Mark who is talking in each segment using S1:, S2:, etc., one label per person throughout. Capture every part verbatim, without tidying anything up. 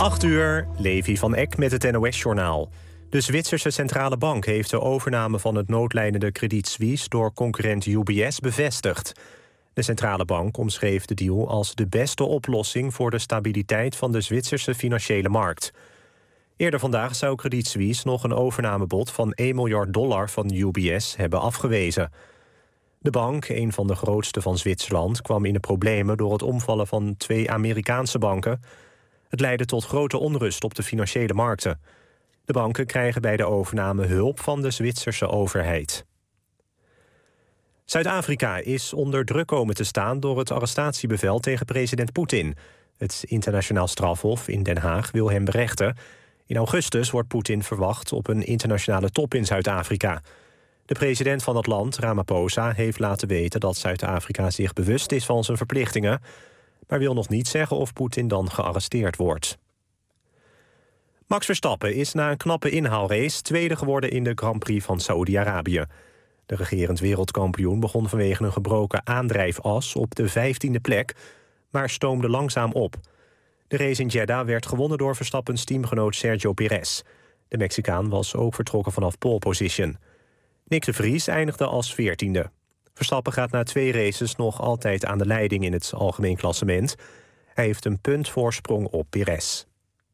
S1: acht uur, Levi van Eck met het N O S-journaal. De Zwitserse Centrale Bank heeft de overname van het noodlijdende Credit Suisse door concurrent U B S bevestigd. De Centrale Bank omschreef de deal als de beste oplossing voor de stabiliteit van de Zwitserse financiële markt. Eerder vandaag zou Credit Suisse nog een overnamebod van één miljard dollar van U B S hebben afgewezen. De bank, een van de grootste van Zwitserland, kwam in de problemen door het omvallen van twee Amerikaanse banken. Het leidde tot grote onrust op de financiële markten. De banken krijgen bij de overname hulp van de Zwitserse overheid. Zuid-Afrika is onder druk komen te staan door het arrestatiebevel tegen president Poetin. Het internationaal strafhof in Den Haag wil hem berechten. In augustus wordt Poetin verwacht op een internationale top in Zuid-Afrika. De president van het land, Ramaphosa, heeft laten weten dat Zuid-Afrika zich bewust is van zijn verplichtingen, maar wil nog niet zeggen of Poetin dan gearresteerd wordt. Max Verstappen is na een knappe inhaalrace tweede geworden in de Grand Prix van Saoedi-Arabië. De regerend wereldkampioen begon vanwege een gebroken aandrijfas op de vijftiende plek, maar stoomde langzaam op. De race in Jeddah werd gewonnen door Verstappens teamgenoot Sergio Perez. De Mexicaan was ook vertrokken vanaf pole position. Nick de Vries eindigde als veertiende. Verstappen gaat na twee races nog altijd aan de leiding in het algemeen klassement. Hij heeft een punt voorsprong op Perez.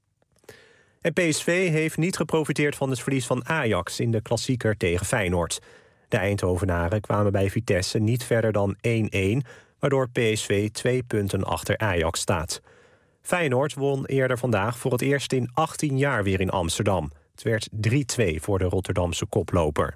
S1: En P S V heeft niet geprofiteerd van het verlies van Ajax in de klassieker tegen Feyenoord. De Eindhovenaren kwamen bij Vitesse niet verder dan één-één, waardoor P S V twee punten achter Ajax staat. Feyenoord won eerder vandaag voor het eerst in achttien jaar weer in Amsterdam. Het werd drie-twee voor de Rotterdamse koploper.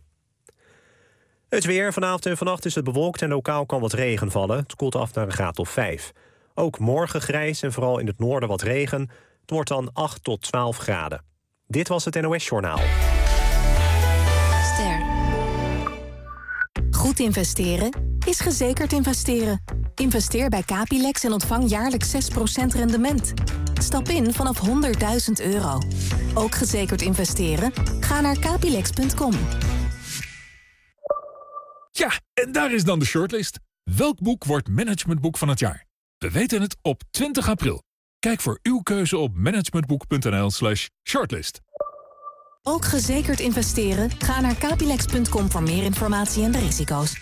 S1: Het weer. Vanavond en vannacht is het bewolkt en lokaal kan wat regen vallen. Het koelt af naar een graad of vijf. Ook morgen grijs en vooral in het noorden wat regen. Het wordt dan acht tot twaalf graden. Dit was het N O S-journaal.
S2: Ster. Goed investeren is gezekerd investeren. Investeer bij Capilex en ontvang jaarlijks zes procent rendement. Stap in vanaf honderdduizend euro. Ook gezekerd investeren? Ga naar capilex punt com.
S3: Ja, en daar is dan de shortlist. Welk boek wordt managementboek van het jaar? We weten het op twintig april. Kijk voor uw keuze op managementboek.nl slash shortlist.
S2: Ook gezekerd investeren? Ga naar capilex punt com voor meer informatie en de risico's.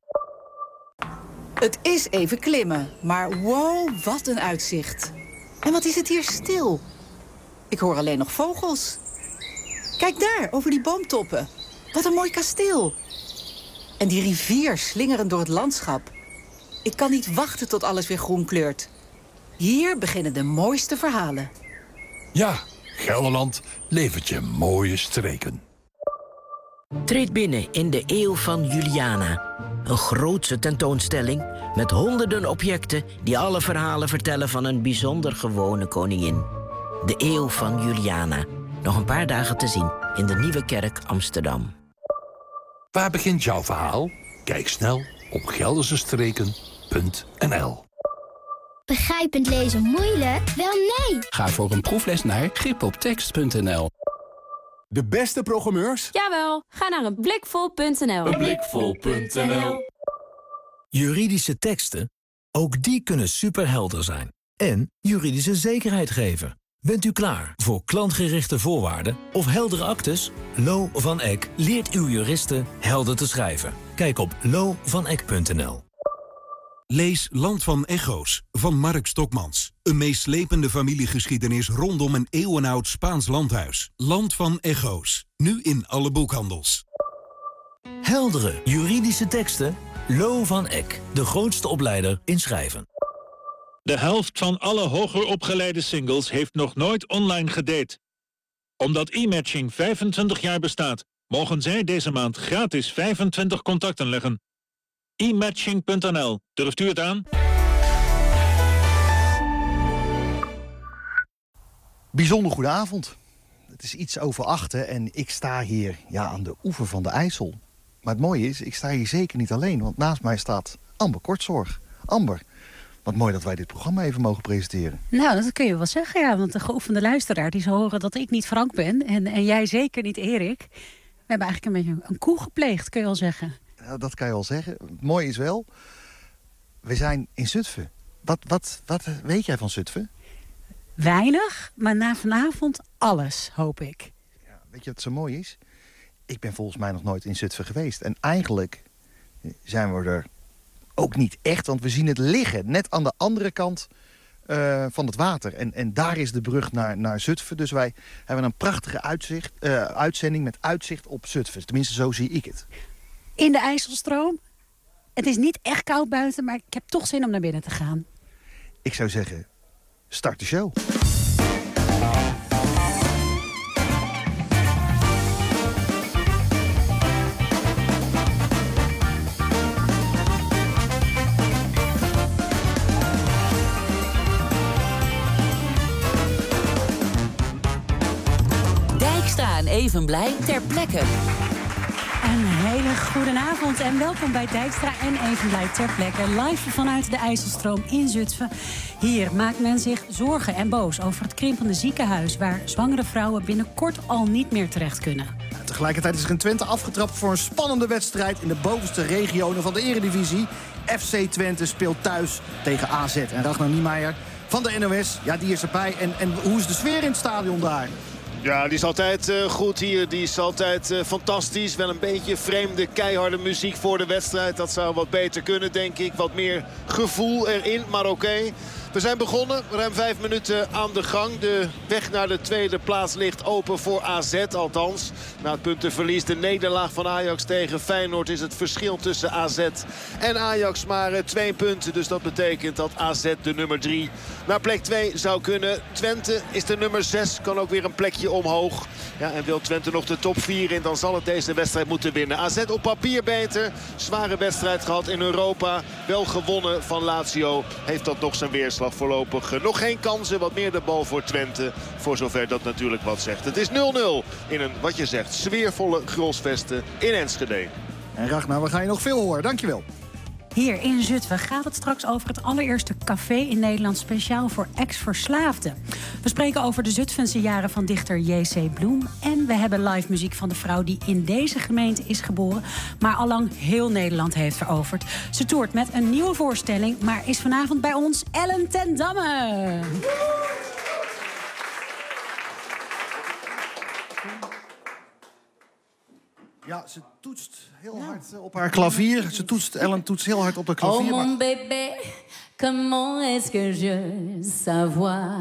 S4: Het is even klimmen, maar wow, wat een uitzicht. En wat is het hier stil? Ik hoor alleen nog vogels. Kijk daar, over die boomtoppen. Wat een mooi kasteel. En die rivier slingerend door het landschap. Ik kan niet wachten tot alles weer groen kleurt. Hier beginnen de mooiste verhalen.
S5: Ja, Gelderland levert je mooie streken.
S6: Treed binnen in de Eeuw van Juliana. Een grootse tentoonstelling met honderden objecten die alle verhalen vertellen van een bijzonder gewone koningin. De Eeuw van Juliana. Nog een paar dagen te zien in de Nieuwe Kerk Amsterdam.
S5: Waar begint jouw verhaal? Kijk snel op gelderse streken punt n l.
S7: Begrijpend lezen moeilijk? Wel nee!
S8: Ga voor een proefles naar grip op tekst punt n l.
S9: De beste programmeurs?
S10: Jawel, ga naar een blikvol punt n l.
S9: een blikvol punt n l.
S11: Juridische teksten, ook die kunnen superhelder zijn. En juridische zekerheid geven. Bent u klaar voor klantgerichte voorwaarden of heldere aktes? Lo van Eck leert uw juristen helder te schrijven. Kijk op lo van eck punt n l.
S12: Lees Land van Echo's van Mark Stokmans. Een meeslepende familiegeschiedenis rondom een eeuwenoud Spaans landhuis. Land van Echo's. Nu in alle boekhandels.
S11: Heldere juridische teksten? Lo van Eck, de grootste opleider in schrijven.
S13: De helft van alle hoger opgeleide singles heeft nog nooit online gedate. Omdat e-matching vijfentwintig jaar bestaat, mogen zij deze maand gratis vijfentwintig contacten leggen. e matching punt n l. Durft u het aan?
S14: Bijzonder goede avond. Het is iets over achten en ik sta hier ja, aan de oever van de IJssel. Maar het mooie is, ik sta hier zeker niet alleen, want naast mij staat Amber Kortzorg. Amber, wat mooi dat wij dit programma even mogen presenteren.
S15: Nou, dat kun je wel zeggen, ja. Want de geoefende luisteraar die zal horen dat ik niet Frank ben. En, en jij zeker niet Erik. We hebben eigenlijk een beetje een koe gepleegd, kun je wel zeggen.
S14: Ja, dat kan je wel zeggen. Het mooie is wel, we zijn in Zutphen. Wat, wat, wat weet jij van Zutphen?
S15: weinig, maar na vanavond alles, hoop ik.
S14: Ja, weet je wat zo mooi is? Ik ben volgens mij nog nooit in Zutphen geweest. En eigenlijk zijn we er ook niet echt, want we zien het liggen. Net aan de andere kant uh, van het water. En, en daar is de brug naar, naar Zutphen. Dus wij hebben een prachtige uitzicht, uh, uitzending met uitzicht op Zutphen. Tenminste, zo zie ik het.
S15: In de IJsselstroom. Het is niet echt koud buiten, maar ik heb toch zin om naar binnen te gaan.
S14: Ik zou zeggen, start de show.
S16: Dijkstra en Evenblij ter plekke.
S15: Een hele goede avond en welkom bij Dijkstra en Evenblij ter plekke. Live vanuit de IJsselstroom in Zutphen. Hier maakt men zich zorgen en boos over het krimpende ziekenhuis, waar zwangere vrouwen binnenkort al niet meer terecht kunnen.
S14: Tegelijkertijd is er in Twente afgetrapt voor een spannende wedstrijd in de bovenste regionen van de Eredivisie. F C Twente speelt thuis tegen A Z. En Ragnar Niemeyer van de N O S, ja, die is erbij. En, en hoe is de sfeer in het stadion daar?
S17: Ja, die is altijd uh, goed hier. Die is altijd uh, fantastisch. Wel een beetje vreemde, keiharde muziek voor de wedstrijd. Dat zou wat beter kunnen, denk ik. Wat meer gevoel erin, maar oké. Okay. We zijn begonnen, ruim vijf minuten aan de gang. De weg naar de tweede plaats ligt open voor A Z, althans. Na het puntenverlies, de nederlaag van Ajax tegen Feyenoord, is het verschil tussen A Z en Ajax maar uh, twee punten. Dus dat betekent dat A Z de nummer drie naar plek twee zou kunnen. Twente is de nummer zes, kan ook weer een plekje omhoog. Ja, en wil Twente nog de top vier in, dan zal het deze wedstrijd moeten winnen. A Z op papier beter. Zware wedstrijd gehad in Europa. Wel gewonnen van Lazio. Heeft dat nog zijn weerslag voorlopig. Nog geen kansen, wat meer de bal voor Twente. Voor zover dat natuurlijk wat zegt. Het is nul nul in een, wat je zegt, sfeervolle Grosvesten in Enschede.
S14: En Ragnar, we gaan je nog veel horen. Dankjewel.
S15: Hier in Zutphen gaat het straks over het allereerste café in Nederland speciaal voor ex-verslaafden. We spreken over de Zutphense jaren van dichter J C Bloem. En we hebben live muziek van de vrouw die in deze gemeente is geboren, maar allang heel Nederland heeft veroverd. Ze toert met een nieuwe voorstelling, maar is vanavond bij ons Ellen ten Damme.
S14: Ja, ze toetst heel hard op haar klavier. Ze toetst, Ellen toetst heel hard op haar klavier.
S18: Oh mon
S14: maar...
S18: bébé, comment est-ce que je savoir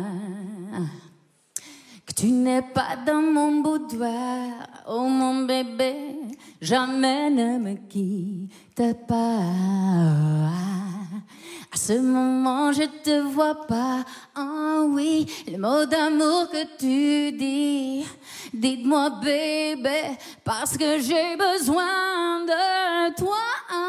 S18: que tu n'es pas dans mon boudoir. Oh mon bébé, jamais ne me quitte pas. À ce moment je te vois pas. Oh oui, le mot d'amour que tu dis. Dites-moi bébé, parce que j'ai besoin de toi.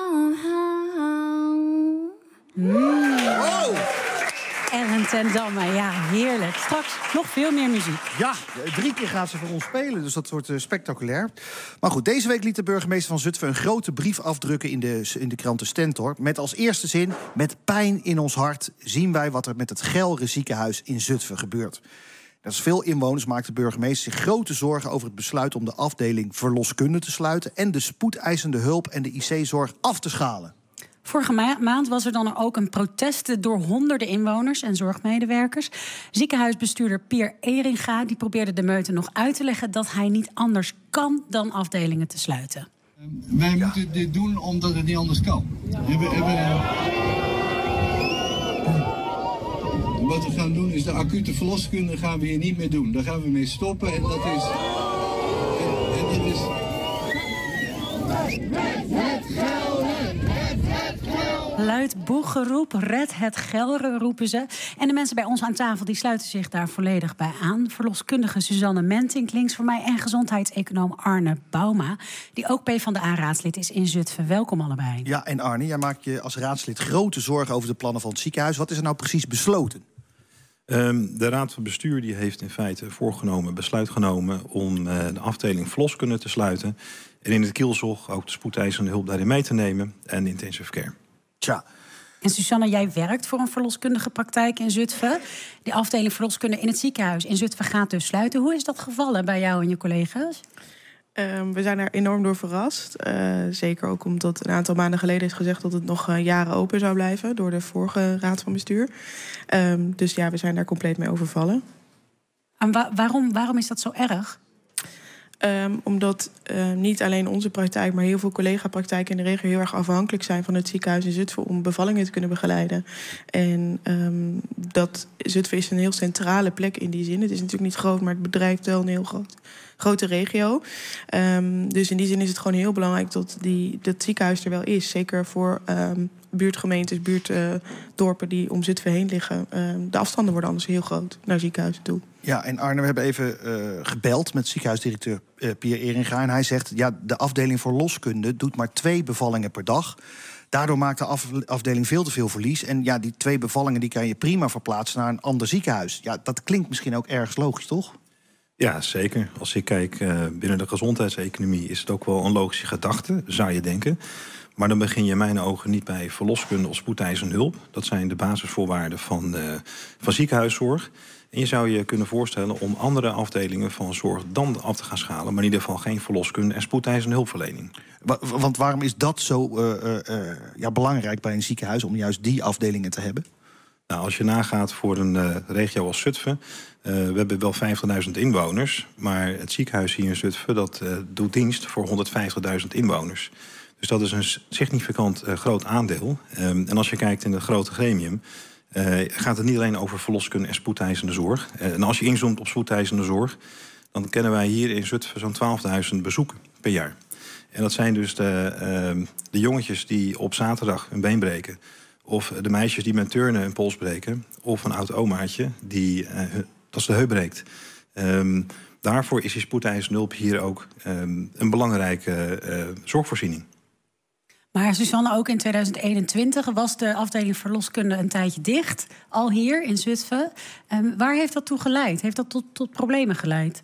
S15: Mm. Wow. Ellen ten Damme, ja, heerlijk. Straks nog veel meer muziek.
S14: Ja, drie keer gaat ze voor ons spelen, dus dat wordt uh, spectaculair. Maar goed, deze week liet de burgemeester van Zutphen een grote brief afdrukken in de, in de krant De Stentor. Met als eerste zin: met pijn in ons hart zien wij wat er met het Gelre ziekenhuis in Zutphen gebeurt. Net als veel inwoners maakt de burgemeester zich grote zorgen over het besluit om de afdeling verloskunde te sluiten en de spoedeisende hulp en de I C-zorg af te schalen.
S15: Vorige ma- maand was er dan ook een protest door honderden inwoners en zorgmedewerkers. Ziekenhuisbestuurder Pier Eringa die probeerde de meute nog uit te leggen dat hij niet anders kan dan afdelingen te sluiten.
S19: Wij ja. moeten dit doen omdat het niet anders kan. Ja. We, we, we, wat we gaan doen is de acute verloskunde gaan we hier niet meer doen. Daar gaan we mee stoppen en dat is... En, en dat is...
S15: Luid boegeroep, red het Gelre, roepen ze. En de mensen bij ons aan tafel die sluiten zich daar volledig bij aan. Verloskundige Suzanne Mentink links voor mij en gezondheidseconoom Arne Bauma, die ook PvdA-raadslid is in Zutphen. Welkom allebei.
S14: Ja, en Arne, jij maakt je als raadslid grote zorgen over de plannen van het ziekenhuis. Wat is er nou precies besloten?
S20: Um, de Raad van Bestuur die heeft in feite voorgenomen, besluit genomen om uh, de afdeling verloskunde te sluiten. En in het kielzog ook de spoedeisende hulp daarin mee te nemen en intensive care.
S14: Tja.
S15: En Suzanne, jij werkt voor een verloskundige praktijk in Zutphen. Die afdeling verloskunde in het ziekenhuis in Zutphen gaat dus sluiten. Hoe is dat gevallen bij jou en je collega's?
S21: Um, we zijn er enorm door verrast. Uh, zeker ook omdat een aantal maanden geleden is gezegd dat het nog uh, jaren open zou blijven door de vorige raad van bestuur. Um, dus ja, we zijn daar compleet mee overvallen.
S15: En wa- waarom, waarom is dat zo erg?
S21: Um, omdat uh, niet alleen onze praktijk, maar heel veel collega-praktijken in de regio heel erg afhankelijk zijn van het ziekenhuis in Zutphen om bevallingen te kunnen begeleiden. En um, dat Zutphen is een heel centrale plek in die zin. Het is natuurlijk niet groot, maar het bedrijft wel een heel groot, grote regio. Um, dus in die zin is het gewoon heel belangrijk dat die, dat ziekenhuis er wel is. Zeker voor um, buurtgemeentes, buurtdorpen uh, die om Zutphen heen liggen. Um, de afstanden worden anders heel groot naar ziekenhuizen toe.
S14: Ja, en Arne, we hebben even uh, gebeld met ziekenhuisdirecteur uh, Pierre Eringa. En hij zegt, ja, de afdeling voor loskunde doet maar twee bevallingen per dag. Daardoor maakt de af, afdeling veel te veel verlies. En ja, die twee bevallingen die kan je prima verplaatsen naar een ander ziekenhuis. Ja, dat klinkt misschien ook ergens logisch, toch?
S20: Ja, zeker. Als ik kijk uh, binnen de gezondheidseconomie is het ook wel een logische gedachte, zou je denken. Maar dan begin je in mijn ogen niet bij verloskunde of spoedeisende hulp. Dat zijn de basisvoorwaarden van, uh, van ziekenhuiszorg. En je zou je kunnen voorstellen om andere afdelingen van zorg dan af te gaan schalen, maar in ieder geval geen verloskunde en spoedeisende hulpverlening.
S14: Want waarom is dat zo uh, uh, ja, belangrijk bij een ziekenhuis om juist die afdelingen te hebben?
S20: Nou, als je nagaat voor een uh, regio als Zutphen, uh, we hebben wel vijftigduizend inwoners, maar het ziekenhuis hier in Zutphen dat uh, doet dienst voor honderdvijftigduizend inwoners. Dus dat is een significant uh, groot aandeel. Um, en als je kijkt in het grote gremium, Uh, gaat het niet alleen over verloskunde en spoedeisende zorg. Uh, en als je inzoomt op spoedeisende zorg, dan kennen wij hier in Zutphen zo'n twaalfduizend bezoeken per jaar. En dat zijn dus de, uh, de jongetjes die op zaterdag een been breken, of de meisjes die met turnen een pols breken, of een oud omaatje die uh, dat ze de heup breekt. Um, daarvoor is die spoedeisende hulp hier ook um, een belangrijke uh, zorgvoorziening.
S15: Maar Suzanne, ook in tweeduizend eenentwintig was de afdeling verloskunde een tijdje dicht. Al hier in Zutphen. Um, waar heeft dat toe geleid? Heeft dat tot, tot problemen geleid?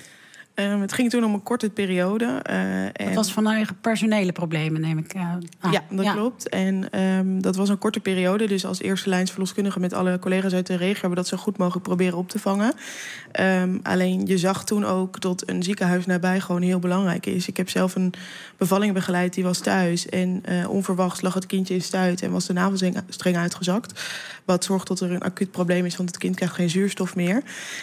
S21: Um, het ging toen om een korte periode. Uh,
S15: en... Het was vanwege personele problemen, neem ik aan.
S21: Uh, ah, ja, dat ja. klopt. En um, dat was een korte periode. Dus als eerste lijns verloskundige met alle collega's uit de regio hebben we dat zo goed mogelijk proberen op te vangen. Um, alleen je zag toen ook dat een ziekenhuis nabij gewoon heel belangrijk is. Ik heb zelf een bevalling begeleid, die was thuis. En uh, onverwachts lag het kindje in stuit en was de navelstreng uitgezakt. Wat zorgt dat er een acuut probleem is, want het kind krijgt geen zuurstof meer.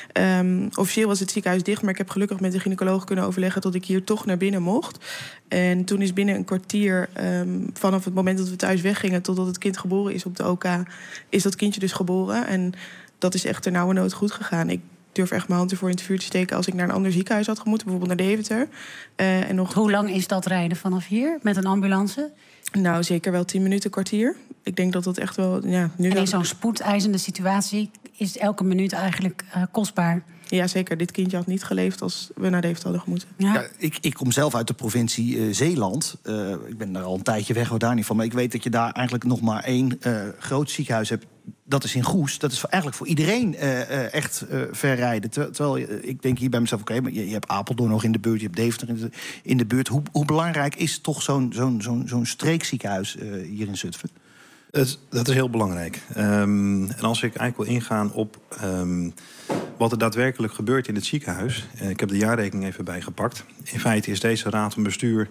S21: Um, officieel was het ziekenhuis dicht, maar ik heb gelukkig met de gynaecoloog kunnen overleggen dat ik hier toch naar binnen mocht. En toen is binnen een kwartier, um, vanaf het moment dat we thuis weggingen totdat het kind geboren is op de O K, is dat kindje dus geboren. En dat is echt ternauwernood goed gegaan. Ik durf echt mijn hand ervoor in het vuur te steken als ik naar een ander ziekenhuis had gemoeten, bijvoorbeeld naar Deventer. Uh, en nog...
S15: Hoe lang is dat rijden vanaf hier met een ambulance?
S21: Nou, zeker wel tien minuten, kwartier. Ik denk dat dat echt wel... Ja, nu
S15: en in zo'n spoedeisende situatie is elke minuut eigenlijk uh, kostbaar.
S21: Ja, zeker. Dit kindje had niet geleefd als we naar Deventer hadden gemoeten.
S14: Ja. Ja, ik, ik kom zelf uit de provincie uh, Zeeland. Uh, ik ben daar al een tijdje weg, hoor daar niet van. Maar ik weet dat je daar eigenlijk nog maar één uh, groot ziekenhuis hebt. Dat is in Goes. Dat is eigenlijk voor iedereen uh, uh, echt uh, ver rijden. Ter, terwijl uh, ik denk hier bij mezelf, oké, okay, maar je, je hebt Apeldoorn nog in de buurt, je hebt Deventer in de, in de buurt. Hoe, hoe belangrijk is toch zo'n zo'n zo'n zo'n streekziekenhuis uh, hier in Zutphen?
S20: Het, dat is heel belangrijk. Um, en als ik eigenlijk wil ingaan op um, wat er daadwerkelijk gebeurt in het ziekenhuis. Uh, ik heb de jaarrekening even bijgepakt. In feite is deze raad van bestuur...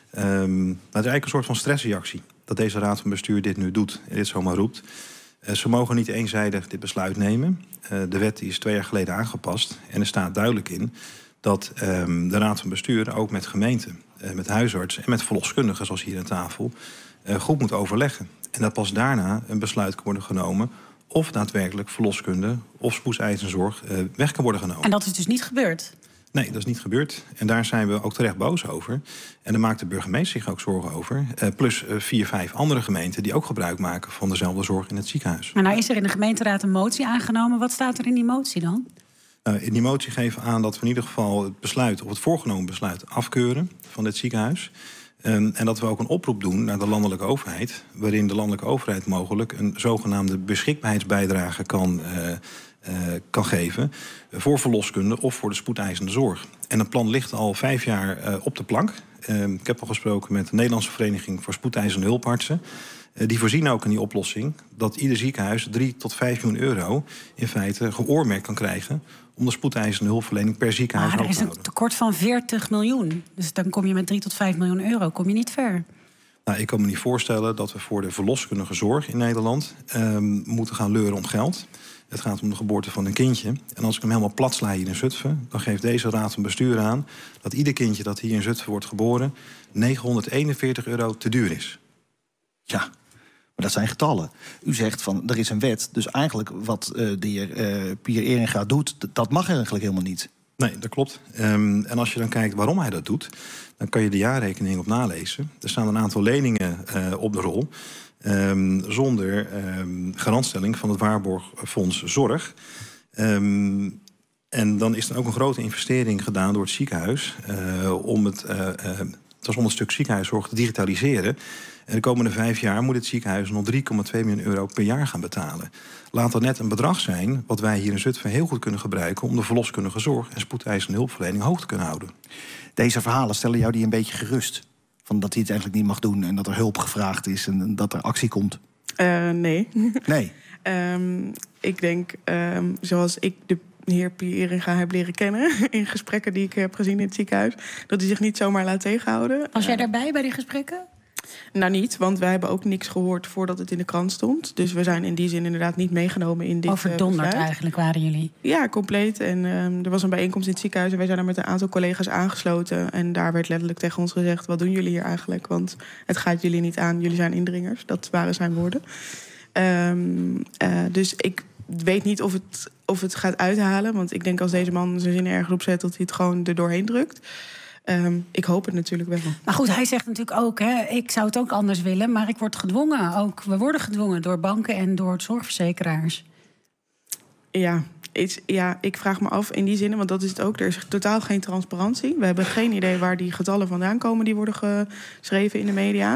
S20: Um, het is eigenlijk een soort van stressreactie. Dat deze raad van bestuur dit nu doet en dit zomaar roept. Uh, ze mogen niet eenzijdig dit besluit nemen. Uh, de wet die is twee jaar geleden aangepast. En er staat duidelijk in dat um, de raad van bestuur ook met gemeenten, uh, met huisartsen en met verloskundigen, zoals hier aan tafel, uh, goed moet overleggen. En dat pas daarna een besluit kan worden genomen of daadwerkelijk verloskunde of spoedeisende zorg uh, weg kan worden genomen.
S15: En dat is dus niet gebeurd?
S20: Nee, dat is niet gebeurd. En daar zijn we ook terecht boos over. En daar maakt de burgemeester zich ook zorgen over. Uh, plus uh, vier, vijf andere gemeenten die ook gebruik maken van dezelfde zorg in het ziekenhuis.
S15: Maar nou is er in de gemeenteraad een motie aangenomen. Wat staat er in die motie dan?
S20: Uh, in die motie geven we aan dat we in ieder geval het besluit, of het voorgenomen besluit, afkeuren van dit ziekenhuis. Um, en dat we ook een oproep doen naar de landelijke overheid, waarin de landelijke overheid mogelijk een zogenaamde beschikbaarheidsbijdrage kan, uh, uh, kan geven voor verloskunde of voor de spoedeisende zorg. En het plan ligt al vijf jaar uh, op de plank. Uh, ik heb al gesproken met de Nederlandse Vereniging voor Spoedeisende Hulpartsen. Uh, die voorzien ook in die oplossing dat ieder ziekenhuis drie tot vijf miljoen euro in feite geoormerkt kan krijgen om de spoedeisende hulpverlening per ziekenhuis
S15: maar
S20: hoog
S15: er
S20: te
S15: is
S20: houden.
S15: een tekort van veertig miljoen. Dus dan kom je met drie tot vijf miljoen euro. Kom je niet ver.
S20: Nou, ik kan me niet voorstellen dat we voor de verloskundige zorg in Nederland um, moeten gaan leuren om geld. Het gaat om de geboorte van een kindje. En als ik hem helemaal plat sla hier in Zutphen, dan geeft deze raad van bestuur aan dat ieder kindje dat hier in Zutphen wordt geboren negenhonderdeenenveertig euro te duur is.
S14: Ja, maar dat zijn getallen. U zegt van er is een wet, dus eigenlijk wat uh, de heer uh, Pier Eringa doet, dat mag eigenlijk helemaal niet.
S20: Nee, dat klopt. Um, en als je dan kijkt waarom hij dat doet, dan kan je de jaarrekening op nalezen. Er staan een aantal leningen uh, op de rol. Um, zonder um, garantstelling van het Waarborgfonds Zorg. Um, en dan is er ook een grote investering gedaan door het ziekenhuis Uh, om het, uh, uh, het was om het stuk ziekenhuiszorg te digitaliseren. En de komende vijf jaar moet het ziekenhuis nog drie komma twee miljoen euro per jaar gaan betalen. Laat dat net een bedrag zijn wat wij hier in Zutphen heel goed kunnen gebruiken om de verloskundige zorg en spoedeisende hulpverlening hoog te kunnen houden.
S14: Deze verhalen stellen jou die een beetje gerust? Van dat hij het eigenlijk niet mag doen en dat er hulp gevraagd is en dat er actie komt?
S21: Uh, nee.
S14: Nee?
S21: um, ik denk, um, zoals ik de heer Pier Eringa heb leren kennen in gesprekken die ik heb gezien in het ziekenhuis, dat hij zich niet zomaar laat tegenhouden.
S15: Was jij daarbij bij die gesprekken?
S21: Nou niet, want wij hebben ook niks gehoord voordat het in de krant stond. Dus we zijn in die zin inderdaad niet meegenomen in dit
S15: Overdonderd eigenlijk waren jullie?
S21: Ja, compleet. En um, er was een bijeenkomst in het ziekenhuis en wij zijn er met een aantal collega's aangesloten. En daar werd letterlijk tegen ons gezegd, wat doen jullie hier eigenlijk? Want het gaat jullie niet aan, jullie zijn indringers. Dat waren zijn woorden. Um, uh, dus ik weet niet of het, of het gaat uithalen. Want ik denk als deze man zijn zin ergens opzet, dat hij het gewoon er doorheen drukt. Um, ik hoop het natuurlijk wel.
S15: Maar goed, hij zegt natuurlijk ook, hè, ik zou het ook anders willen, maar ik word gedwongen. Ook, we worden gedwongen door banken en door zorgverzekeraars.
S21: Ja, is, ja, ik vraag me af in die zin, want dat is het ook. Er is totaal geen transparantie. We hebben geen idee waar die getallen vandaan komen die worden geschreven in de media.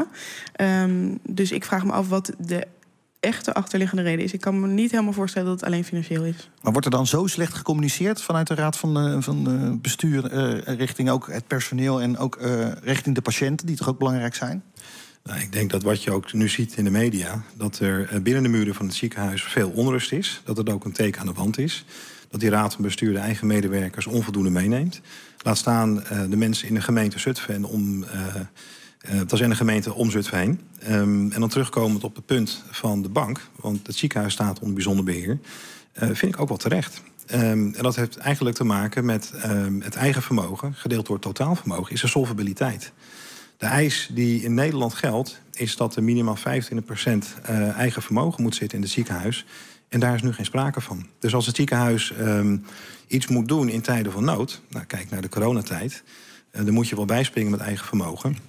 S21: Um, dus ik vraag me af wat de echte achterliggende reden is. Ik kan me niet helemaal voorstellen dat het alleen financieel is.
S14: Maar wordt er dan zo slecht gecommuniceerd vanuit de Raad van, uh, van uh, Bestuur Uh, richting ook het personeel en ook uh, richting de patiënten, die toch ook belangrijk zijn?
S20: Nou, ik denk dat wat je ook nu ziet in de media, dat er binnen de muren van het ziekenhuis veel onrust is. Dat het ook een teken aan de wand is. Dat die Raad van Bestuur de eigen medewerkers onvoldoende meeneemt. Laat staan uh, de mensen in de gemeente Zutphen en om Uh, Uh, dat is in de gemeente om Zutphen heen. Um, en dan terugkomend op het punt van de bank, want het ziekenhuis staat onder bijzonder beheer, Uh, vind ik ook wel terecht. Um, en dat heeft eigenlijk te maken met um, het eigen vermogen, gedeeld door het totaalvermogen, is de solvabiliteit. De eis die in Nederland geldt, is dat er minimaal vijfentwintig procent uh, eigen vermogen moet zitten in het ziekenhuis. En daar is nu geen sprake van. Dus als het ziekenhuis um, iets moet doen in tijden van nood, nou, kijk naar de coronatijd, uh, dan moet je wel bijspringen met eigen vermogen.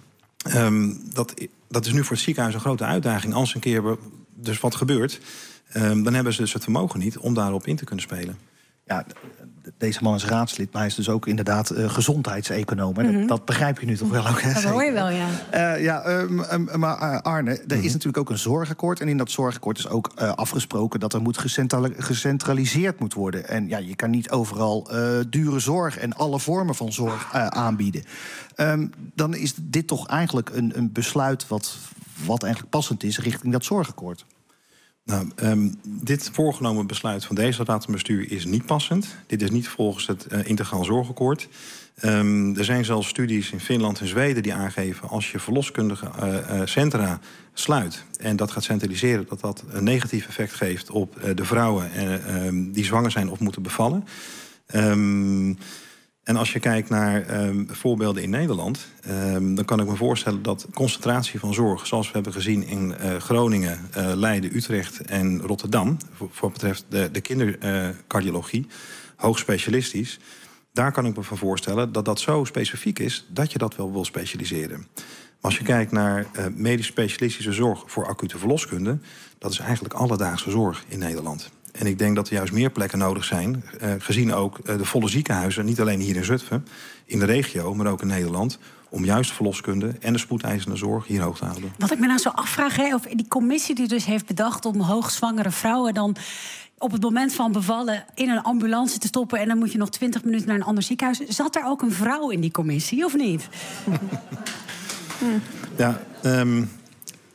S20: Um, dat, dat is nu voor het ziekenhuis een grote uitdaging. Als een keer dus wat gebeurt, um, dan hebben ze dus het vermogen niet om daarop in te kunnen spelen.
S14: Ja, deze man is raadslid, maar hij is dus ook inderdaad uh, gezondheidseconoom. Mm-hmm. dat, dat begrijp je nu toch wel ook, hè?
S15: Dat hoor je wel, ja.
S14: Uh, ja, um, um, maar uh, Arne, er mm-hmm. is natuurlijk ook een zorgakkoord. En in dat zorgakkoord is ook uh, afgesproken dat er moet gecentrali- gecentraliseerd moet worden. En ja, je kan niet overal uh, dure zorg en alle vormen van zorg uh, aanbieden. Um, dan is dit toch eigenlijk een, een besluit wat, wat eigenlijk passend is richting dat zorgakkoord.
S20: Nou, um, dit voorgenomen besluit van deze raad van bestuur is niet passend. Dit is niet volgens het uh, integraal zorgakkoord. Um, er zijn zelfs studies in Finland en Zweden die aangeven, als je verloskundige uh, uh, centra sluit en dat gaat centraliseren, dat dat een negatief effect geeft op uh, de vrouwen uh, um, die zwanger zijn of moeten bevallen. Um, En als je kijkt naar um, voorbeelden in Nederland, Um, dan kan ik me voorstellen dat concentratie van zorg, zoals we hebben gezien in uh, Groningen, uh, Leiden, Utrecht en Rotterdam, voor, voor wat betreft de, de kindercardiologie, uh, hoog specialistisch, daar kan ik me van voorstellen dat dat zo specifiek is dat je dat wel wil specialiseren. Maar als je kijkt naar uh, medisch specialistische zorg voor acute verloskunde, dat is eigenlijk alledaagse zorg in Nederland. En ik denk dat er juist meer plekken nodig zijn, uh, gezien ook uh, de volle ziekenhuizen, niet alleen hier in Zutphen, in de regio, maar ook in Nederland, om juist verloskunde en de spoedeisende zorg hier hoog te houden.
S15: Wat ik me nou zo afvraag, hè, of die commissie die dus heeft bedacht om hoogzwangere vrouwen dan op het moment van bevallen in een ambulance te stoppen en dan moet je nog twintig minuten naar een ander ziekenhuis. Zat er ook een vrouw in die commissie, of niet?
S20: Ja, um,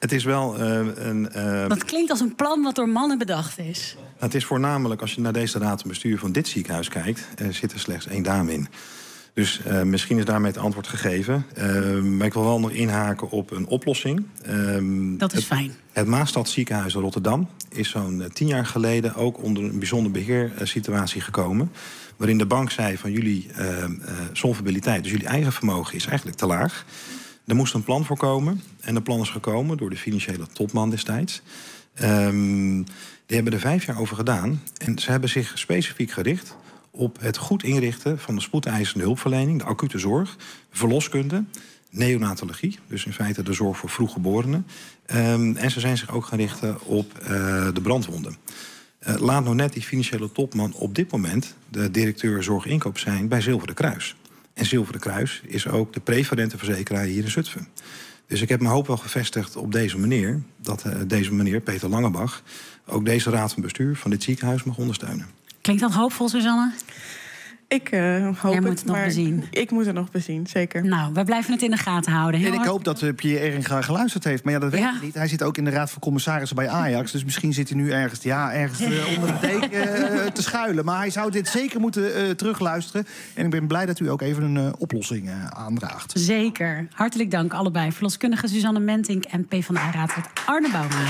S20: Het is wel uh, een... Uh,
S15: dat klinkt als een plan wat door mannen bedacht is.
S20: Het is voornamelijk, als je naar deze raad van bestuur van dit ziekenhuis kijkt, er zit er slechts één dame in. Dus uh, misschien is daarmee het antwoord gegeven. Uh, maar ik wil wel nog inhaken op een oplossing. Uh,
S15: dat is
S20: het,
S15: fijn.
S20: Het Maastad ziekenhuis in Rotterdam is zo'n uh, tien jaar geleden ook onder een bijzonder beheersituatie gekomen. Waarin de bank zei van jullie uh, uh, solvabiliteit, dus jullie eigen vermogen is eigenlijk te laag. Er moest een plan voor komen. En dat plan is gekomen door de financiële topman destijds. Um, die hebben er vijf jaar over gedaan. En ze hebben zich specifiek gericht op het goed inrichten van de spoedeisende hulpverlening, de acute zorg, verloskunde, neonatologie, dus in feite de zorg voor vroeggeborenen. Um, en ze zijn zich ook gaan richten op uh, de brandwonden. Uh, laat nou net die financiële topman op dit moment de directeur zorg inkoop zijn bij Zilveren Kruis. En Zilveren Kruis is ook de preferente verzekeraar hier in Zutphen. Dus ik heb mijn hoop wel gevestigd op deze meneer, dat uh, deze meneer, Peter Langebach, ook deze raad van bestuur van dit ziekenhuis mag ondersteunen.
S15: Klinkt dat hoopvol, Suzanne?
S21: Ik uh, hoop
S15: Jij moet
S21: het,
S15: het nog
S21: maar
S15: bezien.
S21: Ik moet het nog bezien, zeker.
S15: Nou, we blijven het in de gaten houden. Heel
S14: en ik
S15: hard...
S14: hoop dat uh, Pierre Eringa geluisterd heeft. Maar ja, dat weet
S15: ja.
S14: ik niet. Hij zit ook in de raad van commissarissen bij Ajax. Dus misschien zit hij nu ergens, ja, ergens uh, onder de deken uh, te schuilen. Maar hij zou dit zeker moeten uh, terugluisteren. En ik ben blij dat u ook even een uh, oplossing uh, aandraagt.
S15: Zeker. Hartelijk dank allebei. Verloskundige Suzanne Mentink en PvdA-raadslid Arne Bouma.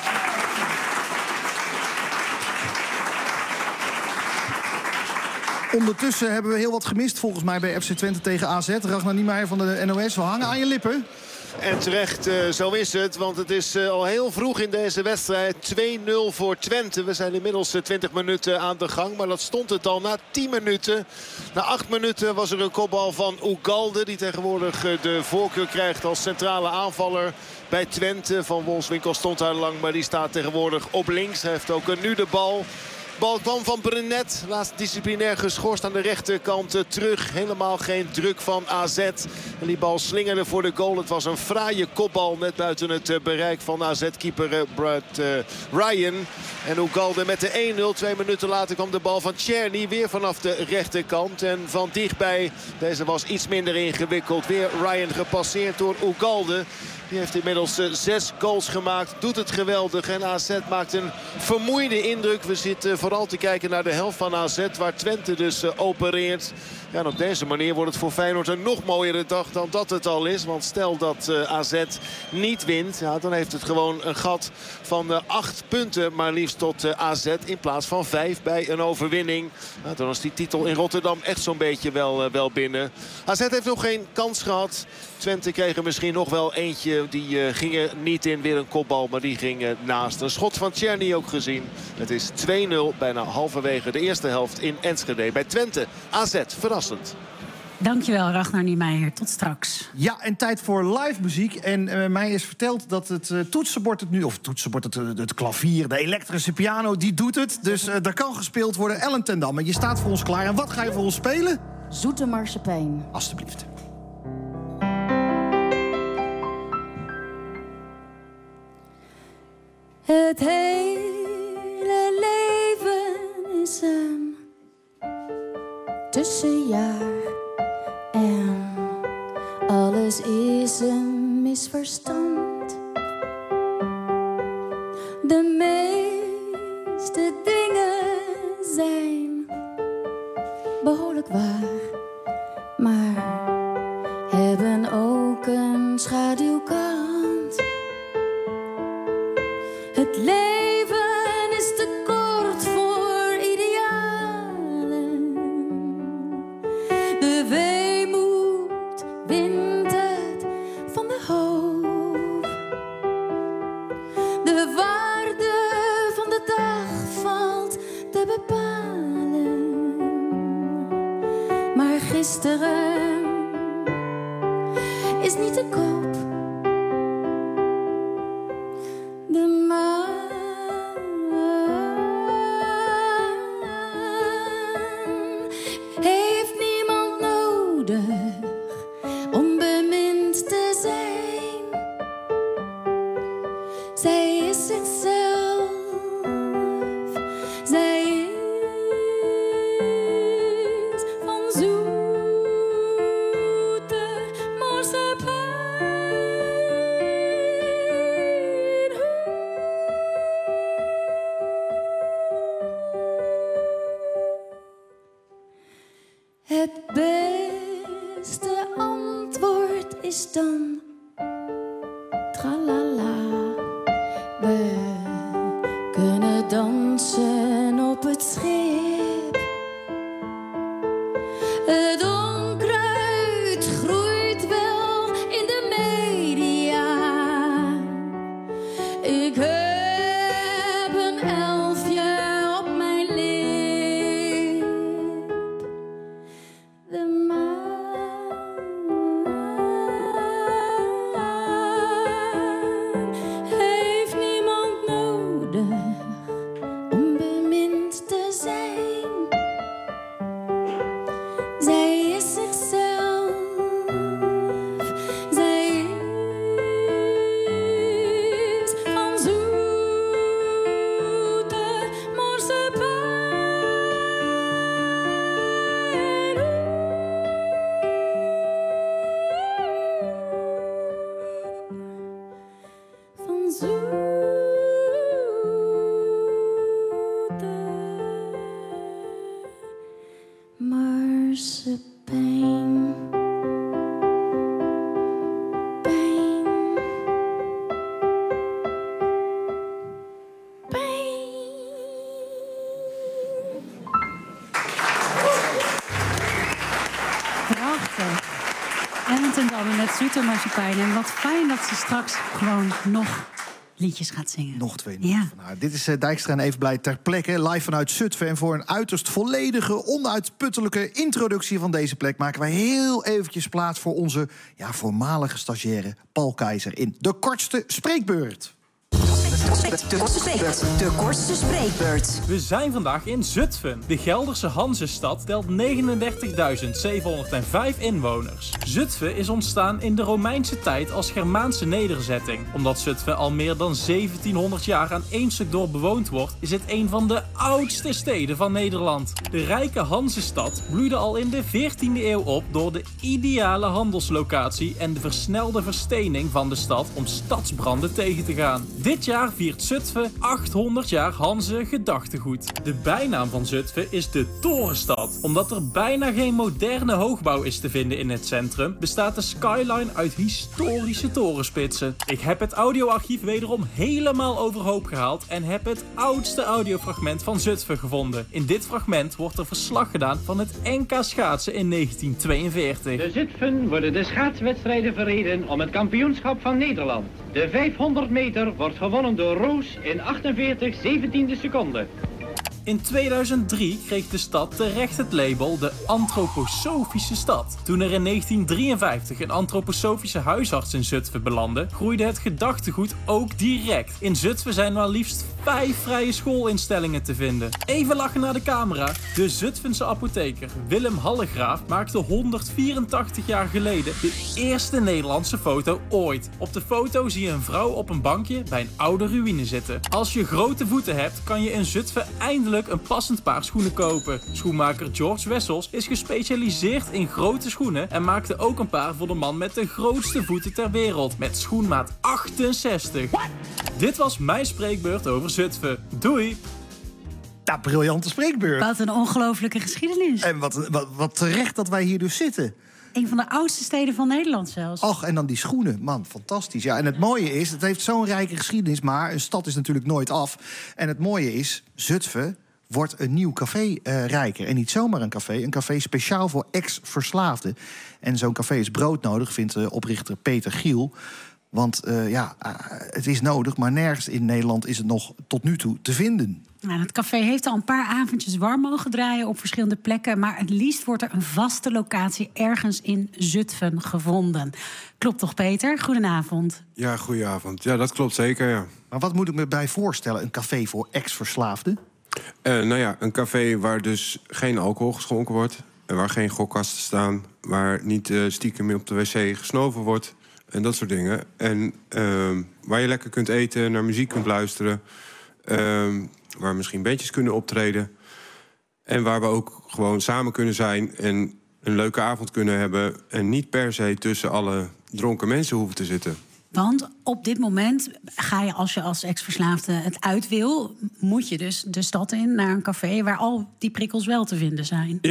S14: Ondertussen hebben we heel wat gemist volgens mij bij F C Twente tegen A Z. Ragnar Niemeyer van de N O S, we hangen aan je lippen.
S17: En terecht, uh, zo is het. Want het is uh, al heel vroeg in deze wedstrijd twee nul voor Twente. We zijn inmiddels uh, twintig minuten aan de gang. Maar dat stond het al na tien minuten. Na acht minuten was er een kopbal van Ugalde. Die tegenwoordig uh, de voorkeur krijgt als centrale aanvaller bij Twente. Van Wolfswinkel stond daar lang, maar die staat tegenwoordig op links. Hij heeft ook uh, nu de bal. Bal kwam van Brenet. Laatst disciplinair geschorst aan de rechterkant uh, terug. Helemaal geen druk van A Z. En die bal slingerde voor de goal. Het was een fraaie kopbal net buiten het uh, bereik van A Z-keeper uh, Brad uh, Ryan. En Ugalde met de één nul. Twee minuten later kwam de bal van Tjerny weer vanaf de rechterkant. En van dichtbij, deze was iets minder ingewikkeld. Weer Ryan gepasseerd door Ugalde. Die heeft inmiddels uh, zes goals gemaakt. Doet het geweldig. En A Z maakt een vermoeide indruk. We zitten uh, vooral te kijken naar de helft van A Z. Waar Twente dus uh, opereert. Ja, en op deze manier wordt het voor Feyenoord een nog mooiere dag dan dat het al is. Want stel dat uh, A Z niet wint. Ja, dan heeft het gewoon een gat van uh, acht punten. Maar liefst tot uh, A Z in plaats van vijf bij een overwinning. Nou, dan is die titel in Rotterdam echt zo'n beetje wel, uh, wel binnen. A Z heeft nog geen kans gehad. Twente kreeg er misschien nog wel eentje. Die uh, ging er niet in. Weer een kopbal, maar die ging uh, naast. Een schot van Tjerny ook gezien. Het is twee nul. Bijna halverwege de eerste helft in Enschede. Bij Twente. A Z. Verrassend.
S15: Dankjewel, Ragnar Niemeyer. Tot straks.
S14: Ja, en tijd voor live muziek. En uh, mij is verteld dat het uh, toetsenbord het nu... of het toetsenbord, het, het klavier, de elektrische piano, die doet het. Dus uh, daar kan gespeeld worden. Ellen ten Damme, je staat voor ons klaar. En wat ga je voor ons spelen?
S1: Zoete marsepein.
S14: Alsjeblieft.
S18: Het hele leven is een tussenjaar en alles is een misverstand. De meeste dingen zijn behoorlijk waar, maar hebben ook een schaduwkant. Het leven is te kort voor idealen. De weemoed wint het van de hoop. De waarde van de dag valt te bepalen. Maar gisteren is niet te koop. De maan heeft niemand nodig om bemind te zijn. Zij is zichzelf, zij is van zoete marsepein. Het beste antwoord is dan tralala. We kunnen dansen op het schip. Het onkruid groeit wel in de media. Ik heb een elfje op mijn lip. De maan heeft niemand nodig om bemind te zijn. Zij is zichzelf. Zij is van zoete marsepein. Van zoete marsepein. Pijn.
S15: Prachtig. Ellen ten Damme met zoete marsepein. En wat fijn dat ze straks gewoon nog liedjes gaat zingen.
S14: Nog twee.
S15: Ja.
S14: Nou, dit is uh, Dijkstra en Evenblij ter plekke, live vanuit Zutphen. En voor een uiterst volledige, onuitputtelijke introductie van deze plek maken wij heel eventjes plaats voor onze ja, voormalige stagiaire Paul Keizer in De Kortste Spreekbeurt.
S1: De kortste spreekbeurt. De kortste spreekbeurt.
S22: We zijn vandaag in Zutphen. De Gelderse Hanzestad telt negenendertigduizend zevenhonderdvijf inwoners. Zutphen is ontstaan in de Romeinse tijd als Germaanse nederzetting. Omdat Zutphen al meer dan zeventienhonderd jaar aan één stuk door bewoond wordt, is het een van de oudste steden van Nederland. De rijke Hanzestad bloeide al in de veertiende eeuw op door de ideale handelslocatie en de versnelde verstening van de stad om stadsbranden tegen te gaan. Dit jaar viert Zutphen achthonderd jaar Hanze gedachtegoed. De bijnaam van Zutphen is de Torenstad. Omdat er bijna geen moderne hoogbouw is te vinden in het centrum, bestaat de skyline uit historische torenspitsen. Ik heb het audioarchief wederom helemaal overhoop gehaald en heb het oudste audiofragment van Zutphen gevonden. In dit fragment wordt er verslag gedaan van het N K schaatsen in negentien tweeënveertig.
S23: In Zutphen worden de schaatswedstrijden verreden om het kampioenschap van Nederland. De vijfhonderd meter wordt gewonnen door Roos in achtenveertig zeventiende seconden.
S22: In tweeduizend drie kreeg de stad terecht het label de antroposofische stad. Toen er in negentien drieënvijftig een antroposofische huisarts in Zutphen belandde, groeide het gedachtegoed ook direct. In Zutphen zijn maar liefst vijf vrije schoolinstellingen te vinden. Even lachen naar de camera. De Zutphense apotheker Willem Hallegraaf maakte honderdvierentachtig jaar geleden de eerste Nederlandse foto ooit. Op de foto zie je een vrouw op een bankje bij een oude ruïne zitten. Als je grote voeten hebt, kan je in Zutphen eindelijk een passend paar schoenen kopen. Schoenmaker George Wessels is gespecialiseerd in grote schoenen en maakte ook een paar voor de man met de grootste voeten ter wereld, met schoenmaat achtenzestig. What? Dit was mijn spreekbeurt over Zutphen. Doei!
S14: Ja, briljante spreekbeurt.
S15: Wat een ongelofelijke geschiedenis.
S14: En wat, wat, wat terecht dat wij hier dus zitten.
S15: Een van de oudste steden van Nederland zelfs.
S14: Och, en dan die schoenen. Man, fantastisch. Ja, en het mooie is, het heeft zo'n rijke geschiedenis, maar een stad is natuurlijk nooit af. En het mooie is, Zutphen wordt een nieuw café uh, rijker. En niet zomaar een café, een café speciaal voor ex-verslaafden. En zo'n café is broodnodig, vindt uh, oprichter Peter Giel. Want uh, ja, uh, het is nodig, maar nergens in Nederland is het nog tot nu toe te vinden.
S15: Nou, het café heeft al een paar avondjes warm mogen draaien op verschillende plekken, maar het liefst wordt er een vaste locatie ergens in Zutphen gevonden. Klopt toch, Peter? Goedenavond.
S24: Ja, goedenavond. Ja, dat klopt zeker, ja.
S14: Maar wat moet ik me bij voorstellen? Een café voor ex-verslaafden?
S24: Uh, nou ja, een café waar dus geen alcohol geschonken wordt, en waar geen gokkasten staan, waar niet uh, stiekem op de wc gesnoven wordt en dat soort dingen. En uh, waar je lekker kunt eten, naar muziek kunt luisteren, uh, waar misschien bandjes kunnen optreden. En waar we ook gewoon samen kunnen zijn en een leuke avond kunnen hebben en niet per se tussen alle dronken mensen hoeven te zitten.
S15: Want op dit moment ga je, als je als ex-verslaafde het uit wil, moet je dus de stad in naar een café waar al die prikkels wel te vinden zijn.
S24: Ja,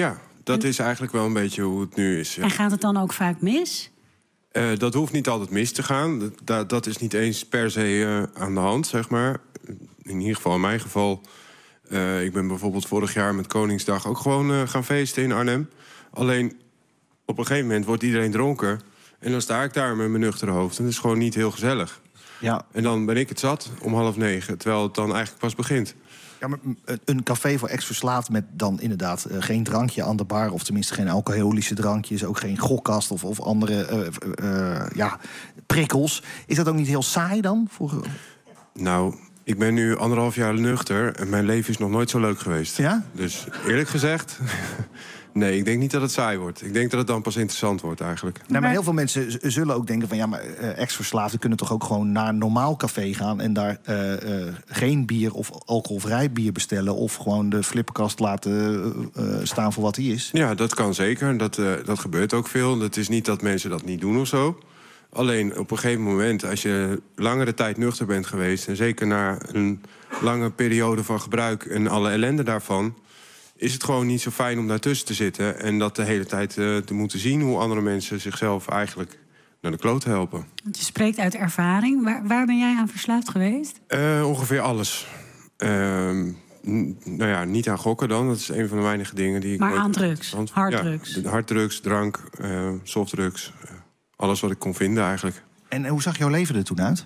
S24: dat is eigenlijk wel een beetje hoe het nu is. Ja.
S15: En gaat het dan ook vaak mis?
S24: Uh, dat hoeft niet altijd mis te gaan. Dat, dat, dat is niet eens per se uh, aan de hand, zeg maar. In ieder geval in mijn geval. Uh, ik ben bijvoorbeeld vorig jaar met Koningsdag ook gewoon uh, gaan feesten in Arnhem. Alleen op een gegeven moment wordt iedereen dronken. En dan sta ik daar met mijn nuchtere hoofd. En dat is gewoon niet heel gezellig.
S14: Ja.
S24: En dan ben ik het zat om half negen, terwijl het dan eigenlijk pas begint.
S14: Ja, maar een café voor ex-verslaafd met dan inderdaad uh, geen drankje aan de bar... of tenminste geen alcoholische drankjes, ook geen gokkast of, of andere uh, uh, ja, prikkels. Is dat ook niet heel saai dan? Voor...
S24: Nou, ik ben nu anderhalf jaar nuchter en mijn leven is nog nooit zo leuk geweest.
S14: Ja?
S24: Dus eerlijk gezegd... Nee, ik denk niet dat het saai wordt. Ik denk dat het dan pas interessant wordt eigenlijk.
S14: Nou, maar heel veel mensen z- zullen ook denken van... ja, maar uh, ex-verslaafden kunnen toch ook gewoon naar een normaal café gaan... en daar uh, uh, geen bier of alcoholvrij bier bestellen... of gewoon de flipperkast laten uh, uh, staan voor wat die is?
S24: Ja, dat kan zeker. Dat, uh, dat gebeurt ook veel. Het is niet dat mensen dat niet doen of zo. Alleen op een gegeven moment, als je langere tijd nuchter bent geweest... en zeker na een lange periode van gebruik en alle ellende daarvan... is het gewoon niet zo fijn om daartussen te zitten... en dat de hele tijd uh, te moeten zien hoe andere mensen zichzelf eigenlijk naar de kloot helpen.
S15: Want je spreekt uit ervaring. Waar, waar ben jij aan verslaafd geweest?
S24: Uh, ongeveer alles. Uh, n- nou ja, niet aan gokken dan. Dat is een van de weinige dingen die ik...
S15: Maar aan drugs,
S24: want,
S15: harddrugs.
S24: Ja, harddrugs, drank, uh, softdrugs. Uh, alles wat ik kon vinden eigenlijk.
S14: En hoe zag jouw leven er toen uit?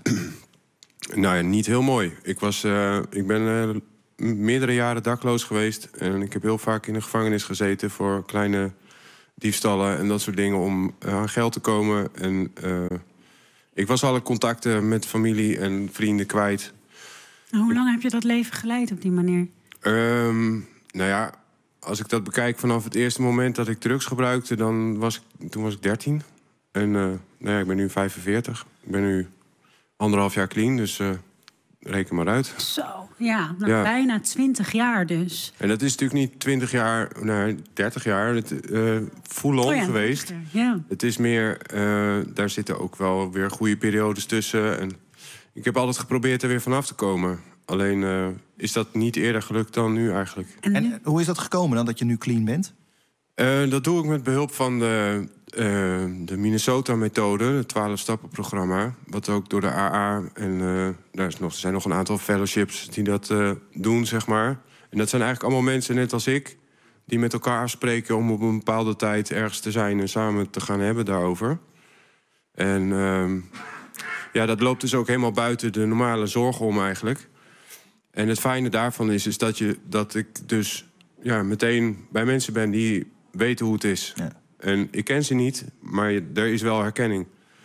S24: Nou ja, niet heel mooi. Ik, was, uh, ik ben... Uh, meerdere jaren dakloos geweest. En ik heb heel vaak in de gevangenis gezeten... voor kleine diefstallen en dat soort dingen... om uh, aan geld te komen. En uh, ik was alle contacten met familie en vrienden kwijt.
S15: En hoe lang heb je dat leven geleid op die manier?
S24: Um, nou ja, als ik dat bekijk vanaf het eerste moment dat ik drugs gebruikte... dan was ik, toen was ik dertien. En uh, nou ja, ik ben nu vijfenveertig. Ik ben nu anderhalf jaar clean, dus... Uh, reken maar uit.
S15: Zo, ja, nou,
S24: ja.
S15: bijna twintig jaar dus.
S24: En dat is natuurlijk niet twintig jaar, nou, dertig jaar, het, uh, full-on
S15: oh ja,
S24: geweest.
S15: Ja.
S24: Het is meer, uh, daar zitten ook wel weer goede periodes tussen. En ik heb altijd geprobeerd er weer vanaf te komen. Alleen uh, is dat niet eerder gelukt dan nu eigenlijk.
S14: En, en hoe is dat gekomen dan, dat je nu clean bent?
S24: Uh, dat doe ik met behulp van de, uh, de Minnesota-methode, het twaalf-stappen-programma. Wat ook door de A A en uh, daar is nog, er zijn nog een aantal fellowships die dat uh, doen, zeg maar. En dat zijn eigenlijk allemaal mensen, net als ik, die met elkaar afspreken om op een bepaalde tijd ergens te zijn en samen te gaan hebben daarover. En uh, ja, dat loopt dus ook helemaal buiten de normale zorgen om eigenlijk. En het fijne daarvan is, is dat, je, dat ik dus ja, meteen bij mensen ben die weten hoe het is. Ja. En ik ken ze niet, maar er is wel herkenning.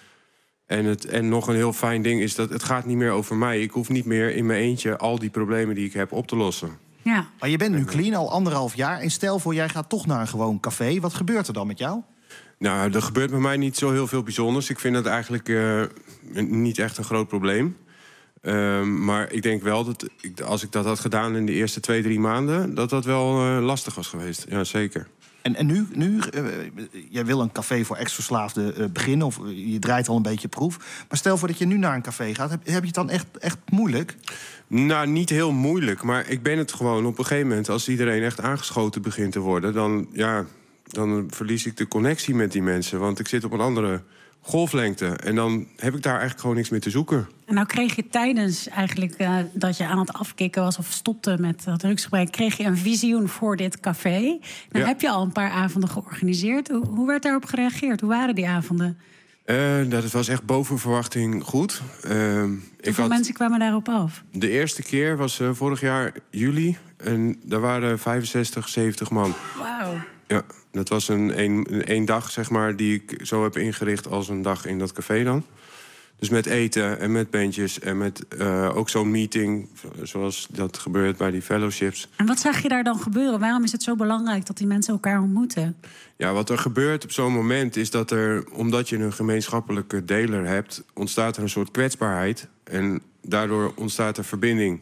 S24: En, het, en nog een heel fijn ding is dat het gaat niet meer over mij. Ik hoef niet meer in mijn eentje al die problemen die ik heb op te lossen.
S15: Ja.
S14: Maar je bent nu clean al anderhalf jaar. En stel voor, jij gaat toch naar een gewoon café. Wat gebeurt er dan met jou?
S24: Nou, er gebeurt met mij niet zo heel veel bijzonders. Ik vind dat eigenlijk uh, niet echt een groot probleem. Uh, maar ik denk wel dat ik, als ik dat had gedaan in de eerste twee, drie maanden... dat dat wel uh, lastig was geweest. Ja, zeker.
S14: En, en nu, nu uh, jij wil een café voor ex-verslaafden uh, beginnen... of uh, je draait al een beetje proef. Maar stel voor dat je nu naar een café gaat. Heb, heb je het dan echt, echt moeilijk?
S24: Nou, niet heel moeilijk. Maar ik ben het gewoon op een gegeven moment... als iedereen echt aangeschoten begint te worden... dan, ja, dan verlies ik de connectie met die mensen. Want ik zit op een andere golflengte. En dan heb ik daar eigenlijk gewoon niks meer te zoeken.
S15: En nou kreeg je tijdens eigenlijk uh, dat je aan het afkicken was... of stopte met dat drugsgebruik... kreeg je een visioen voor dit café. Dan
S24: ja.
S15: heb je al een paar avonden georganiseerd. Hoe, hoe werd daarop gereageerd? Hoe waren die avonden?
S24: Uh, dat was echt boven verwachting goed. Uh,
S15: Hoeveel
S24: ik had...
S15: mensen kwamen daarop af?
S24: De eerste keer was uh, vorig jaar juli. En daar waren vijfenzestig, zeventig man.
S15: Wauw.
S24: Ja, dat was een, een, een, een dag, zeg maar, die ik zo heb ingericht als een dag in dat café dan. Dus met eten en met bandjes en met uh, ook zo'n meeting... zoals dat gebeurt bij die fellowships.
S15: En wat zag je daar dan gebeuren? Waarom is het zo belangrijk dat die mensen elkaar ontmoeten?
S24: Ja, wat er gebeurt op zo'n moment is dat er... omdat je een gemeenschappelijke deler hebt... ontstaat er een soort kwetsbaarheid. En daardoor ontstaat er verbinding.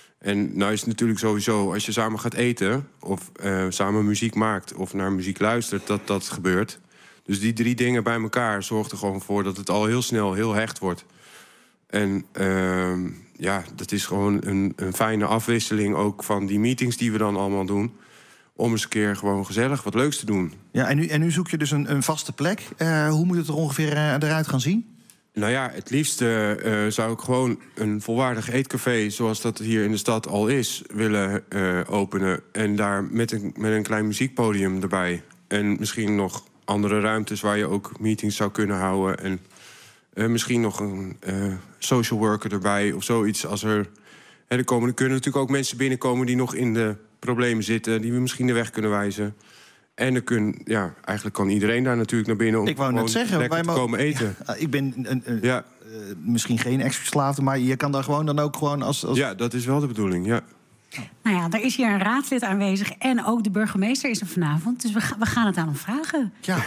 S24: En nou is het natuurlijk sowieso, als je samen gaat eten... of uh, samen muziek maakt of naar muziek luistert, dat dat gebeurt... Dus die drie dingen bij elkaar zorgt er gewoon voor... dat het al heel snel heel hecht wordt. En uh, ja, dat is gewoon een, een fijne afwisseling ook van die meetings die we dan allemaal doen. om eens een keer gewoon gezellig wat leuks te doen.
S14: Ja, en nu, en nu zoek je dus een, een vaste plek. Uh, hoe moet het er ongeveer uh, eruit gaan zien?
S24: Nou ja, het liefst uh, uh, zou ik gewoon een volwaardig eetcafé... zoals dat hier in de stad al is, willen uh, openen. En daar met een, met een klein muziekpodium erbij. En misschien nog andere ruimtes waar je ook meetings zou kunnen houden. En uh, misschien nog een uh, social worker erbij of zoiets. Als er, hè, er, komen, er kunnen natuurlijk ook mensen binnenkomen die nog in de problemen zitten... die we misschien de weg kunnen wijzen. En er kun, ja, eigenlijk kan iedereen daar natuurlijk naar binnen... om
S14: ik wou net zeggen,
S24: lekker
S14: wij
S24: te komen eten.
S14: Ja, ik ben een, een,
S24: ja.
S14: uh, misschien geen ex-verslaafde... maar je kan daar gewoon dan ook gewoon als... als...
S24: Ja, dat is wel de bedoeling, ja.
S15: Nou ja, er is hier een raadslid aanwezig en ook de burgemeester is er vanavond. Dus we, ga, we gaan het aan hem vragen.
S14: Ja,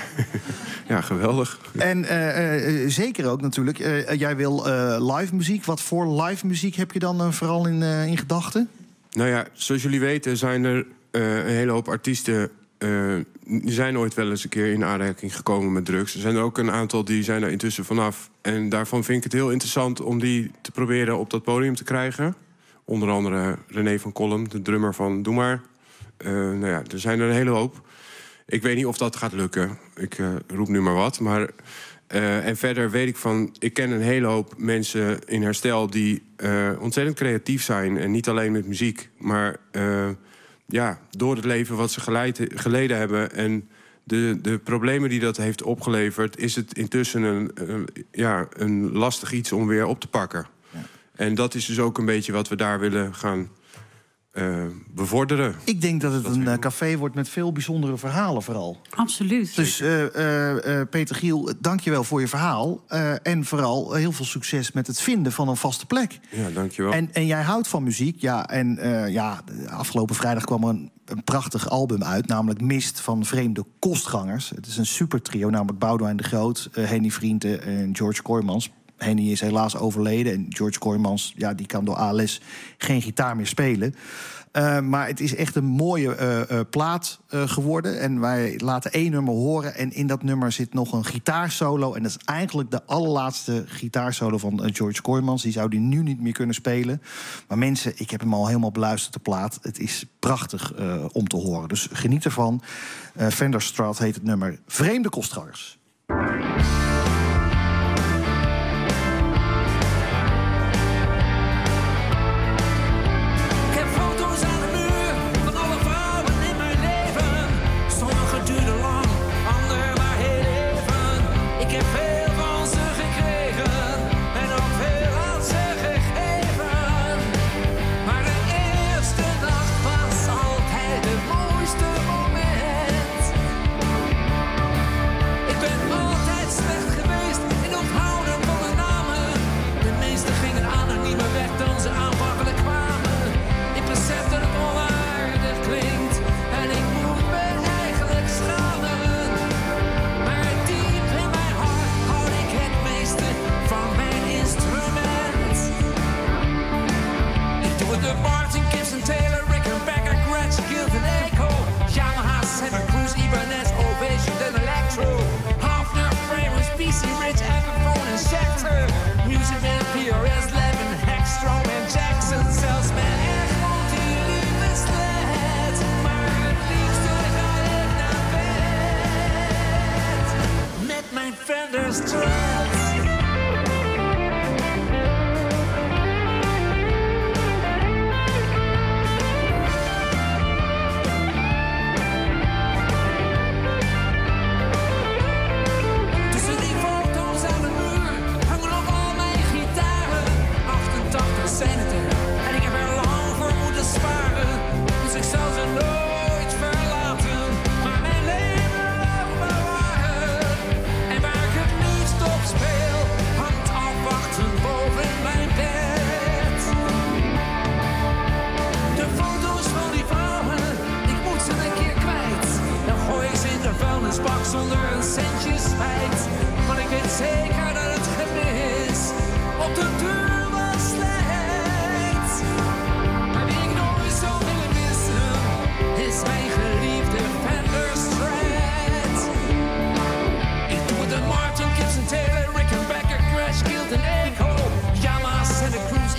S24: ja geweldig.
S14: En uh, uh, zeker ook natuurlijk, uh, jij wil uh, live muziek. Wat voor live muziek heb je dan uh, vooral in, uh, in gedachten?
S24: Nou ja, zoals jullie weten zijn er uh, een hele hoop artiesten... Uh, die zijn ooit wel eens een keer in aanraking gekomen met drugs. Er zijn er ook een aantal die zijn er intussen vanaf. En daarvan vind ik het heel interessant om die te proberen op dat podium te krijgen. Onder andere René van Kolm, de drummer van Doe Maar. Uh, nou ja, er zijn er een hele hoop. Ik weet niet of dat gaat lukken. Ik uh, roep nu maar wat. Maar, uh, en verder weet ik van... Ik ken een hele hoop mensen in herstel die uh, ontzettend creatief zijn. En niet alleen met muziek, maar... Uh, ja, door het leven wat ze geleid, geleden hebben... en de, de problemen die dat heeft opgeleverd... is het intussen een, een, ja, een lastig iets om weer op te pakken. Ja. En dat is dus ook een beetje wat we daar willen gaan uh, bevorderen.
S14: Ik denk dat het
S24: dat
S14: een uh, café wordt met veel bijzondere verhalen vooral.
S15: Absoluut.
S14: Dus uh, uh, uh, Peter Giel, dank je wel voor je verhaal. Uh, en vooral heel veel succes met het vinden van een vaste plek.
S24: Ja, dank je wel.
S14: En, en jij houdt van muziek. Ja, en uh, ja, afgelopen vrijdag kwam er een, een prachtig album uit. Namelijk Mist van Vreemde Kostgangers. Het is een super trio, namelijk Boudewijn de Groot... Uh, Henny Vrienden en George Kooijmans. Henny is helaas overleden en George Kooijmans, ja, die kan door A L S geen gitaar meer spelen. Uh, maar het is echt een mooie uh, uh, plaat uh, geworden. En wij laten één nummer horen. En in dat nummer zit nog een gitaarsolo. En dat is eigenlijk de allerlaatste gitaarsolo van uh, George Kooijmans. Die zou die nu niet meer kunnen spelen. Maar mensen, ik heb hem al helemaal beluisterd, de plaat. Het is prachtig uh, om te horen. Dus geniet ervan. Uh, Venderstraat heet het nummer Vreemde Kostgangers.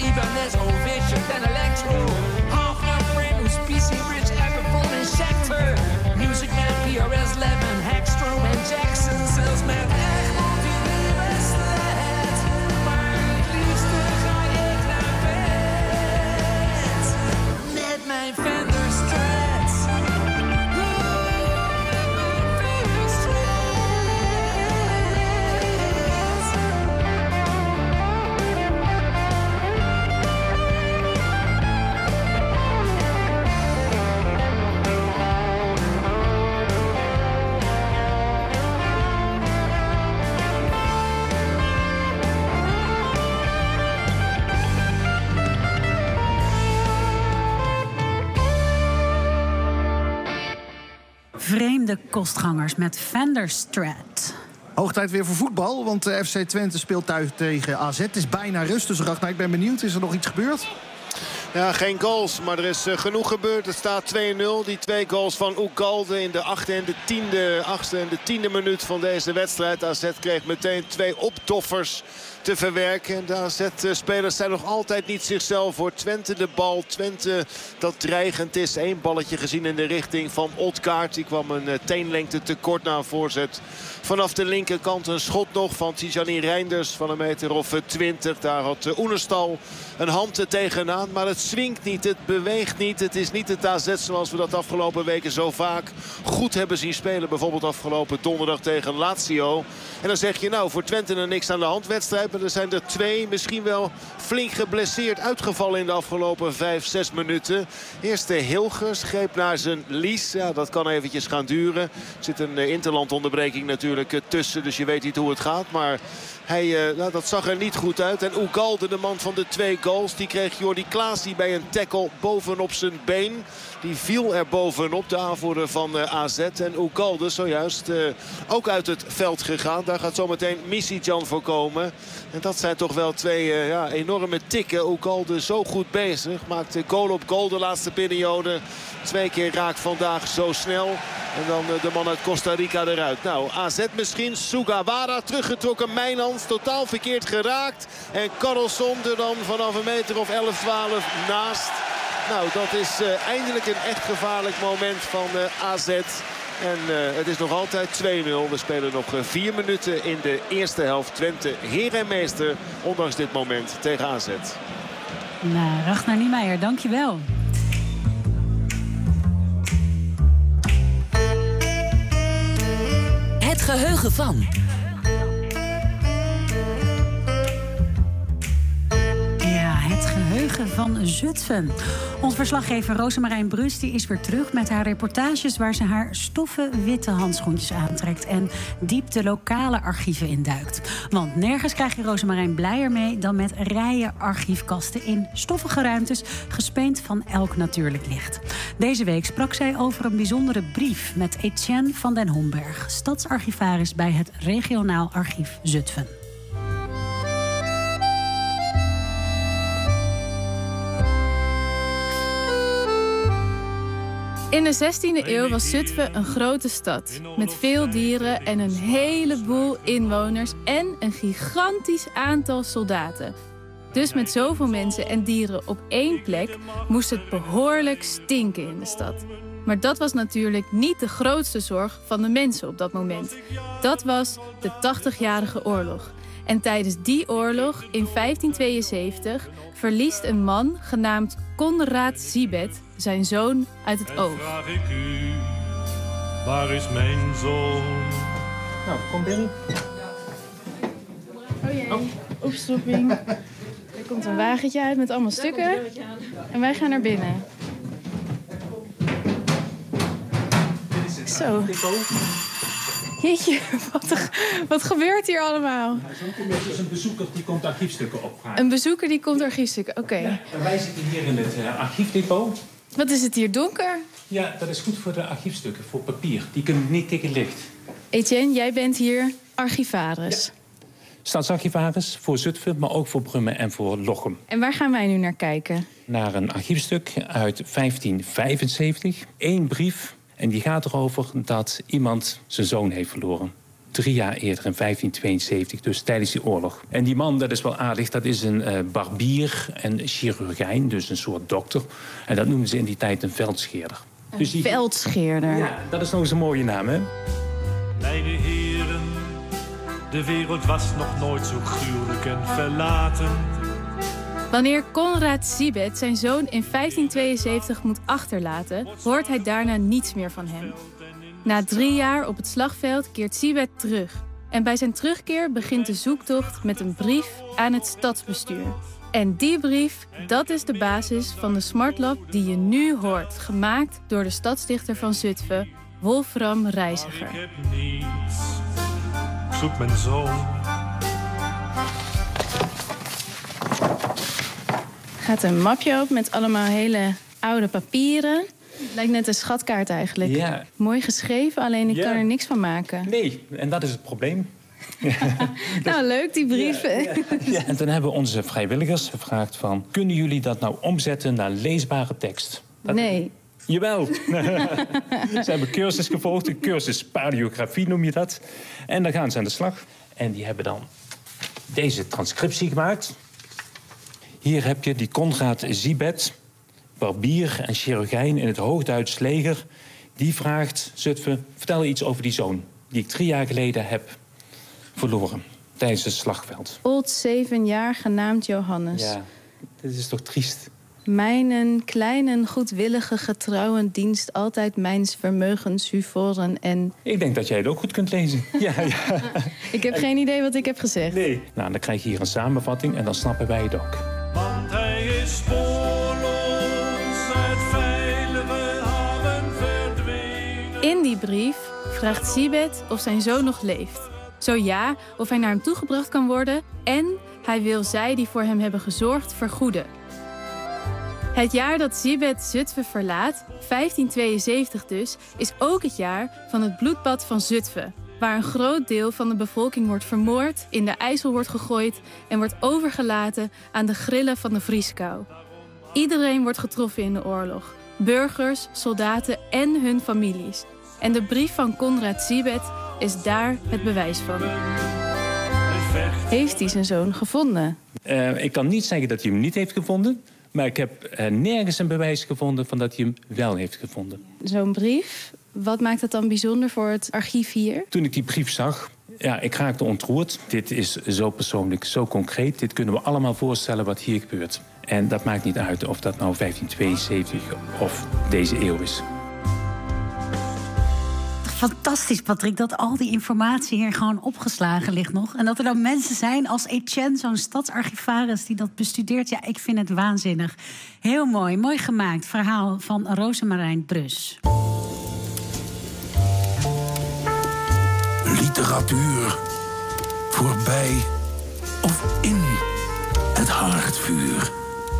S2: Half now frame, who's P C Rich, Epiphone and Schecter.
S15: de kostgangers met Vanderstrat.
S2: Hoog tijd weer voor voetbal, want de F C Twente speelt thuis tegen A Z. Het is bijna rust, dus Ragnar, ik ben benieuwd. Is er nog iets gebeurd?
S17: Ja, geen goals, maar er is uh, genoeg gebeurd. Het staat twee nul. Die twee goals van Ugalde in de achtste en de tiende, achtste en de tiende minuut van deze wedstrijd. A Z kreeg meteen twee optoffers te verwerken. En de A Z-spelers zijn nog altijd niet zichzelf voor. Twente de bal. Twente dat dreigend is. Eén balletje gezien in de richting van Odgaard. Die kwam een uh, teenlengte tekort na een voorzet. Vanaf de linkerkant een schot nog van Tijani Reinders van een meter of twintig. Daar had uh, Oenerstal een hand er tegenaan. Maar het swingt niet, het beweegt niet. Het is niet het A Z zoals we dat afgelopen weken zo vaak goed hebben zien spelen. Bijvoorbeeld afgelopen donderdag tegen Lazio. En dan zeg je nou, voor Twente er niks aan de hand wedstrijd. Maar er zijn er twee misschien wel flink geblesseerd uitgevallen in de afgelopen vijf, zes minuten. Eerste Hilgers greep naar zijn lies. Ja, dat kan eventjes gaan duren. Er zit een uh, interlandonderbreking natuurlijk uh, tussen. Dus je weet niet hoe het gaat. Maar hij, uh, nou, dat zag er niet goed uit. En Ugalde, de man van de twee goals, die kreeg Jordi Klaas die bij een tackle bovenop zijn been. Die viel er bovenop, de aanvoerder van uh, A Z. En Ugalde zojuist uh, ook uit het veld gegaan. Daar gaat zometeen Misicjan voor komen. En dat zijn toch wel twee uh, ja, enorme tikken. Ugalde zo goed bezig. Maakte goal op goal de laatste periode. Twee keer raak vandaag zo snel. En dan uh, de man uit Costa Rica eruit. Nou, A Z misschien. Sugawara teruggetrokken. Mijnans totaal verkeerd geraakt. En Carlson er dan vanaf een meter of elf, twaalf naast. Nou, dat is uh, eindelijk een echt gevaarlijk moment van uh, A Z. En uh, het is nog altijd twee nul. We spelen nog uh, vier minuten in de eerste helft. Twente heer en meester, ondanks dit moment, tegen A Z.
S15: Nou, Ragnar Niemeyer, dankjewel.
S16: Het geheugen van...
S15: Geheugen van Zutphen. Ons verslaggever Rosemarijn Brus die is weer terug met haar reportages waar ze haar stoffen witte handschoentjes aantrekt en diep de lokale archieven induikt. Want nergens krijg je Rosemarijn blijer mee dan met rijen archiefkasten in stoffige ruimtes, gespeend van elk natuurlijk licht. Deze week sprak zij over een bijzondere brief met Etienne van den Homberg, stadsarchivaris bij het Regionaal Archief Zutphen.
S3: In de zestiende eeuw was Zutphen een grote stad. Met veel dieren en een heleboel inwoners en een gigantisch aantal soldaten. Dus met zoveel mensen en dieren op één plek moest het behoorlijk stinken in de stad. Maar dat was natuurlijk niet de grootste zorg van de mensen op dat moment. Dat was de tachtigjarige oorlog. En tijdens die oorlog in vijftien tweeënzeventig verliest een man genaamd Konrad Sibet zijn zoon uit het oog.
S4: Vraag ik u, waar is mijn zoon?
S6: Nou, kom binnen.
S3: Oh jee, opstopping. Er komt een wagentje uit met allemaal stukken. En wij gaan naar binnen. Zo. Jeetje, wat, wat gebeurt hier allemaal?
S6: Het is een bezoeker die komt archiefstukken opvragen.
S3: Een bezoeker die komt archiefstukken, oké. Okay.
S6: Ja, wij zitten hier in het uh, archiefdepot.
S3: Wat is het hier donker?
S6: Ja, dat is goed voor de archiefstukken, voor papier. Die kunnen niet tegen licht.
S3: Etienne, jij bent hier archivaris. Ja.
S6: Stadsarchivaris voor Zutphen, maar ook voor Brummen en voor Lochem.
S3: En waar gaan wij nu naar kijken?
S6: Naar een archiefstuk uit vijftien vijfenzeventig. Eén brief. En die gaat erover dat iemand zijn zoon heeft verloren. Drie jaar eerder, in vijftien tweeënzeventig, dus tijdens die oorlog. En die man, dat is wel aardig, dat is een uh, barbier en chirurgijn, dus een soort dokter. En dat noemden ze in die tijd een veldscheerder.
S3: Een
S6: dus die...
S3: veldscheerder?
S6: Ja, dat is nog eens een mooie naam, hè?
S4: Mijn heren, de wereld was nog nooit zo gruwelijk en verlaten.
S3: Wanneer Konrad Sibet zijn zoon in vijftien tweeënzeventig moet achterlaten, hoort hij daarna niets meer van hem. Na drie jaar op het slagveld keert Sibet terug. En bij zijn terugkeer begint de zoektocht met een brief aan het stadsbestuur. En die brief, dat is de basis van de Smartlab die je nu hoort, gemaakt door de stadsdichter van Zutphen, Wolfram Reiziger.
S4: Ik heb niets, zoek mijn zoon.
S3: Gaat een mapje op met allemaal hele oude papieren. Lijkt net een schatkaart eigenlijk.
S6: Ja.
S3: Mooi geschreven, alleen ik
S6: Ja.
S3: kan er niks van maken.
S6: Nee, en dat is het probleem.
S3: Nou, leuk die brieven.
S6: Ja, ja. Ja, en toen hebben we onze vrijwilligers gevraagd van... kunnen jullie dat nou omzetten naar leesbare tekst? Dat...
S3: Nee.
S6: Jawel. Ze hebben cursus gevolgd, een cursus paleografie noem je dat. En dan gaan ze aan de slag. En die hebben dan deze transcriptie gemaakt. Hier heb je die Konrad Siebert, barbier en chirurgijn in het Hoogduits leger. Die vraagt Zutphen, vertel iets over die zoon... die ik drie jaar geleden heb verloren tijdens het slagveld.
S3: Old zeven jaar, genaamd Johannes.
S6: Ja, dit is toch triest.
S3: Mijnen kleine, goedwillige, getrouwen dienst... altijd mijns vermeugens huvoren en...
S6: Ik denk dat jij het ook goed kunt lezen. Ja, ja.
S3: Ik heb geen idee wat ik heb gezegd.
S6: Nee. Nou, dan krijg je hier een samenvatting en dan snappen wij het ook.
S4: Want hij is spoorloos uit veilige haven verdwenen.
S3: In die brief vraagt Siebert of zijn zoon nog leeft. Zo ja, of hij naar hem toegebracht kan worden... en hij wil zij die voor hem hebben gezorgd vergoeden. Het jaar dat Siebert Zutphen verlaat, vijftien tweeënzeventig dus... is ook het jaar van het bloedbad van Zutphen... waar een groot deel van de bevolking wordt vermoord, in de IJssel wordt gegooid... en wordt overgelaten aan de grillen van de vrieskou. Iedereen wordt getroffen in de oorlog. Burgers, soldaten en hun families. En de brief van Konrad Siebert is daar het bewijs van. Heeft hij zijn zoon gevonden?
S6: Uh, ik kan niet zeggen dat hij hem niet heeft gevonden... maar ik heb uh, nergens een bewijs gevonden van dat hij hem wel heeft gevonden.
S3: Zo'n brief, wat maakt het dan bijzonder voor het archief hier?
S6: Toen ik die brief zag, ja, ik raakte ontroerd. Dit is zo persoonlijk, zo concreet. Dit kunnen we allemaal voorstellen wat hier gebeurt. En dat maakt niet uit of dat nou vijftien tweeënzeventig of deze eeuw is.
S15: Fantastisch, Patrick, dat al die informatie hier gewoon opgeslagen ligt nog. En dat er dan mensen zijn als Etienne, zo'n stadsarchivaris die dat bestudeert. Ja, ik vind het waanzinnig. Heel mooi, mooi gemaakt. Verhaal van Rosemarijn Brus.
S5: Literatuur. Voorbij of in het haardvuur.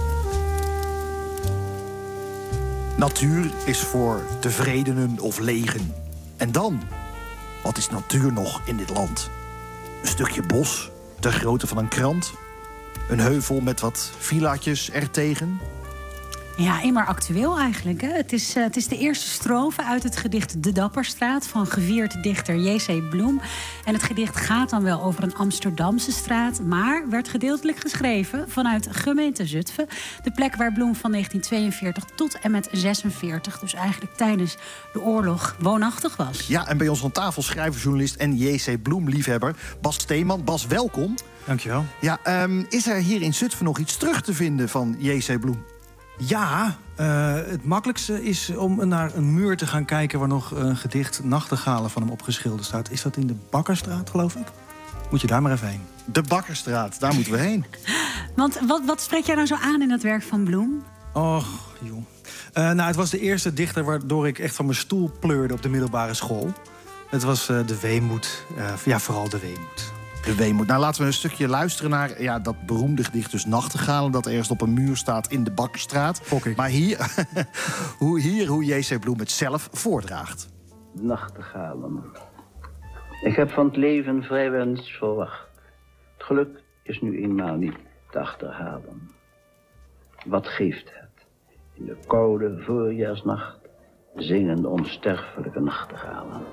S2: Natuur is voor tevredenen of legen. En dan? Wat is natuur nog in dit land? Een stukje bos, ter grootte van een krant. Een heuvel met wat villaatjes ertegen.
S15: Ja, immer actueel eigenlijk. Hè? Het, is, uh, het is de eerste strofe uit het gedicht De Dapperstraat... van gevierd dichter J C Bloem. En het gedicht gaat dan wel over een Amsterdamse straat... maar werd gedeeltelijk geschreven vanuit gemeente Zutphen. De plek waar Bloem van negentien tweeënveertig tot en met zesenveertig... dus eigenlijk tijdens de oorlog woonachtig was.
S2: Ja, en bij ons aan tafel schrijverjournalist en J C Bloem-liefhebber Bas Steeman. Bas, welkom.
S7: Dankjewel.
S2: Ja, um, is er hier in Zutphen nog iets terug te vinden van J C Bloem?
S7: Ja, uh, het makkelijkste is om naar een muur te gaan kijken... waar nog een gedicht Nachtegalen van hem opgeschilderd staat. Is dat in de Bakkerstraat, geloof ik? Moet je daar maar even heen.
S2: De Bakkerstraat, daar moeten we heen.
S15: Want wat, wat spreekt jij nou zo aan in het werk van Bloem?
S7: Och, joh. Uh, nou, het was de eerste dichter waardoor ik echt van mijn stoel pleurde op de middelbare school. Het was uh, de weemoed, uh, ja, vooral de weemoed.
S2: De weemoed. Nou, laten we een stukje luisteren naar ja, dat beroemde gedicht dus Nachtegalen... dat ergens op een muur staat in de Bakkerstraat. Maar hier, hoe, hier hoe J C Bloem het zelf voordraagt.
S8: Nachtegalen. Ik heb van het leven vrijwel niets verwacht. Het geluk is nu eenmaal niet te achterhalen. Wat geeft het? In de koude voorjaarsnacht zingen de onsterfelijke nachtegalen.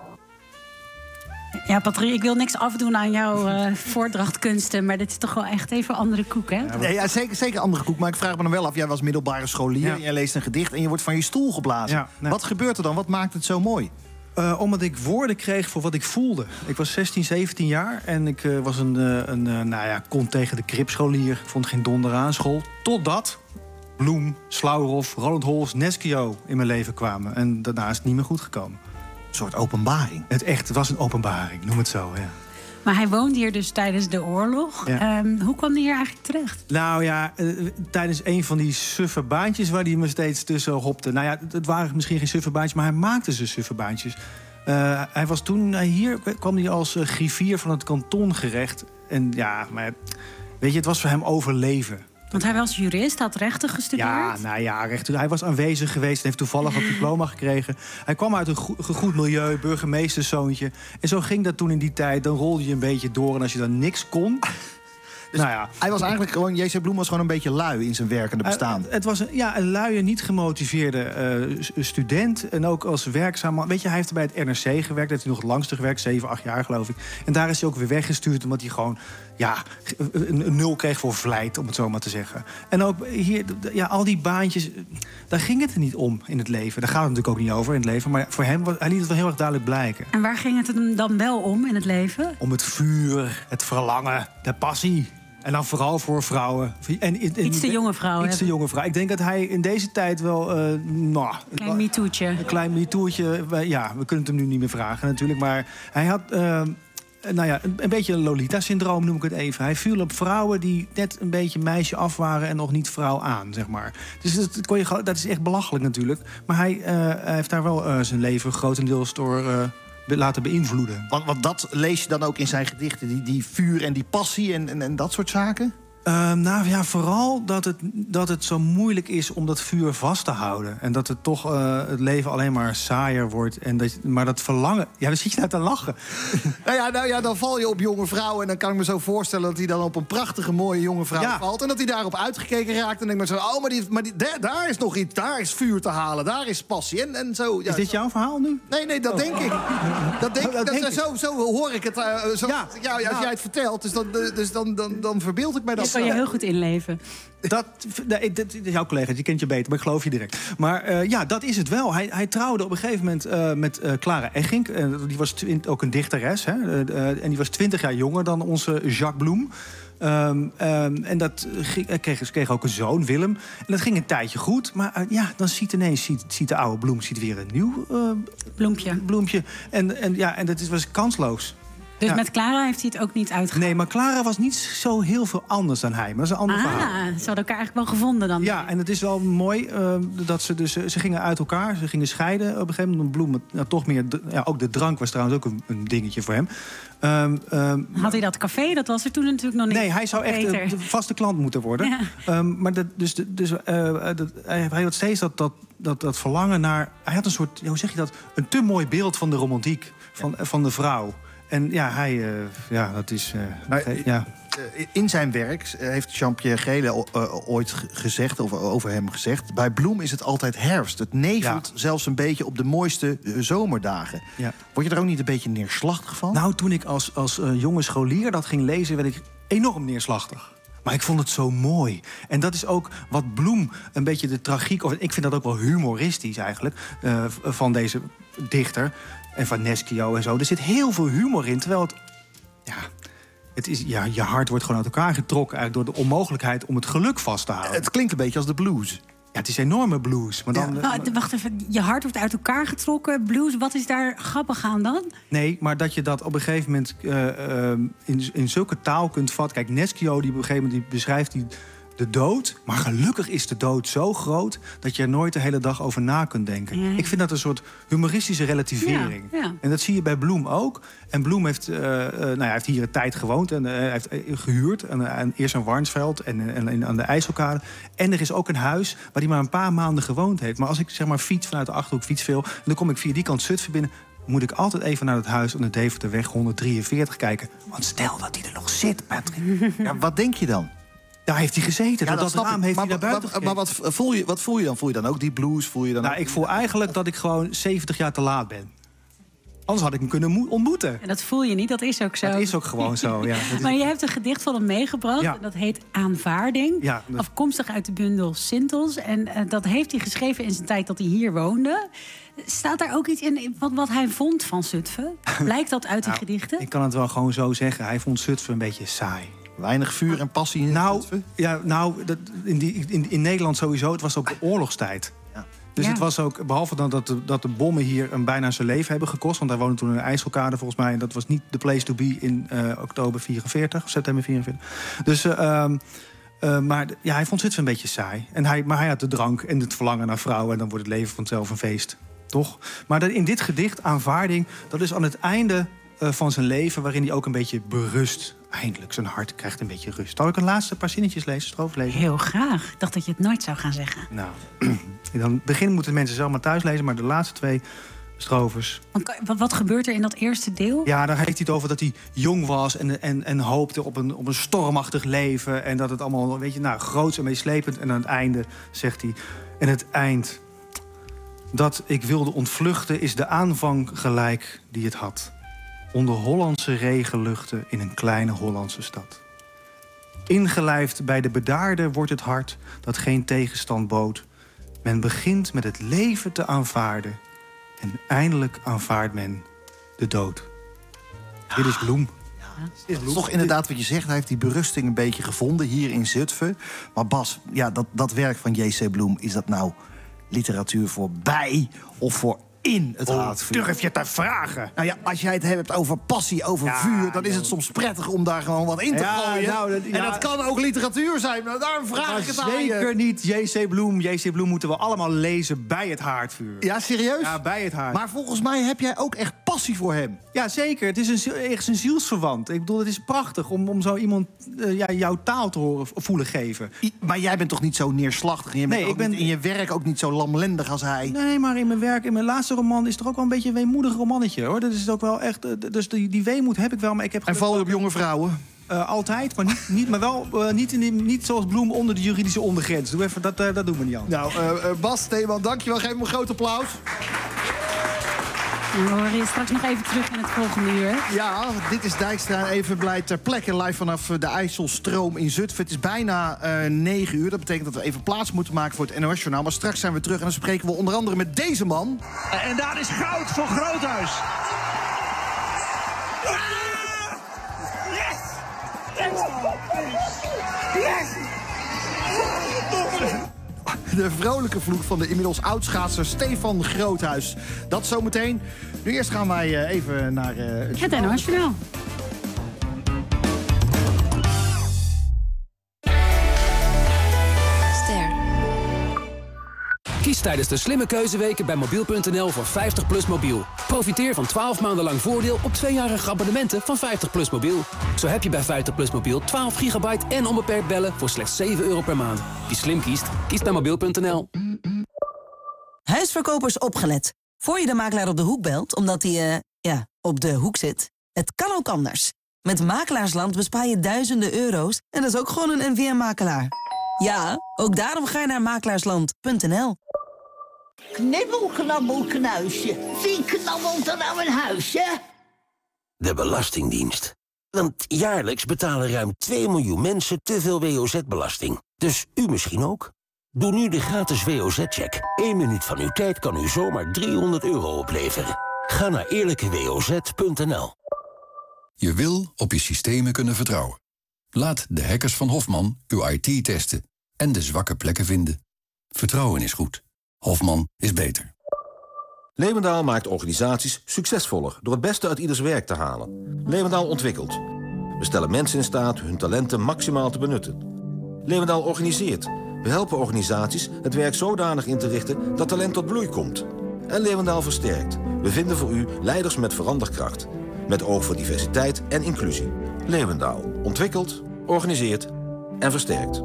S15: Ja, Patrick, ik wil niks afdoen aan jouw uh, voordrachtkunsten... maar dit is toch wel echt even andere koek, hè?
S2: Ja, ja, zeker, zeker andere koek, maar ik vraag me dan wel af... jij was middelbare scholier, ja. Jij leest een gedicht en je wordt van je stoel geblazen. Ja, nee. Wat gebeurt er dan? Wat maakt het zo mooi?
S7: Uh, omdat ik woorden kreeg voor wat ik voelde. Ik was zestien, zeventien jaar en ik uh, was een, uh, een uh, nou ja, kon tegen de kripscholier. Ik vond geen donder aan school. Totdat Bloem, Slauwerhoff, Roland Holst, Neschio in mijn leven kwamen. En daarna is het niet meer goed gekomen.
S2: Een soort openbaring.
S7: Het echt, het was een openbaring, noem het zo, ja.
S15: Maar hij woonde hier dus tijdens de oorlog. Ja. Um, hoe kwam hij hier eigenlijk terecht?
S7: Nou ja, uh, tijdens een van die suffe baantjes waar hij me steeds tussen hopte. Nou ja, het waren misschien geen suffe baantjes, maar hij maakte ze suffe baantjes. Uh, hij was toen, uh, hier kwam hij als uh, griffier van het kantongerecht. En ja, maar weet je, het was voor hem overleven.
S15: Want hij was jurist, had rechten gestudeerd.
S7: Ja, nou ja, rechter, hij was aanwezig geweest en heeft toevallig een diploma gekregen. Hij kwam uit een goed, goed milieu, burgemeesterzoontje. En zo ging dat toen in die tijd. Dan rolde je een beetje door en als je dan niks kon...
S2: Dus
S7: nou ja.
S2: Hij was eigenlijk gewoon, J C Bloem was gewoon een beetje lui in zijn werkende bestaan.
S7: Uh, het was een, ja, een luie, niet gemotiveerde uh, student. En ook als werkzaam man. Weet je, hij heeft bij het R N C gewerkt. Daar heeft hij nog het langste gewerkt, zeven, acht jaar geloof ik. En daar is hij ook weer weggestuurd omdat hij gewoon ja, een, een nul kreeg voor vlijt, om het zo maar te zeggen. En ook hier, ja, al die baantjes, daar ging het er niet om in het leven. Daar gaat het natuurlijk ook niet over in het leven. Maar voor hem, hij liet het wel heel erg duidelijk blijken.
S15: En waar ging het hem dan wel om in het leven?
S7: Om het vuur, het verlangen, de passie. En dan vooral voor vrouwen. En, en,
S15: iets te jonge vrouwen.
S7: Iets te jonge vrouwen. Ik denk dat hij in deze tijd wel... Uh, nou,
S15: een klein MeToo'tje.
S7: Een klein MeToo'tje. Ja, we kunnen het hem nu niet meer vragen natuurlijk. Maar hij had uh, nou ja, een, een beetje een Lolita-syndroom, noem ik het even. Hij viel op vrouwen die net een beetje meisje af waren... en nog niet vrouw aan, zeg maar. Dus dat, kon je, dat is echt belachelijk natuurlijk. Maar hij, uh, hij heeft daar wel uh, zijn leven grotendeels door... Uh, laten beïnvloeden.
S2: Want, want dat lees je dan ook in zijn gedichten, die, die vuur en die passie en, en, en dat soort zaken?
S7: Uh, nou ja, vooral dat het, dat het zo moeilijk is om dat vuur vast te houden. En dat het toch uh, het leven alleen maar saaier wordt. En dat, maar dat verlangen... Ja, dan zit je daar te lachen.
S2: Nou ja, nou ja, dan val je op jonge vrouwen. En dan kan ik me zo voorstellen dat hij dan op een prachtige, mooie jonge vrouw ja. valt. En dat hij daarop uitgekeken raakt. En denk maar zo, oh, maar, die, maar die, daar, daar is nog iets. Daar is vuur te halen. Daar is passie. En, en zo, ja,
S7: is dit
S2: zo.
S7: jouw verhaal nu?
S2: Nee, nee, dat oh. denk ik. Dat denk, dat
S7: dat
S2: denk zo, zo hoor ik het. Uh, zo, ja. Ja, als
S7: ja.
S2: jij het vertelt, dus dan, dus dan, dan, dan verbeeld ik mij dat.
S15: Dat kan je heel goed inleven.
S7: Dat, dat, dat is jouw collega, die kent je beter, maar ik geloof je direct. Maar uh, ja, dat is het wel. Hij, hij trouwde op een gegeven moment uh, met uh, Clara Eggink. Uh, die was twint, ook een dichteres. Hè? Uh, uh, en die was twintig jaar jonger dan onze Jacques Bloem. Um, um, en dat ging, kreeg, ze kreeg ook een zoon, Willem. En dat ging een tijdje goed. Maar uh, ja, dan ziet ineens ziet, ziet de oude Bloem ziet weer een nieuw uh,
S15: bloempje.
S7: bloempje. En, en, ja, en dat is, was kansloos.
S15: Dus
S7: ja.
S15: met Clara heeft hij het ook niet uitgehaald?
S7: Nee, maar Clara was niet zo heel veel anders dan hij. Maar dat is een ander
S15: ah,
S7: verhaal.
S15: Ze hadden elkaar eigenlijk wel gevonden dan.
S7: Ja, en het is wel mooi uh, dat ze dus... Ze gingen uit elkaar, ze gingen scheiden op een gegeven moment. Bloem, nou, toch meer... Ja, ook de drank was trouwens ook een, een dingetje voor hem. Um, um,
S15: had hij dat café? Dat was er toen natuurlijk nog niet.
S7: Nee, hij zou echt de, de vaste klant moeten worden. Ja. Um, maar dat, dus, dus, uh, dat, hij had steeds dat, dat, dat, dat verlangen naar... Hij had een soort, hoe zeg je dat? Een te mooi beeld van de romantiek, van, ja. van de vrouw. En ja, hij, uh, ja, dat is... Uh,
S2: maar,
S7: ja.
S2: In zijn werk heeft Jean-Pierre Geelen uh, ooit gezegd, of over hem gezegd... bij Bloem is het altijd herfst. Het nevelt ja. zelfs een beetje op de mooiste uh, zomerdagen. Ja. Word je er ook niet een beetje neerslachtig van?
S7: Nou, toen ik als, als uh, jonge scholier dat ging lezen... werd ik enorm neerslachtig. Maar ik vond het zo mooi. En dat is ook wat Bloem een beetje de tragiek... of ik vind dat ook wel humoristisch eigenlijk, uh, van deze dichter... en van Neschio en zo. Er zit heel veel humor in, terwijl het... Ja, het is, ja, je hart wordt gewoon uit elkaar getrokken... eigenlijk door de onmogelijkheid om het geluk vast te houden.
S2: Het klinkt een beetje als de blues.
S7: Ja, het is enorme blues. Maar dan,
S15: ja. nou, wacht even, je hart wordt uit elkaar getrokken. Blues, wat is daar grappig aan dan?
S7: Nee, maar dat je dat op een gegeven moment uh, uh, in, in zulke taal kunt vatten. Kijk, Neschio die op een gegeven moment die beschrijft die de dood. Maar gelukkig is de dood zo groot dat je er nooit de hele dag over na kunt denken. Ja. Ik vind dat een soort humoristische relativering. Ja, ja. En dat zie je bij Bloem ook. En Bloem heeft, uh, uh, nou, hij heeft hier een tijd gewoond en uh, hij heeft gehuurd. En, en eerst aan Warnsveld en, en, en aan de IJsselkade. En er is ook een huis waar hij maar een paar maanden gewoond heeft. Maar als ik zeg maar fiets vanuit de Achterhoek fiets veel, dan kom ik via die kant Zutphen binnen. Moet ik altijd even naar het huis aan de Deventerweg honderddrieënveertig kijken. Want stel dat hij er nog zit, Patrick.
S2: Ja, wat denk je dan?
S7: Daar heeft hij gezeten. Ja, dat dat raam heeft
S2: maar,
S7: hij naar buiten
S2: maar, maar wat voel, je, wat voel je dan? Voel je dan ook die blues? Voel je dan
S7: nou,
S2: ook...
S7: ik voel eigenlijk dat ik gewoon zeventig jaar te laat ben. Anders had ik hem kunnen ontmoeten.
S15: En dat voel je niet, dat is ook zo.
S7: Dat is ook gewoon zo, ja.
S15: Maar je hebt een gedicht van hem meegebracht. Ja. Dat heet Aanvaarding.
S7: Ja, dat...
S15: Afkomstig uit de bundel Sintels. En uh, dat heeft hij geschreven in zijn tijd dat hij hier woonde. Staat daar ook iets in wat, wat hij vond van Zutphen? Blijkt dat uit die nou, gedichten?
S7: Ik kan het wel gewoon zo zeggen. Hij vond Zutphen een beetje saai.
S2: Weinig vuur en passie in
S7: nou,
S2: Zutphen?
S7: Ja, nou, dat, in, die, in, in Nederland sowieso. Het was ook de oorlogstijd. Ja. Dus ja. het was ook, behalve dan dat de, dat de bommen hier hem bijna zijn leven hebben gekost... want hij woonde toen in een IJsselkade volgens mij... en dat was niet de place to be in uh, oktober vierenveertig, of september vierenveertig. Dus, uh, uh, maar ja, hij vond Zutphen een beetje saai. En hij, maar hij had de drank en het verlangen naar vrouwen... en dan wordt het leven vanzelf een feest, toch? Maar dat, in dit gedicht, Aanvaarding, dat is aan het einde... Uh, van zijn leven, waarin hij ook een beetje berust Eindelijk, zijn hart krijgt een beetje rust. Zal ik een laatste paar zinnetjes lezen, stroof lezen?
S15: Heel graag. Ik dacht dat je het nooit zou gaan zeggen.
S7: Nou, in het begin moeten mensen zelf maar thuis lezen... maar de laatste twee strofes...
S15: Wat, wat gebeurt er in dat eerste deel?
S7: Ja, daar heeft hij het over dat hij jong was... en, en, en hoopte op een, op een stormachtig leven... en dat het allemaal, weet je, nou, groots en meeslepend... en aan het einde zegt hij... en het eind... dat ik wilde ontvluchten is de aanvang gelijk die het had. Onder Hollandse regenluchten in een kleine Hollandse stad. Ingelijfd bij de bedaarde wordt het hart dat geen tegenstand bood. Men begint met het leven te aanvaarden. En eindelijk aanvaardt men de dood. Ja. Dit is Bloem.
S2: Het is toch inderdaad wat je zegt. Hij heeft die berusting een beetje gevonden hier in Zutphen. Maar Bas, ja, dat, dat werk van J C Bloem, is dat nou literatuur voor bij of voor in het
S7: Oh,
S2: haardvuur?
S7: durf je te vragen?
S2: Nou ja, als jij het hebt over passie, over
S7: Ja,
S2: vuur... dan is
S7: joh.
S2: het soms prettig om daar gewoon wat in te
S7: Ja,
S2: gooien.
S7: nou, dat-
S2: En
S7: ja.
S2: dat kan ook literatuur zijn. Nou, daarom vraag
S7: Maar
S2: ik het aan je.
S7: zeker niet J C Bloem. J C Bloem moeten we allemaal lezen bij het haardvuur.
S2: Ja, serieus?
S7: Ja, bij het haard.
S2: Maar volgens mij heb jij ook echt passie voor hem.
S7: Ja, zeker. Het is een, ziel- echt een zielsverwant. Ik bedoel, het is prachtig om, om zo iemand uh, ja, jouw taal te horen voelen geven.
S2: I, maar jij bent toch niet zo neerslachtig? En je bent
S7: Nee,
S2: ook
S7: ik ben-
S2: niet in je werk ook niet zo lamlendig als hij?
S7: Nee, maar in mijn werk, in mijn laatste roman... is er ook wel een beetje een weemoedig romannetje, hoor. Dat is ook wel echt... uh, dus die, die weemoed heb ik wel, maar ik heb...
S2: En val je op jonge vrouwen?
S7: Uh, altijd, maar, niet, niet, maar wel uh, niet, in die, niet zoals Bloem onder de juridische ondergrens. Doe even, dat, uh, dat doen we niet aan.
S2: Nou, uh, uh, Bas Steeman, dankjewel. Geef hem een groot applaus.
S15: We horen je straks nog even terug in het volgende uur.
S2: Ja, dit is Dijkstra even blij ter plekke live vanaf de IJsselstroom in Zutphen. Het is bijna uh, negen uur. Dat betekent dat we even plaats moeten maken voor het N O S-journaal. Maar straks zijn we terug en dan spreken we onder andere met deze man.
S9: En daar is goud voor Groothuis. Yes! Yes!
S2: De vrolijke vloek van de inmiddels oudschaatser Stefan Groothuis. Dat zometeen. Nu eerst gaan wij uh, even naar uh, het...
S15: Het N O S-journaal.
S10: Kies tijdens de slimme keuzeweken bij mobiel punt n l voor vijftig plus mobiel. Profiteer van twaalf maanden lang voordeel op tweejarige abonnementen van vijftig plus mobiel. Zo heb je bij vijftig plus mobiel twaalf gigabyte en onbeperkt bellen voor slechts zeven euro per maand. Wie slim kiest, kiest bij mobiel punt n l.
S1: Huisverkopers opgelet. Voor je de makelaar op de hoek belt, omdat hij, uh, ja, op de hoek zit. Het kan ook anders. Met Makelaarsland bespaar je duizenden euro's en dat is ook gewoon een N V M-makelaar. Ja, ook daarom ga je naar makelaarsland punt n l.
S11: Knibbel, knabbel, knuisje. Wie knabbelt er nou een huisje?
S12: De Belastingdienst. Want jaarlijks betalen ruim twee miljoen mensen te veel W O Z-belasting. Dus u misschien ook? Doe nu de gratis W O Z-check. Eén minuut van uw tijd kan u zomaar driehonderd euro opleveren. Ga naar eerlijke w o z punt n l.
S25: Je wil op je systemen kunnen vertrouwen. Laat de hackers van Hofman uw I T testen en de zwakke plekken vinden. Vertrouwen is goed. Hofman is beter.
S26: Levendaal maakt organisaties succesvoller door het beste uit ieders werk te halen. Levendaal ontwikkelt. We stellen mensen in staat hun talenten maximaal te benutten. Levendaal organiseert. We helpen organisaties het werk zodanig in te richten dat talent tot bloei komt. En Levendaal versterkt. We vinden voor u leiders met veranderkracht. Met oog voor diversiteit en inclusie. Levendaal ontwikkelt, organiseert en versterkt.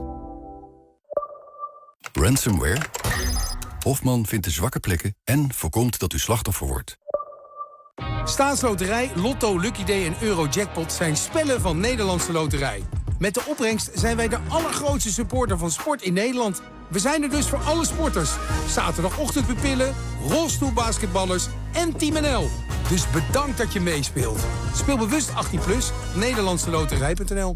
S25: Ransomware? Hofman vindt de zwakke plekken en voorkomt dat u slachtoffer wordt.
S27: Staatsloterij, Lotto, Lucky Day en Eurojackpot zijn spellen van Nederlandse Loterij. Met de opbrengst zijn wij de allergrootste supporter van sport in Nederland. We zijn er dus voor alle sporters. Zaterdagochtendpupillen, rolstoelbasketballers en Team N L. Dus bedankt dat je meespeelt. Speel bewust achttien plus, nederlandse loterij punt n l.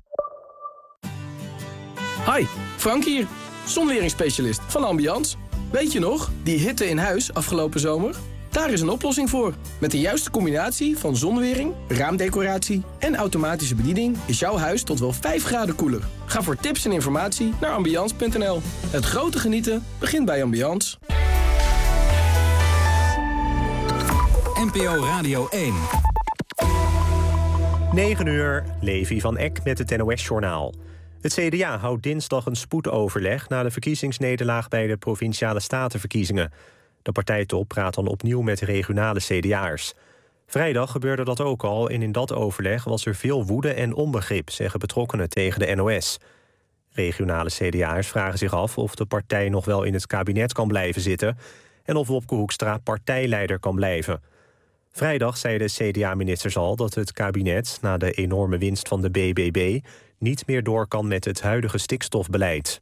S28: Hi, Frank hier, zonweringsspecialist van Ambiance. Weet je nog, die hitte in huis afgelopen zomer? Daar is een oplossing voor. Met de juiste combinatie van zonwering, raamdecoratie en automatische bediening is jouw huis tot wel vijf graden koeler. Ga voor tips en informatie naar ambiance punt n l. Het grote genieten begint bij Ambiance.
S29: N P O Radio één.
S30: negen uur, Levi van Eck met het N O S-journaal. Het C D A houdt dinsdag een spoedoverleg na de verkiezingsnederlaag bij de Provinciale Statenverkiezingen. De partijtop praat dan opnieuw met regionale C D A'ers. Vrijdag gebeurde dat ook al en in dat overleg was er veel woede en onbegrip, zeggen betrokkenen tegen de N O S. Regionale C D A'ers vragen zich af of de partij nog wel in het kabinet kan blijven zitten en of Wopke Hoekstra partijleider kan blijven. Vrijdag zeiden C D A-ministers al dat het kabinet, na de enorme winst van de B B B, niet meer door kan met het huidige stikstofbeleid.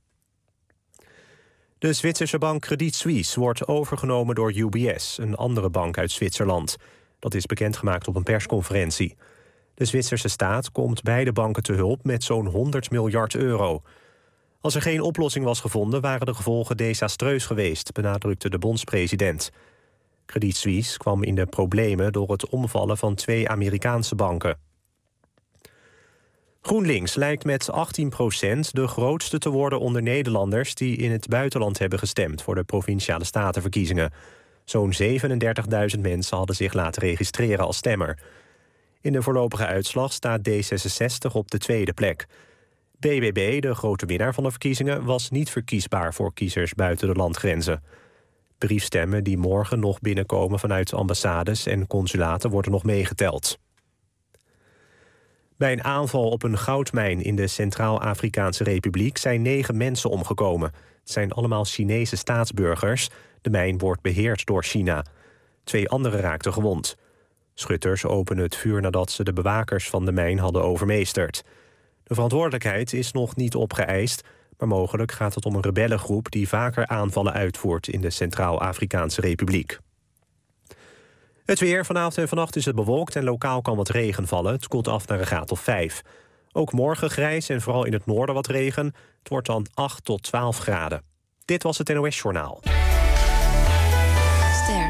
S30: De Zwitserse bank Credit Suisse wordt overgenomen door U B S, een andere bank uit Zwitserland. Dat is bekendgemaakt op een persconferentie. De Zwitserse staat komt beide banken te hulp met zo'n honderd miljard euro. Als er geen oplossing was gevonden, waren de gevolgen desastreus geweest, benadrukte de bondspresident. Credit Suisse kwam in de problemen door het omvallen van twee Amerikaanse banken. GroenLinks lijkt met achttien procent de grootste te worden onder Nederlanders die in het buitenland hebben gestemd voor de Provinciale Statenverkiezingen. Zo'n zevenendertigduizend mensen hadden zich laten registreren als stemmer. In de voorlopige uitslag staat D zesenzestig op de tweede plek. B B B, de grote winnaar van de verkiezingen, was niet verkiesbaar voor kiezers buiten de landgrenzen. Briefstemmen die morgen nog binnenkomen vanuit ambassades en consulaten worden nog meegeteld. Bij een aanval op een goudmijn in de Centraal-Afrikaanse Republiek zijn negen mensen omgekomen. Het zijn allemaal Chinese staatsburgers. De mijn wordt beheerd door China. Twee anderen raakten gewond. Schutters openen het vuur nadat ze de bewakers van de mijn hadden overmeesterd. De verantwoordelijkheid is nog niet opgeëist, maar mogelijk gaat het om een rebellengroep die vaker aanvallen uitvoert in de Centraal-Afrikaanse Republiek. Het weer. Vanavond en vannacht is het bewolkt en lokaal kan wat regen vallen. Het koelt af naar een graad of vijf. Ook morgen grijs en vooral in het noorden wat regen. Het wordt dan acht tot twaalf graden. Dit was het N O S-journaal.
S13: Ster.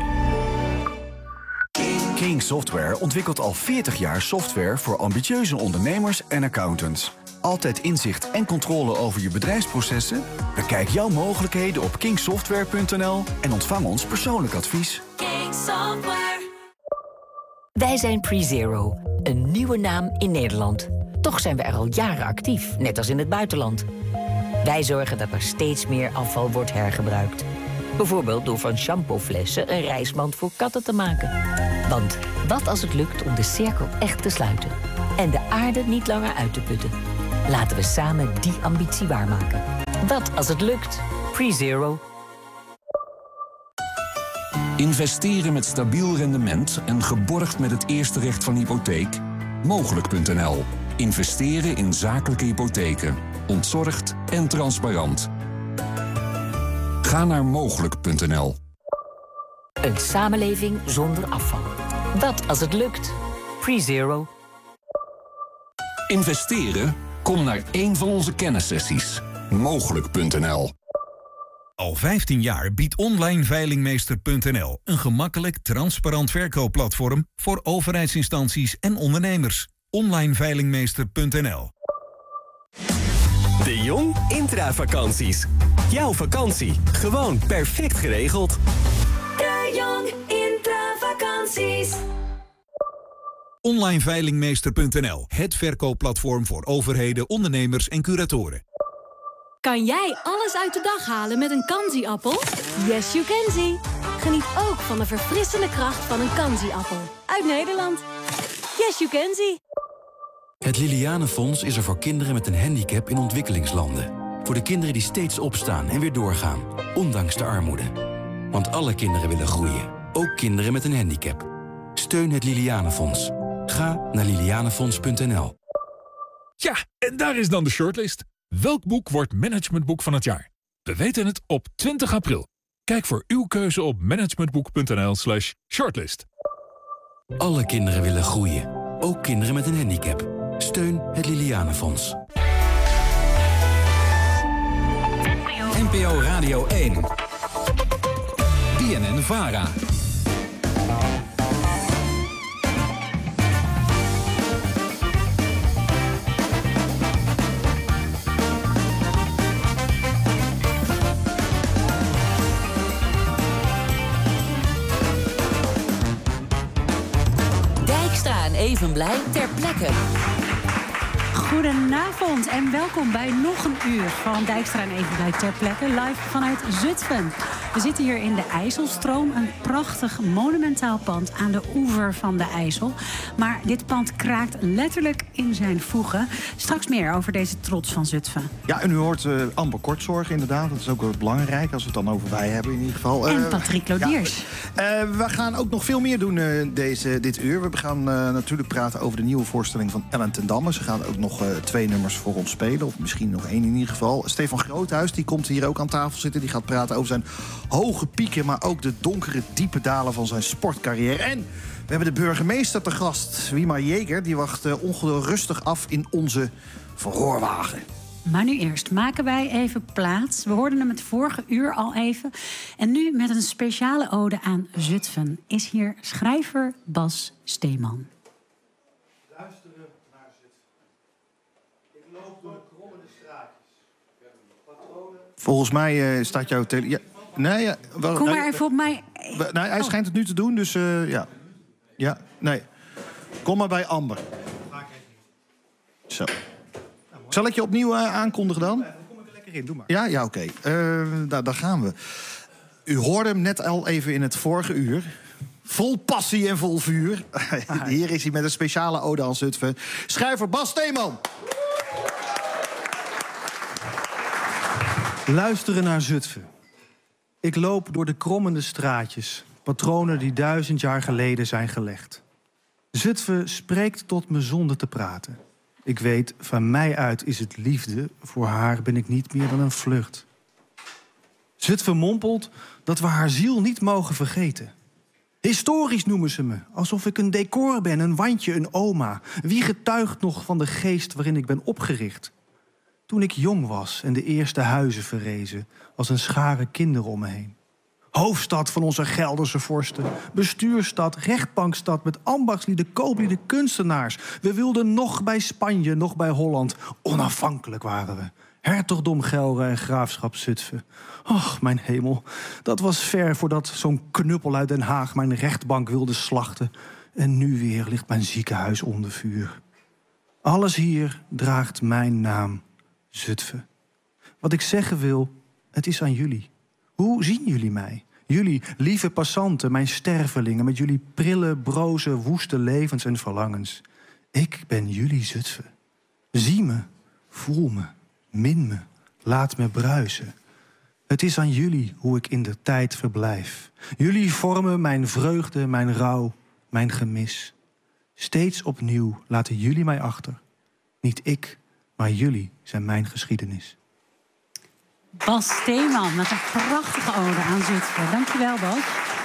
S13: King Software ontwikkelt al veertig jaar software voor ambitieuze ondernemers en accountants. Altijd inzicht en controle over je bedrijfsprocessen? Bekijk jouw mogelijkheden op king software punt n l en ontvang ons persoonlijk advies.
S14: King Software. Wij zijn PreZero, een nieuwe naam in Nederland. Toch zijn we er al jaren actief, net als in het buitenland. Wij zorgen dat er steeds meer afval wordt hergebruikt. Bijvoorbeeld door van shampooflessen een reismand voor katten te maken. Want wat als het lukt om de cirkel echt te sluiten en de aarde niet langer uit te putten? Laten we samen die ambitie waarmaken. Wat als het lukt? PreZero.
S5: Investeren met stabiel rendement en geborgd met het eerste recht van hypotheek? Mogelijk punt n l. Investeren in zakelijke hypotheken. Ontzorgd en transparant. Ga naar mogelijk punt n l.
S14: Een samenleving zonder afval. Wat als het lukt? PreZero.
S5: Investeren? Kom naar één van onze kennissessies. Mogelijk punt n l.
S17: Al vijftien jaar biedt online veilingmeester punt n l een gemakkelijk, transparant verkoopplatform voor overheidsinstanties en ondernemers. online veilingmeester punt n l.
S18: De Jong intravakanties. Jouw vakantie, gewoon perfect geregeld.
S14: De Jong intravakanties.
S17: online veilingmeester punt n l, het verkoopplatform voor overheden, ondernemers en curatoren.
S19: Kan jij alles uit de dag halen met een Kanzi-appel? Yes, you can see. Geniet ook van de verfrissende kracht van een Kanzi-appel. Uit Nederland. Yes, you can see.
S20: Het Lilianenfonds is er voor kinderen met een handicap in ontwikkelingslanden. Voor de kinderen die steeds opstaan en weer doorgaan, ondanks de armoede. Want alle kinderen willen groeien, ook kinderen met een handicap. Steun het Lilianenfonds. Ga naar lilianenfonds punt n l.
S21: Ja, en daar is dan de shortlist. Welk boek wordt managementboek van het jaar? We weten het op twintig april. Kijk voor uw keuze op managementboek punt n l slash shortlist.
S20: Alle kinderen willen groeien, ook kinderen met een handicap. Steun het Lilianenfonds.
S29: N P O Radio één. B N N Vara.
S14: Even blij ter plekke.
S15: Goedenavond en welkom bij nog een uur van Dijkstra en Even blij ter plekke, live vanuit Zutphen. We zitten hier in de IJsselstroom, een prachtig monumentaal pand aan de oever van de IJssel. Maar dit pand kraakt letterlijk in zijn voegen. Straks meer over deze trots van Zutphen.
S2: Ja, en u hoort uh, Amber Kortzorg inderdaad. Dat is ook wel belangrijk als we het dan over wij hebben in ieder geval.
S15: En
S2: Uh,
S15: Patrick Lodiers.
S2: Ja, uh, we gaan ook nog veel meer doen uh, deze, dit uur. We gaan uh, natuurlijk praten over de nieuwe voorstelling van Ellen ten Damme. Ze gaan ook nog uh, twee nummers voor ons spelen. Of misschien nog één in ieder geval. Stefan Groothuis, die komt hier ook aan tafel zitten. Die gaat praten over zijn hoge pieken, maar ook de donkere, diepe dalen van zijn sportcarrière. En we hebben de burgemeester te gast. Wiemar Jeger, die wacht uh, ongerustig af in onze verhoorwagen.
S15: Maar nu eerst maken wij even plaats. We hoorden hem het vorige uur al even. En nu met een speciale ode aan Zutphen is hier schrijver Bas Steeman.
S2: Luisteren naar Zutphen. Ik loop door de krommende straatjes. Patronen. Volgens mij uh, staat jouw tele... Ja, nee, ja, wel,
S15: Kom maar
S2: nee,
S15: even op mij.
S2: Nee, hij schijnt het nu te doen, dus uh, ja. Ja, nee. Kom maar bij Amber. Zo. Zal ik je opnieuw uh, aankondigen dan? Dan kom ik er lekker in, doe maar. Ja, ja oké. Okay. Uh, daar, daar gaan we. U hoorde hem net al even in het vorige uur. Vol passie en vol vuur. Hier is hij met een speciale ode aan Zutphen. Schrijver Bas Steeman.
S3: Luisteren naar Zutphen. Ik loop door de krommende straatjes. Patronen die duizend jaar geleden zijn gelegd. Zutphen spreekt tot me zonder te praten. Ik weet, van mij uit is het liefde. Voor haar ben ik niet meer dan een vlucht. Zutphen mompelt dat we haar ziel niet mogen vergeten. Historisch noemen ze me, alsof ik een decor ben, een wandje, een oma. Wie getuigt nog van de geest waarin ik ben opgericht? Toen ik jong was en de eerste huizen verrezen, als een schare kinderen om me heen. Hoofdstad van onze Gelderse vorsten. Bestuursstad, rechtbankstad met ambachtslieden, kooplieden, kunstenaars. We wilden nog bij Spanje, nog bij Holland. Onafhankelijk waren we. Hertogdom Gelre en graafschap Zutphen. Och, mijn hemel. Dat was ver voordat zo'n knuppel uit Den Haag mijn rechtbank wilde slachten. En nu weer ligt mijn ziekenhuis onder vuur. Alles hier draagt mijn naam, Zutphen. Wat ik zeggen wil, het is aan jullie. Hoe zien jullie mij? Jullie, lieve passanten, mijn stervelingen, met jullie prille, broze, woeste levens en verlangens. Ik ben jullie Zutphen. Zie me, voel me, min me, laat me bruisen. Het is aan jullie hoe ik in de tijd verblijf. Jullie vormen mijn vreugde, mijn rouw, mijn gemis. Steeds opnieuw laten jullie mij achter. Niet ik, maar jullie zijn mijn geschiedenis.
S15: Bas Steeman met een prachtige ode aan Zutphen. Dankjewel, Bas.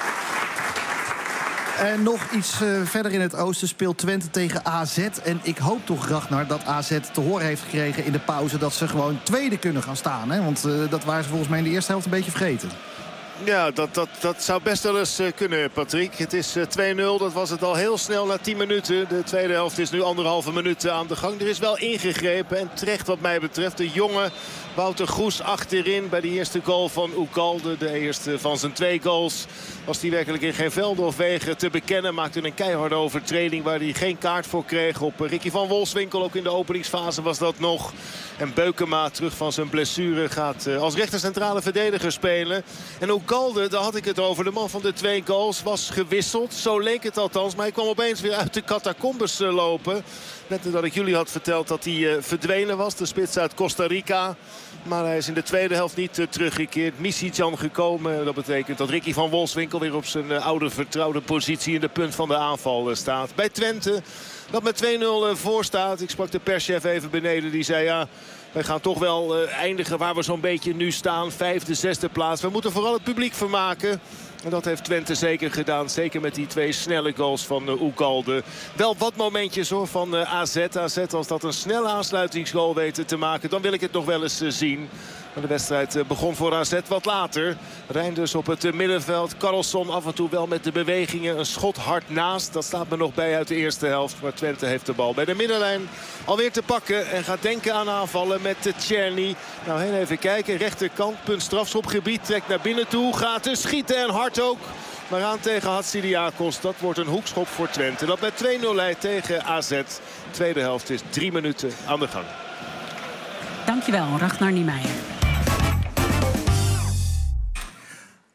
S2: En nog iets uh, verder in het oosten speelt Twente tegen A Z. En ik hoop toch, Ragnar, dat A Z te horen heeft gekregen in de pauze dat ze gewoon tweede kunnen gaan staan. Hè? Want uh, dat waren ze volgens mij in de eerste helft een beetje vergeten.
S4: Ja, dat, dat, dat zou best wel eens uh, kunnen, Patrick. Het is uh, twee nul, dat was het al heel snel na tien minuten. De tweede helft is nu anderhalve minuut aan de gang. Er is wel ingegrepen en terecht wat mij betreft. De jonge Wouter Goes achterin bij de eerste goal van Ugalde. De eerste van zijn twee goals was hij werkelijk in geen velden of wegen te bekennen. Maakte een keiharde overtreding waar hij geen kaart voor kreeg. Op Ricky van Wolfswinkel, ook in de openingsfase was dat nog. En Beukema terug van zijn blessure gaat uh, als rechtercentrale verdediger spelen. En Ugalde, daar had ik het over. De man van de twee goals was gewisseld. Zo leek het althans. Maar hij kwam opeens weer uit de catacombes uh, lopen. Net nadat ik jullie had verteld dat hij uh, verdwenen was. De spits uit Costa Rica. Maar hij is in de tweede helft niet uh, teruggekeerd. Misicjan gekomen. Dat betekent dat Ricky van Wolfswinkel weer op zijn uh, oude vertrouwde positie in de punt van de aanval uh, staat. Bij Twente, dat met twee nul uh, voor staat. Ik sprak de perschef even beneden. Die zei ja, wij gaan toch wel uh, eindigen waar we zo'n beetje nu staan. Vijfde, zesde plaats. We moeten vooral het publiek vermaken. En dat heeft Twente zeker gedaan. Zeker met die twee snelle goals van uh, Ugalde. Wel wat momentjes hoor van uh, A Z. A Z als dat een snelle aansluitingsgoal weten te maken. Dan wil ik het nog wel eens uh, zien. Maar de wedstrijd uh, begon voor A Z wat later. Reinders op het uh, middenveld. Carlson af en toe wel met de bewegingen. Een schot hard naast. Dat staat me nog bij uit de eerste helft. Maar Twente heeft de bal bij de middenlijn alweer te pakken. En gaat denken aan aanvallen met uh, Tjerny. Nou, heel even kijken. Rechterkant, punt strafschopgebied. Trekt naar binnen toe. Gaat er schieten en hard ook. Maar aan tegen Hatsidiakos. Dat wordt een hoekschop voor Twente. Dat met twee nul leidt tegen A Z. Tweede helft is drie minuten aan de gang.
S15: Dankjewel, Ragnar Niemeyer.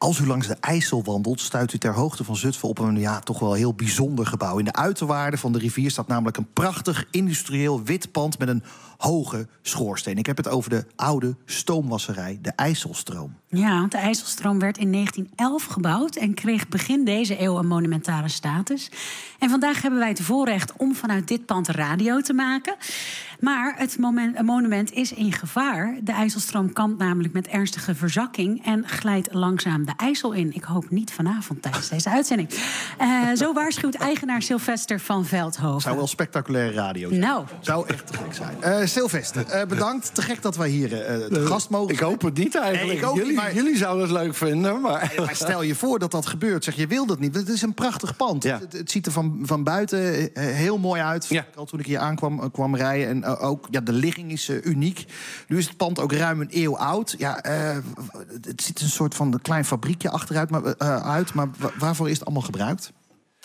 S2: Als u langs de IJssel wandelt, stuit u ter hoogte van Zutphen op een ja, toch wel heel bijzonder gebouw. In de uiterwaarden van de rivier staat namelijk een prachtig industrieel wit pand met een hoge schoorsteen. Ik heb het over de oude stoomwasserij, de IJsselstroom.
S15: Ja, want de IJsselstroom werd in negentien elf gebouwd en kreeg begin deze eeuw een monumentale status. En vandaag hebben wij het voorrecht om vanuit dit pand radio te maken. Maar het moment, het monument is in gevaar. De IJsselstroom kampt namelijk met ernstige verzakking en glijdt langzaam de IJssel in. Ik hoop niet vanavond tijdens deze uitzending. Uh, zo waarschuwt eigenaar Sylvester van Veldhoven.
S2: Zou wel spectaculaire radio zijn.
S15: Nou.
S2: Zou echt te gek zijn. Uh, Sylvester, uh, bedankt. Te gek dat wij hier uh, te gast mogen.
S1: Ik hoop het niet eigenlijk.
S2: Nee, ik
S1: jullie,
S2: niet, maar...
S1: jullie zouden het leuk vinden. Maar...
S2: maar stel je voor dat dat gebeurt. Zeg, je wil dat niet. Het is een prachtig pand. Ja. Het, het ziet er van, van buiten uh, heel mooi uit. Ja. Al toen ik hier aankwam uh, kwam rijden. En uh, ook ja, de ligging is uh, uniek. Nu is het pand ook ruim een eeuw oud. Ja, uh, het ziet een soort van een klein fabriekje achteruit maar, uh, uit. Maar waarvoor is het allemaal gebruikt?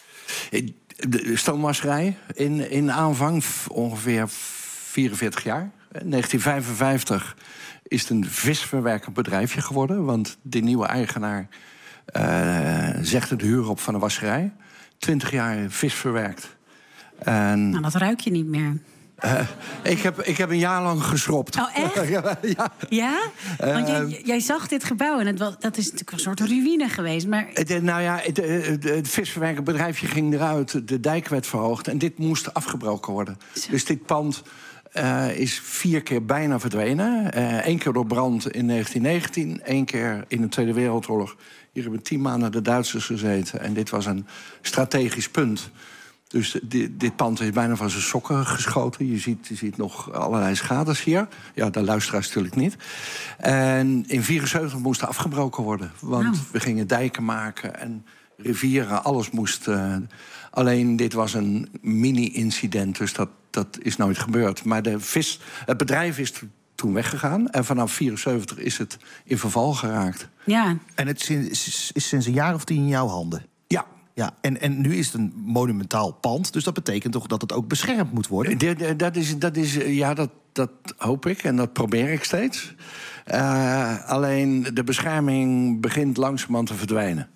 S1: De stoomwasserij in, in aanvang ongeveer vierenveertig jaar. negentien vijfenvijftig is het een visverwerkend bedrijfje geworden. Want de nieuwe eigenaar uh, zegt het huur op van een wasserij. twintig jaar vis verwerkt. En,
S15: nou, dat ruik je niet meer.
S1: Uh, ik, heb, ik heb een jaar lang geschropt.
S15: Oh, echt?
S1: ja.
S15: Ja? Want jij, jij zag dit gebouw en het was, dat is natuurlijk een soort ruïne geweest. Maar...
S1: De, nou ja, het, het, het visverwerkend bedrijfje ging eruit. De dijk werd verhoogd en dit moest afgebroken worden. Zo. Dus dit pand uh, is vier keer bijna verdwenen. Uh, Eén keer door brand in negentien negentien. Één keer in de Tweede Wereldoorlog. Hier hebben tien maanden de Duitsers gezeten. En dit was een strategisch punt. Dus dit, dit pand is bijna van zijn sokken geschoten. Je ziet, je ziet nog allerlei schades hier. Ja, de luisteraars natuurlijk niet. En in vierenzeventig moest er afgebroken worden. Want oh. we gingen dijken maken en rivieren. Alles moest... Uh, alleen dit was een mini-incident, dus dat, dat is nooit gebeurd. Maar de vis, het bedrijf is toen weggegaan. En vanaf vierenzeventig is het in verval geraakt.
S15: Ja.
S2: En het is, is sinds een jaar of tien in jouw handen?
S1: Ja.
S2: Ja, en, en nu is het een monumentaal pand, dus dat betekent toch dat het ook beschermd moet worden?
S1: Dat, dat is, dat is, ja, dat, dat hoop ik en dat probeer ik steeds. Uh, alleen de bescherming begint langzamerhand te verdwijnen.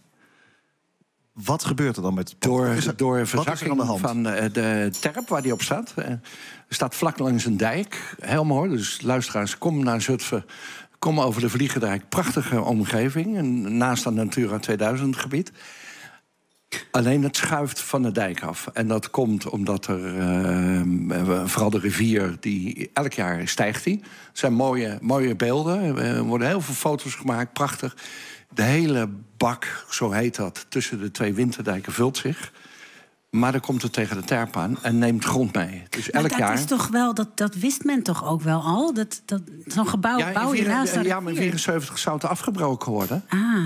S2: Wat gebeurt er dan met het pand?
S1: Door,
S2: er,
S1: door verzakking van de, de terp waar die op staat. Er staat vlak langs een dijk, heel mooi. Dus luisteraars, kom naar Zutphen, kom over de Vliegerdijk. Prachtige omgeving, naast het Natura tweeduizend gebied. Alleen het schuift van de dijk af. En dat komt omdat er, uh, vooral de rivier, die elk jaar stijgt die. Het zijn mooie, mooie beelden. Er worden heel veel foto's gemaakt, prachtig. De hele bak, zo heet dat, tussen de twee winterdijken vult zich. Maar dan komt het tegen de terp aan en neemt grond mee. Dus elk
S15: dat
S1: jaar...
S15: is toch wel, dat, dat wist men toch ook wel al? Dat, dat, zo'n gebouw
S1: ja,
S15: bouw je naast
S1: Ja, maar in vierenzeventig zou het afgebroken worden.
S15: Ah.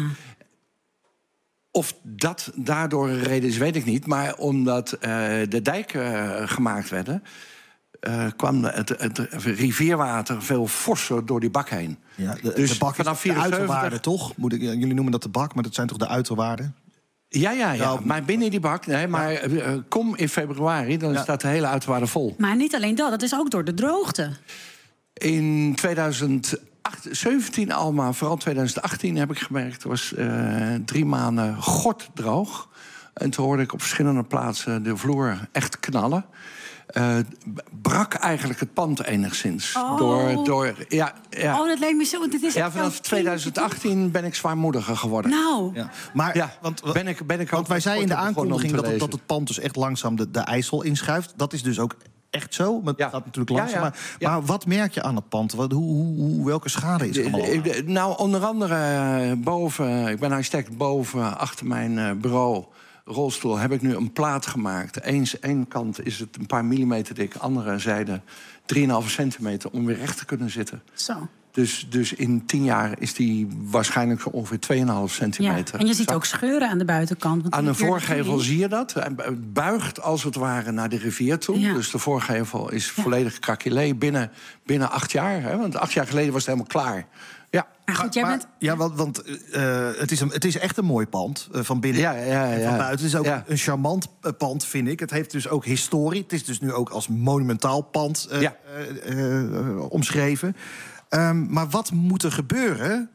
S1: Of dat daardoor een reden is, weet ik niet. Maar omdat uh, de dijken uh, gemaakt werden... Uh, kwam het, het rivierwater veel forser door die bak heen.
S2: Ja, de,
S1: dus
S2: de bak
S1: vanaf
S2: is de uiterwaarden, toch? Moet ik, jullie noemen dat de bak, maar dat zijn toch de uiterwaarden?
S1: Ja, ja, ja.
S2: Nou,
S1: maar binnen die bak... Nee, maar ja. uh, kom in februari, dan ja. staat de hele uiterwaarde vol.
S15: Maar niet alleen dat, dat is ook door de droogte.
S1: In tweeduizend zeventien al, maar vooral tweeduizend achttien heb ik gemerkt... was uh, drie maanden gorddroog. En toen hoorde ik op verschillende plaatsen de vloer echt knallen. Uh, brak eigenlijk het pand enigszins.
S15: Oh.
S1: Door, door, ja, ja.
S15: Oh, dat leek me zo... Dat is
S1: ja, vanaf tweeduizend achttien ben ik zwaarmoediger geworden.
S15: Nou.
S1: Ja.
S2: Maar
S1: ja, want, ben ik, ben ik
S2: want wij zeiden in de aankondiging dat het, dat
S1: het
S2: het pand dus echt langzaam de, de IJssel inschuift. Dat is dus ook echt zo. Maar het ja. gaat natuurlijk langzaam. Ja, ja. Maar, ja. maar wat merk je aan het pand? Wat, hoe, hoe, hoe, welke schade is er allemaal?
S1: De, nou, onder andere boven... Ik ben architect boven, achter mijn bureau... rolstoel heb ik nu een plaat gemaakt. Eens één kant is het een paar millimeter dik, andere zijde drieënhalve centimeter om weer recht te kunnen zitten.
S15: Zo.
S1: Dus, dus in tien jaar is die waarschijnlijk zo ongeveer tweeënhalve centimeter.
S15: Ja, en je ziet ook scheuren aan de buitenkant. Want
S1: aan de voorgevel zie je dat. Hij buigt als het ware naar de rivier toe. Ja. Dus de voorgevel is ja. volledig krakelé binnen, binnen acht jaar. Hè? Want acht jaar geleden was het helemaal klaar. Ja.
S15: Maar goed, jij
S2: maar,
S15: bent...
S2: Ja, want, want uh, het, is een, het is echt een mooi pand uh, van binnen
S1: ja, ja, ja,
S2: en van buiten. Het is ook
S1: ja.
S2: een charmant uh, pand, vind ik. Het heeft dus ook historie. Het is dus nu ook als monumentaal pand uh, ja. uh, uh, uh, omschreven. Um, maar wat moet er gebeuren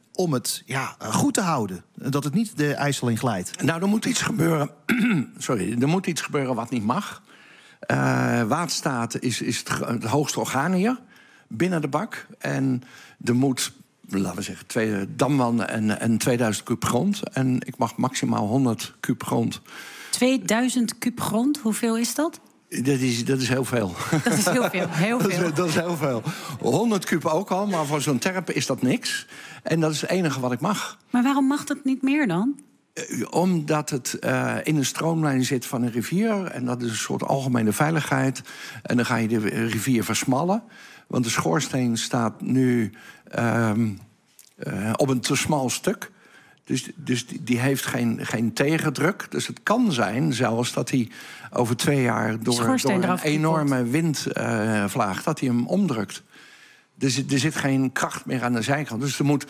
S2: om het ja, goed te houden? Dat het niet de IJssel in glijdt?
S1: Nou, er moet iets gebeuren. Sorry, er moet iets gebeuren wat niet mag. Uh, Waterstaat is, is het, het hoogste orgaan hier, binnen de bak. En er moet, laten we zeggen, twee damwanden en, en tweeduizend kuub grond. En ik mag maximaal honderd kuub grond.
S15: tweeduizend kuub grond, hoeveel is dat?
S1: Dat is, dat is heel veel.
S15: Dat is heel veel, heel veel.
S1: Dat is, dat is heel veel. honderd kuub ook al, maar voor zo'n terp is dat niks. En dat is het enige wat ik mag.
S15: Maar waarom mag dat niet meer dan?
S1: Uh, omdat het uh, in een stroomlijn zit van een rivier. En dat is een soort algemene veiligheid. En dan ga je de rivier versmallen. Want de schoorsteen staat nu uh, uh, op een te smal stuk. Dus, dus die, die heeft geen, geen tegendruk. Dus het kan zijn zelfs dat hij over twee jaar door, door een enorme windvlaag uh, dat hij hem omdrukt. Dus er zit geen kracht meer aan de zijkant. Dus er moet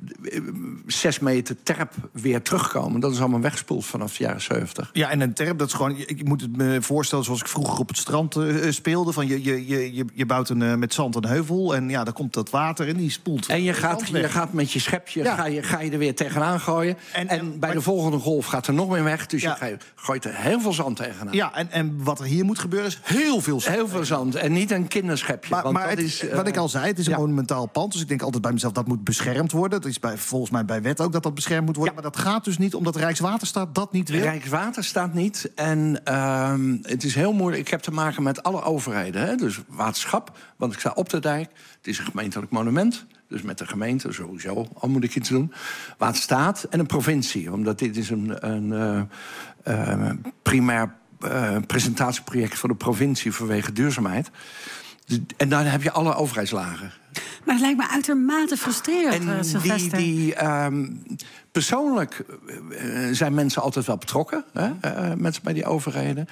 S1: zes meter terp weer terugkomen. Dat is allemaal weggespoeld vanaf de jaren zeventig.
S2: Ja, en een terp, dat is gewoon... Ik moet het me voorstellen zoals ik vroeger op het strand uh, speelde. Van je, je, je, je bouwt een, uh, met zand een heuvel en ja, dan komt dat water en die spoelt.
S1: En je gaat, je gaat met je schepje ja. ga je, ga je er weer tegenaan gooien. En, en, en bij de volgende golf gaat er nog meer weg. Dus ja. je gooit er heel veel zand tegenaan.
S2: Ja, en, en wat er hier moet gebeuren is heel veel zand.
S1: Heel veel zand en niet een kinderschepje.
S2: Maar,
S1: want
S2: maar
S1: dat
S2: het,
S1: is, uh,
S2: wat ik al zei, het is een
S1: ja.
S2: monumentaal pand. Dus ik denk altijd bij mezelf, dat moet beschermd worden. Dat is bij, volgens mij bij wet ook dat dat beschermd moet worden. Ja. Maar dat gaat dus niet omdat Rijkswaterstaat dat niet wil?
S1: Rijkswaterstaat niet. En uh, het is heel moeilijk. Ik heb te maken met alle overheden. Hè? Dus waterschap, want ik sta op de dijk. Het is een gemeentelijk monument. Dus met de gemeente sowieso, al moet ik iets doen. Waterstaat en een provincie. Omdat dit is een, een uh, uh, primair uh, presentatieproject voor de provincie vanwege duurzaamheid. En dan heb je alle overheidslagen.
S15: Maar het lijkt me uitermate frustrerend,
S1: en
S15: uh, Sylvester.
S1: Die, die, um, persoonlijk uh, zijn mensen altijd wel betrokken, hè, uh, mensen bij die overheden.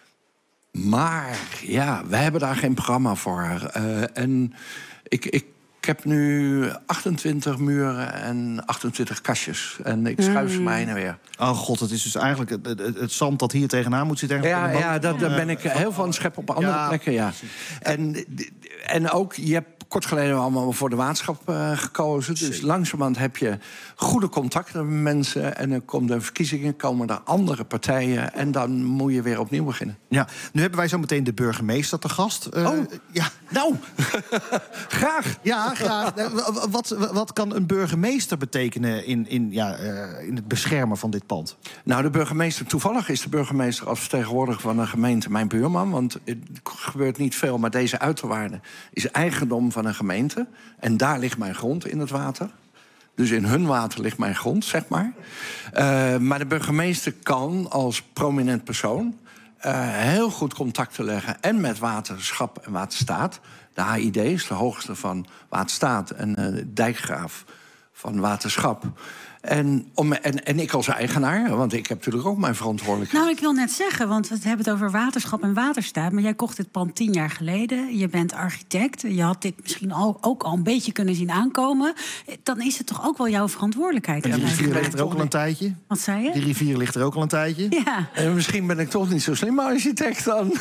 S1: Maar ja, wij hebben daar geen programma voor. Uh, en ik, ik, ik heb nu achtentwintig muren en achtentwintig kastjes. En ik schuif ze mm. mij heen en weer.
S2: Oh god, het is dus eigenlijk het, het, het zand dat hier tegenaan moet zitten.
S1: Ja, ja dat, daar ben ik heel veel aan het scheppen op andere ja, plekken. Ja. En, en ook, je hebt kort geleden allemaal voor de waterschap uh, gekozen. Dus Zeker. Langzamerhand heb je goede contacten met mensen. En dan komen er verkiezingen, komen er andere partijen. En dan moet je weer opnieuw beginnen.
S2: Ja, nu hebben wij zo meteen de burgemeester te gast. Uh,
S1: oh,
S2: ja.
S1: Nou, graag.
S2: Ja, graag. wat, wat kan een burgemeester betekenen in, in, ja, uh, in het beschermen van dit pand?
S1: Nou, de burgemeester, toevallig is de burgemeester als vertegenwoordiger van een gemeente mijn buurman. Want het gebeurt niet veel, maar deze uiterwaarde is eigendom van een gemeente. En daar ligt mijn grond in het water. Dus in hun water ligt mijn grond, zeg maar. Uh, maar de burgemeester kan als prominent persoon Uh, heel goed contact te leggen. En met waterschap en waterstaat. De H I D is de hoogste van waterstaat. En uh, dijkgraaf van waterschap. En, om, en, en ik als eigenaar, want ik heb natuurlijk ook mijn verantwoordelijkheid.
S15: Nou, ik wil net zeggen, want we hebben het over waterschap en waterstaat. Maar jij kocht dit pand tien jaar geleden. Je bent architect. Je had dit misschien al, ook al een beetje kunnen zien aankomen. Dan is het toch ook wel jouw verantwoordelijkheid.
S2: En die rivier ligt er ook al een tijdje.
S15: Wat zei je?
S2: Die rivier ligt er ook al een tijdje.
S15: Ja.
S1: En misschien ben ik toch niet zo slim architect dan.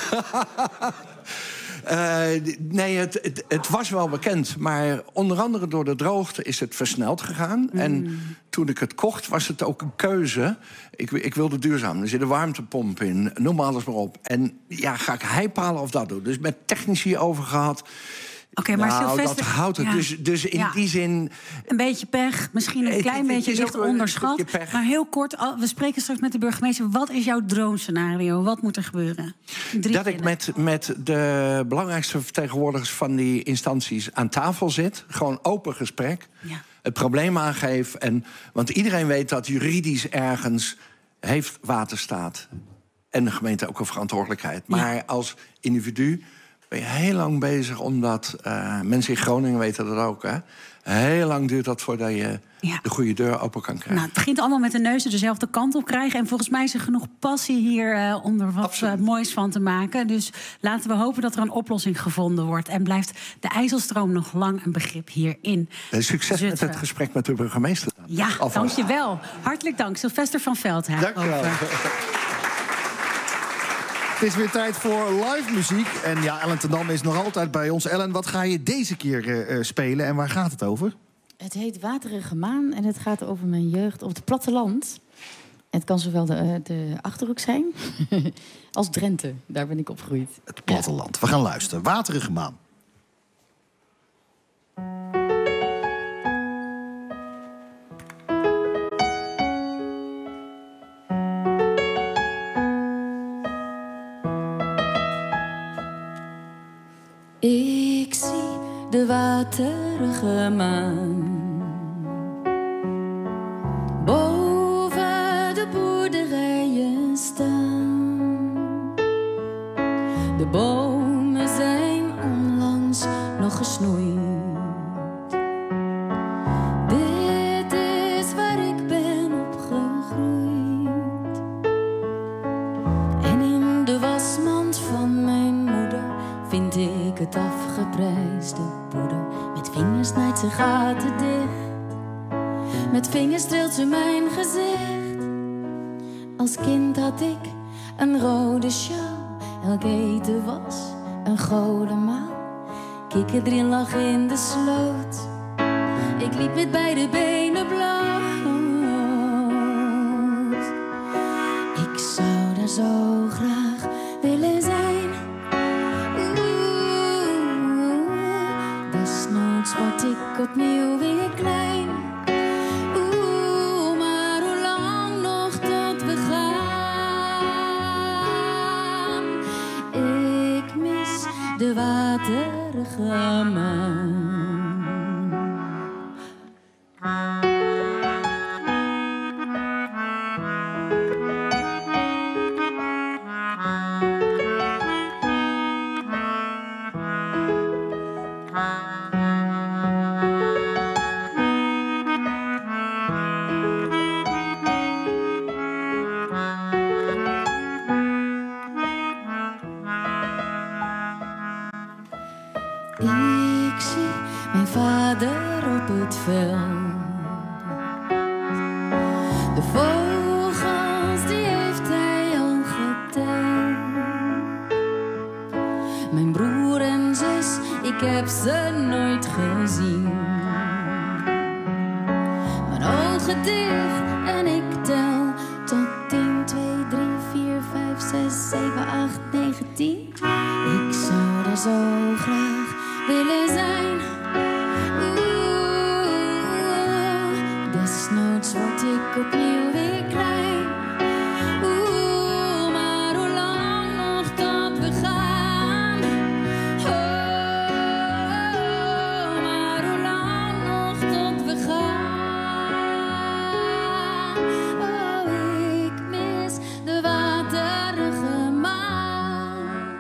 S1: Uh, nee, het, het, het was wel bekend. Maar onder andere door de droogte is het versneld gegaan. Mm. En toen ik het kocht, was het ook een keuze. Ik, ik wilde duurzaam. Er zit een warmtepomp in. Noem maar alles maar op. En ja, ga ik heipalen of dat doen? Dus met technici over gehad.
S15: Oké, okay, maar
S1: nou,
S15: Sylvester...
S1: dat houdt het. Ja. Dus, dus in ja. die zin...
S15: Een beetje pech, misschien een klein het, beetje licht onderschat.
S1: Een
S15: maar heel kort, we spreken straks met de burgemeester. Wat is jouw droomscenario? Wat moet er gebeuren? Drie
S1: dat ik met, met de belangrijkste vertegenwoordigers van die instanties aan tafel zit. Gewoon open gesprek. Ja. Het probleem aangeef. En, want iedereen weet dat juridisch ergens heeft waterstaat. En de gemeente ook een verantwoordelijkheid. Maar ja. als individu ben je heel lang bezig, omdat uh, mensen in Groningen weten dat ook. Hè? Heel lang duurt dat voordat je ja. de goede deur open kan krijgen.
S15: Nou, het begint allemaal met de neuzen dezelfde kant op krijgen. En volgens mij is er genoeg passie hier uh, om er wat uh, moois van te maken. Dus laten we hopen dat er een oplossing gevonden wordt. En blijft de IJsselstroom nog lang een begrip hierin.
S1: Uh, succes Zutphen. Met het gesprek met de burgemeester.
S15: Ja, dank je wel. Hartelijk dank, Sylvester van Veldhoven.
S1: Dank je wel.
S2: Het is weer tijd voor live muziek. En ja, Ellen ten Dam is nog altijd bij ons. Ellen, wat ga je deze keer uh, spelen en waar gaat het over?
S6: Het heet Waterige Maan en het gaat over mijn jeugd op het platteland. Het kan zowel de, de Achterhoek zijn als Drenthe. Daar ben ik opgegroeid.
S2: Het platteland. Ja. We gaan luisteren. Waterige Maan.
S6: Ik zie de waterige maan boven de boerderijen staan. De bomen zijn onlangs nog gesnoeid. Dit is waar ik ben opgegroeid. En in de wasmand van mijn moeder vind ik het afgeprijsde poeder. Met vingers snijdt ze gaten dicht. Met vingers streelt ze mijn gezicht. Als kind had ik een rode sjaal. Elk eten was een godenmaal. Kikkerdril lag in de sloot. Ik liep met beide benen bloot. Ik zou daar zo graag willen zijn. Desnoods word ik opnieuw weer klein. Oeh, maar hoe lang nog tot we gaan? Ik mis de waterige maan. Ik zie mijn vader op het veld. De vogels die heeft hij al geteld. Mijn broer en zus, ik heb ze nooit gezien. Mijn ogen dicht en ik tel tot tien, twee, drie, vier, vijf, zes, zeven, acht, negen, tien. Ik zou daar zo graag willen zijn. Oeh, desnoods word ik opnieuw weer klein. Oeh, maar hoe lang nog tot we gaan? Oh, maar hoe lang nog tot we gaan? Oh, ik mis de waterige maan.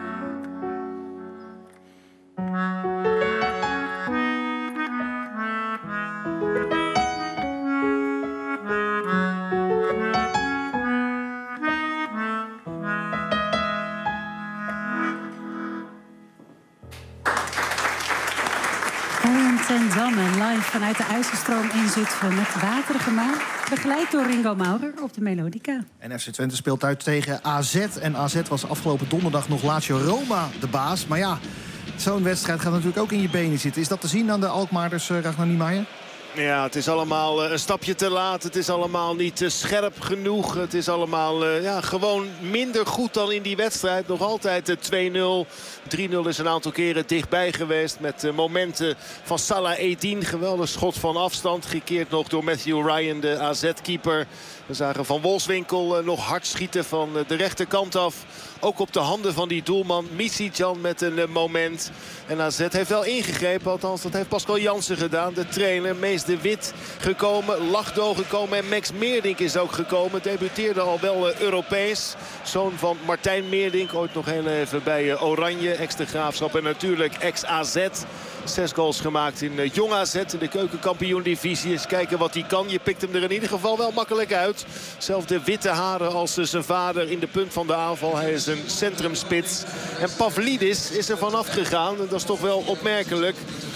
S15: Ten Damme, live vanuit de IJzerstroom in Zutphen met Waterige Maan. Begeleid door Ringo Maurer op de melodica.
S2: En F C Twente speelt uit tegen A Z. En A Z was afgelopen donderdag nog Lazio Roma de baas. Maar ja, zo'n wedstrijd gaat natuurlijk ook in je benen zitten. Is dat te zien aan de Alkmaarders, uh, Ragnar Niemeyer?
S4: Ja, het is allemaal uh, een stapje te laat. Het is allemaal niet uh, scherp genoeg. Het is allemaal uh, ja, gewoon minder goed dan in die wedstrijd. Nog altijd uh, twee nul. drie nul is een aantal keren dichtbij geweest. Met uh, momenten van Salah Eddin. Geweldig schot van afstand. Gekeerd nog door Matthew Ryan, de A Z-keeper. We zagen Van Wolfswinkel uh, nog hard schieten van uh, de rechterkant af. Ook op de handen van die doelman Micijan met een uh, moment. En A Z heeft wel ingegrepen. Althans, dat heeft Pascal Jansen gedaan. De trainer, Mees de Wit gekomen. Lachdo gekomen en Max Meerdink is ook gekomen. Debuteerde al wel uh, Europees. Zoon van Martijn Meerdink. Ooit nog heel even bij uh, Oranje. Ex-de-Graafschap en natuurlijk ex-A Z. Zes goals gemaakt in uh, Jong A Z in de keukenkampioen-divisie. Eens kijken wat hij kan. Je pikt hem er in ieder geval wel makkelijk uit. Zelfde witte haren als uh, zijn vader in de punt van de aanval. Hij is een centrumspits. En Pavlidis is er vanaf gegaan. En dat is toch wel opmerkelijk.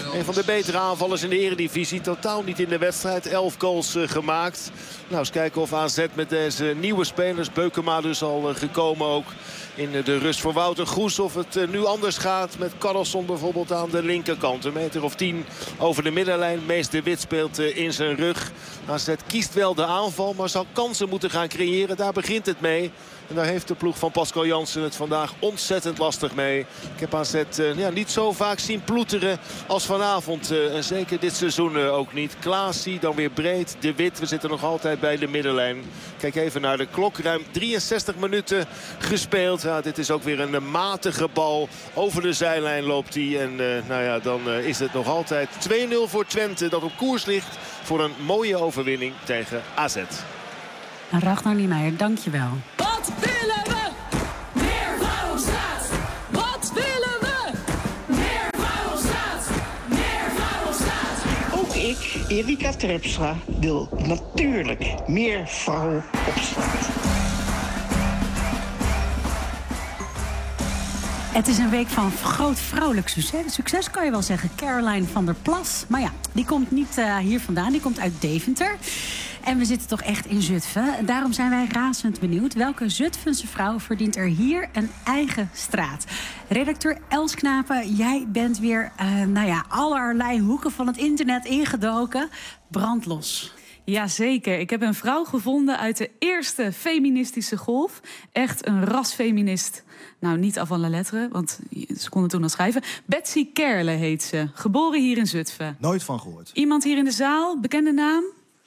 S4: Een van de betere aanvallers in de eredivisie. Totaal niet in de wedstrijd. Elf goals uh, gemaakt. Nou, eens kijken of A Z met deze nieuwe spelers. Beukema dus al uh, gekomen ook in uh, de rust voor Wouter Goes. Of het uh, nu anders gaat met Carlson bijvoorbeeld aan de linkerkant. Een meter of tien over de middenlijn. Mees de Wit speelt uh, in zijn rug. A Z kiest wel de aanval, maar zal kansen moeten gaan creëren. Daar begint het mee. En daar heeft de ploeg van Pascal Jansen het vandaag ontzettend lastig mee. Ik heb A Z uh, ja, niet zo vaak zien ploeteren als vanavond. Uh, en zeker dit seizoen uh, ook niet. Klaasie, dan weer breed. De Wit, we zitten nog altijd bij de middenlijn. Kijk even naar de klok. Ruim drieënzestig minuten gespeeld. Ja, dit is ook weer een matige bal. Over de zijlijn loopt hij. En uh, nou ja, dan uh, is het nog altijd twee nul voor Twente. Dat op koers ligt voor een mooie overwinning tegen A Z.
S15: Ragnar Niemeyer, dankjewel.
S7: Wat willen we? Meer Varostraat. Wat willen we? Meer Varostraat. Meer Varostraat.
S8: Ook ik, Erika Terpstra, wil natuurlijk meer vrouwen op straat.
S15: Het is een week van groot vrouwelijk succes. Succes kan je wel zeggen. Caroline van der Plas. Maar ja, die komt niet uh, hier vandaan. Die komt uit Deventer. En we zitten toch echt in Zutphen. Daarom zijn wij razend benieuwd. Welke Zutphense vrouw verdient er hier een eigen straat? Redacteur Els Knapen, jij bent weer uh, nou ja, allerlei hoeken van het internet ingedoken. Brand los.
S9: Jazeker. Ik heb een vrouw gevonden uit de eerste feministische golf. Echt een rasfeminist. Nou, niet avant la lettre, want ze konden toen al schrijven. Betsy Kerle heet ze. Geboren hier in Zutphen.
S2: Nooit van gehoord.
S9: Iemand hier in de zaal? Bekende naam?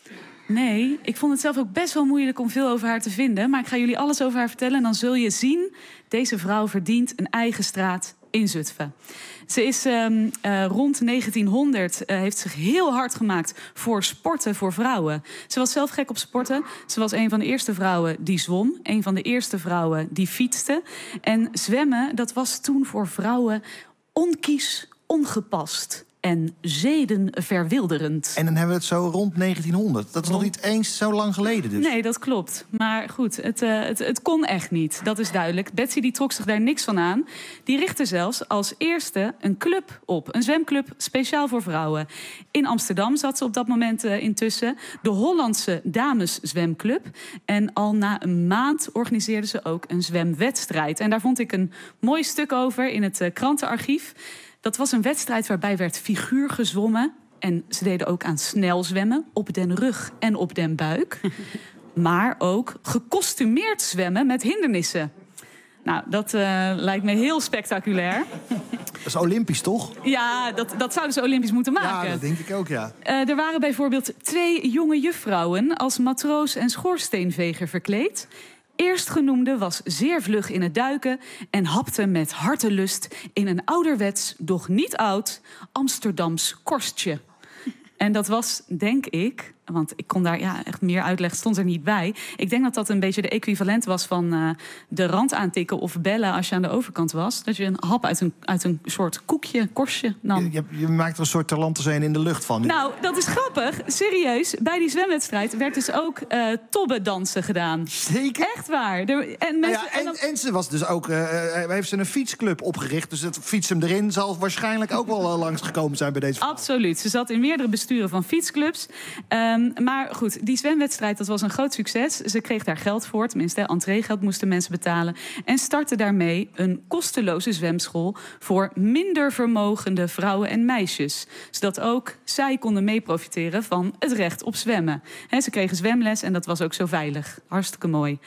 S9: Nee, ik vond het zelf ook best wel moeilijk om veel over haar te vinden. Maar ik ga jullie alles over haar vertellen en dan zul je zien... deze vrouw verdient een eigen straat in Zutphen. Ze is um, uh, rond negentienhonderd, uh, heeft zich heel hard gemaakt voor sporten voor vrouwen. Ze was zelf gek op sporten. Ze was een van de eerste vrouwen die zwom. Een van de eerste vrouwen die fietste. En zwemmen, dat was toen voor vrouwen onkies, ongepast... en zedenverwilderend.
S2: En dan hebben we het zo rond negentienhonderd. Dat is nog niet eens zo lang geleden dus.
S9: Nee, dat klopt. Maar goed, het, uh, het, het kon echt niet. Dat is duidelijk. Betsy die trok zich daar niks van aan. Die richtte zelfs als eerste een club op. Een zwemclub speciaal voor vrouwen. In Amsterdam zat ze op dat moment uh, intussen. De Hollandse Dameszwemclub. En al na een maand organiseerde ze ook een zwemwedstrijd. En daar vond ik een mooi stuk over in het uh, krantenarchief. Dat was een wedstrijd waarbij werd figuur gezwommen. En ze deden ook aan snelzwemmen, op den rug en op den buik. Maar ook gekostumeerd zwemmen met hindernissen. Nou, dat uh, lijkt me heel spectaculair.
S2: Dat is Olympisch, toch?
S9: Ja, dat, dat zouden ze Olympisch moeten maken.
S2: Ja, dat denk ik ook, ja.
S9: Uh, er waren bijvoorbeeld twee jonge juffrouwen... als matroos en schoorsteenveger verkleed... Eerstgenoemde was zeer vlug in het duiken en hapte met hartelust in een ouderwets, doch niet oud, Amsterdams korstje. En dat was, denk ik, want ik kon daar ja, echt meer uitleg, stond er niet bij. Ik denk dat dat een beetje de equivalent was van uh, de rand aantikken of bellen als je aan de overkant was. Dat je een hap uit een, uit een soort koekje, korstje nam.
S2: Je, je, je maakt er een soort talentenzeen in de lucht van.
S9: Nou, dat is grappig. Serieus, bij die zwemwedstrijd werd dus ook uh, tobbedansen gedaan.
S2: Zeker?
S9: Echt waar. Er, en, mensen,
S2: nou ja, en, en, dan... en ze was dus ook, uh, heeft ze een fietsclub opgericht. Dus het fiets hem erin zal waarschijnlijk ook wel uh, langsgekomen zijn bij deze vrouw.
S9: Absoluut. Ze zat in meerdere besturen van fietsclubs. Um, maar goed, die zwemwedstrijd, dat was een groot succes. Ze kreeg daar geld voor, tenminste entreegeld moesten mensen betalen. En startte daarmee een kosteloze zwemschool voor minder vermogende vrouwen en meisjes. Zodat ook zij konden meeprofiteren van het recht op zwemmen. He, ze kregen zwemles en dat was ook zo veilig. Hartstikke mooi.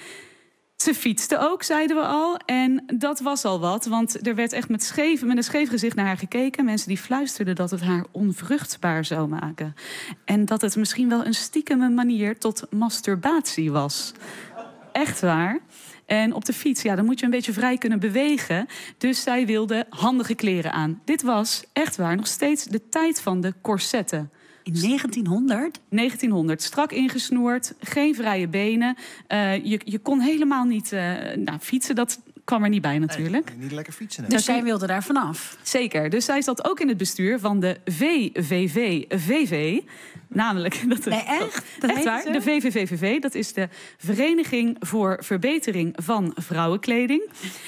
S9: Ze fietste ook, zeiden we al. En dat was al wat, want er werd echt met, scheef, met een scheef gezicht naar haar gekeken. Mensen die fluisterden dat het haar onvruchtbaar zou maken. En dat het misschien wel een stiekeme manier tot masturbatie was. Echt waar. En op de fiets, ja, dan moet je een beetje vrij kunnen bewegen. Dus zij wilde handige kleren aan. Dit was, echt waar, nog steeds de tijd van de corsetten.
S15: In negentienhonderd?
S9: negentienhonderd. Strak ingesnoerd, geen vrije benen. Uh, je, je kon helemaal niet uh, nou, fietsen. Dat kwam er niet bij natuurlijk.
S2: Nee, niet lekker fietsen.
S15: Dus zij wilde daar vanaf.
S9: Zeker. Dus zij zat ook in het bestuur van de V V V V V. Namelijk, dat is
S15: nee, echt? Dat
S9: echt waar. De V V V V V, dat is de Vereniging voor Verbetering van Vrouwenkleding.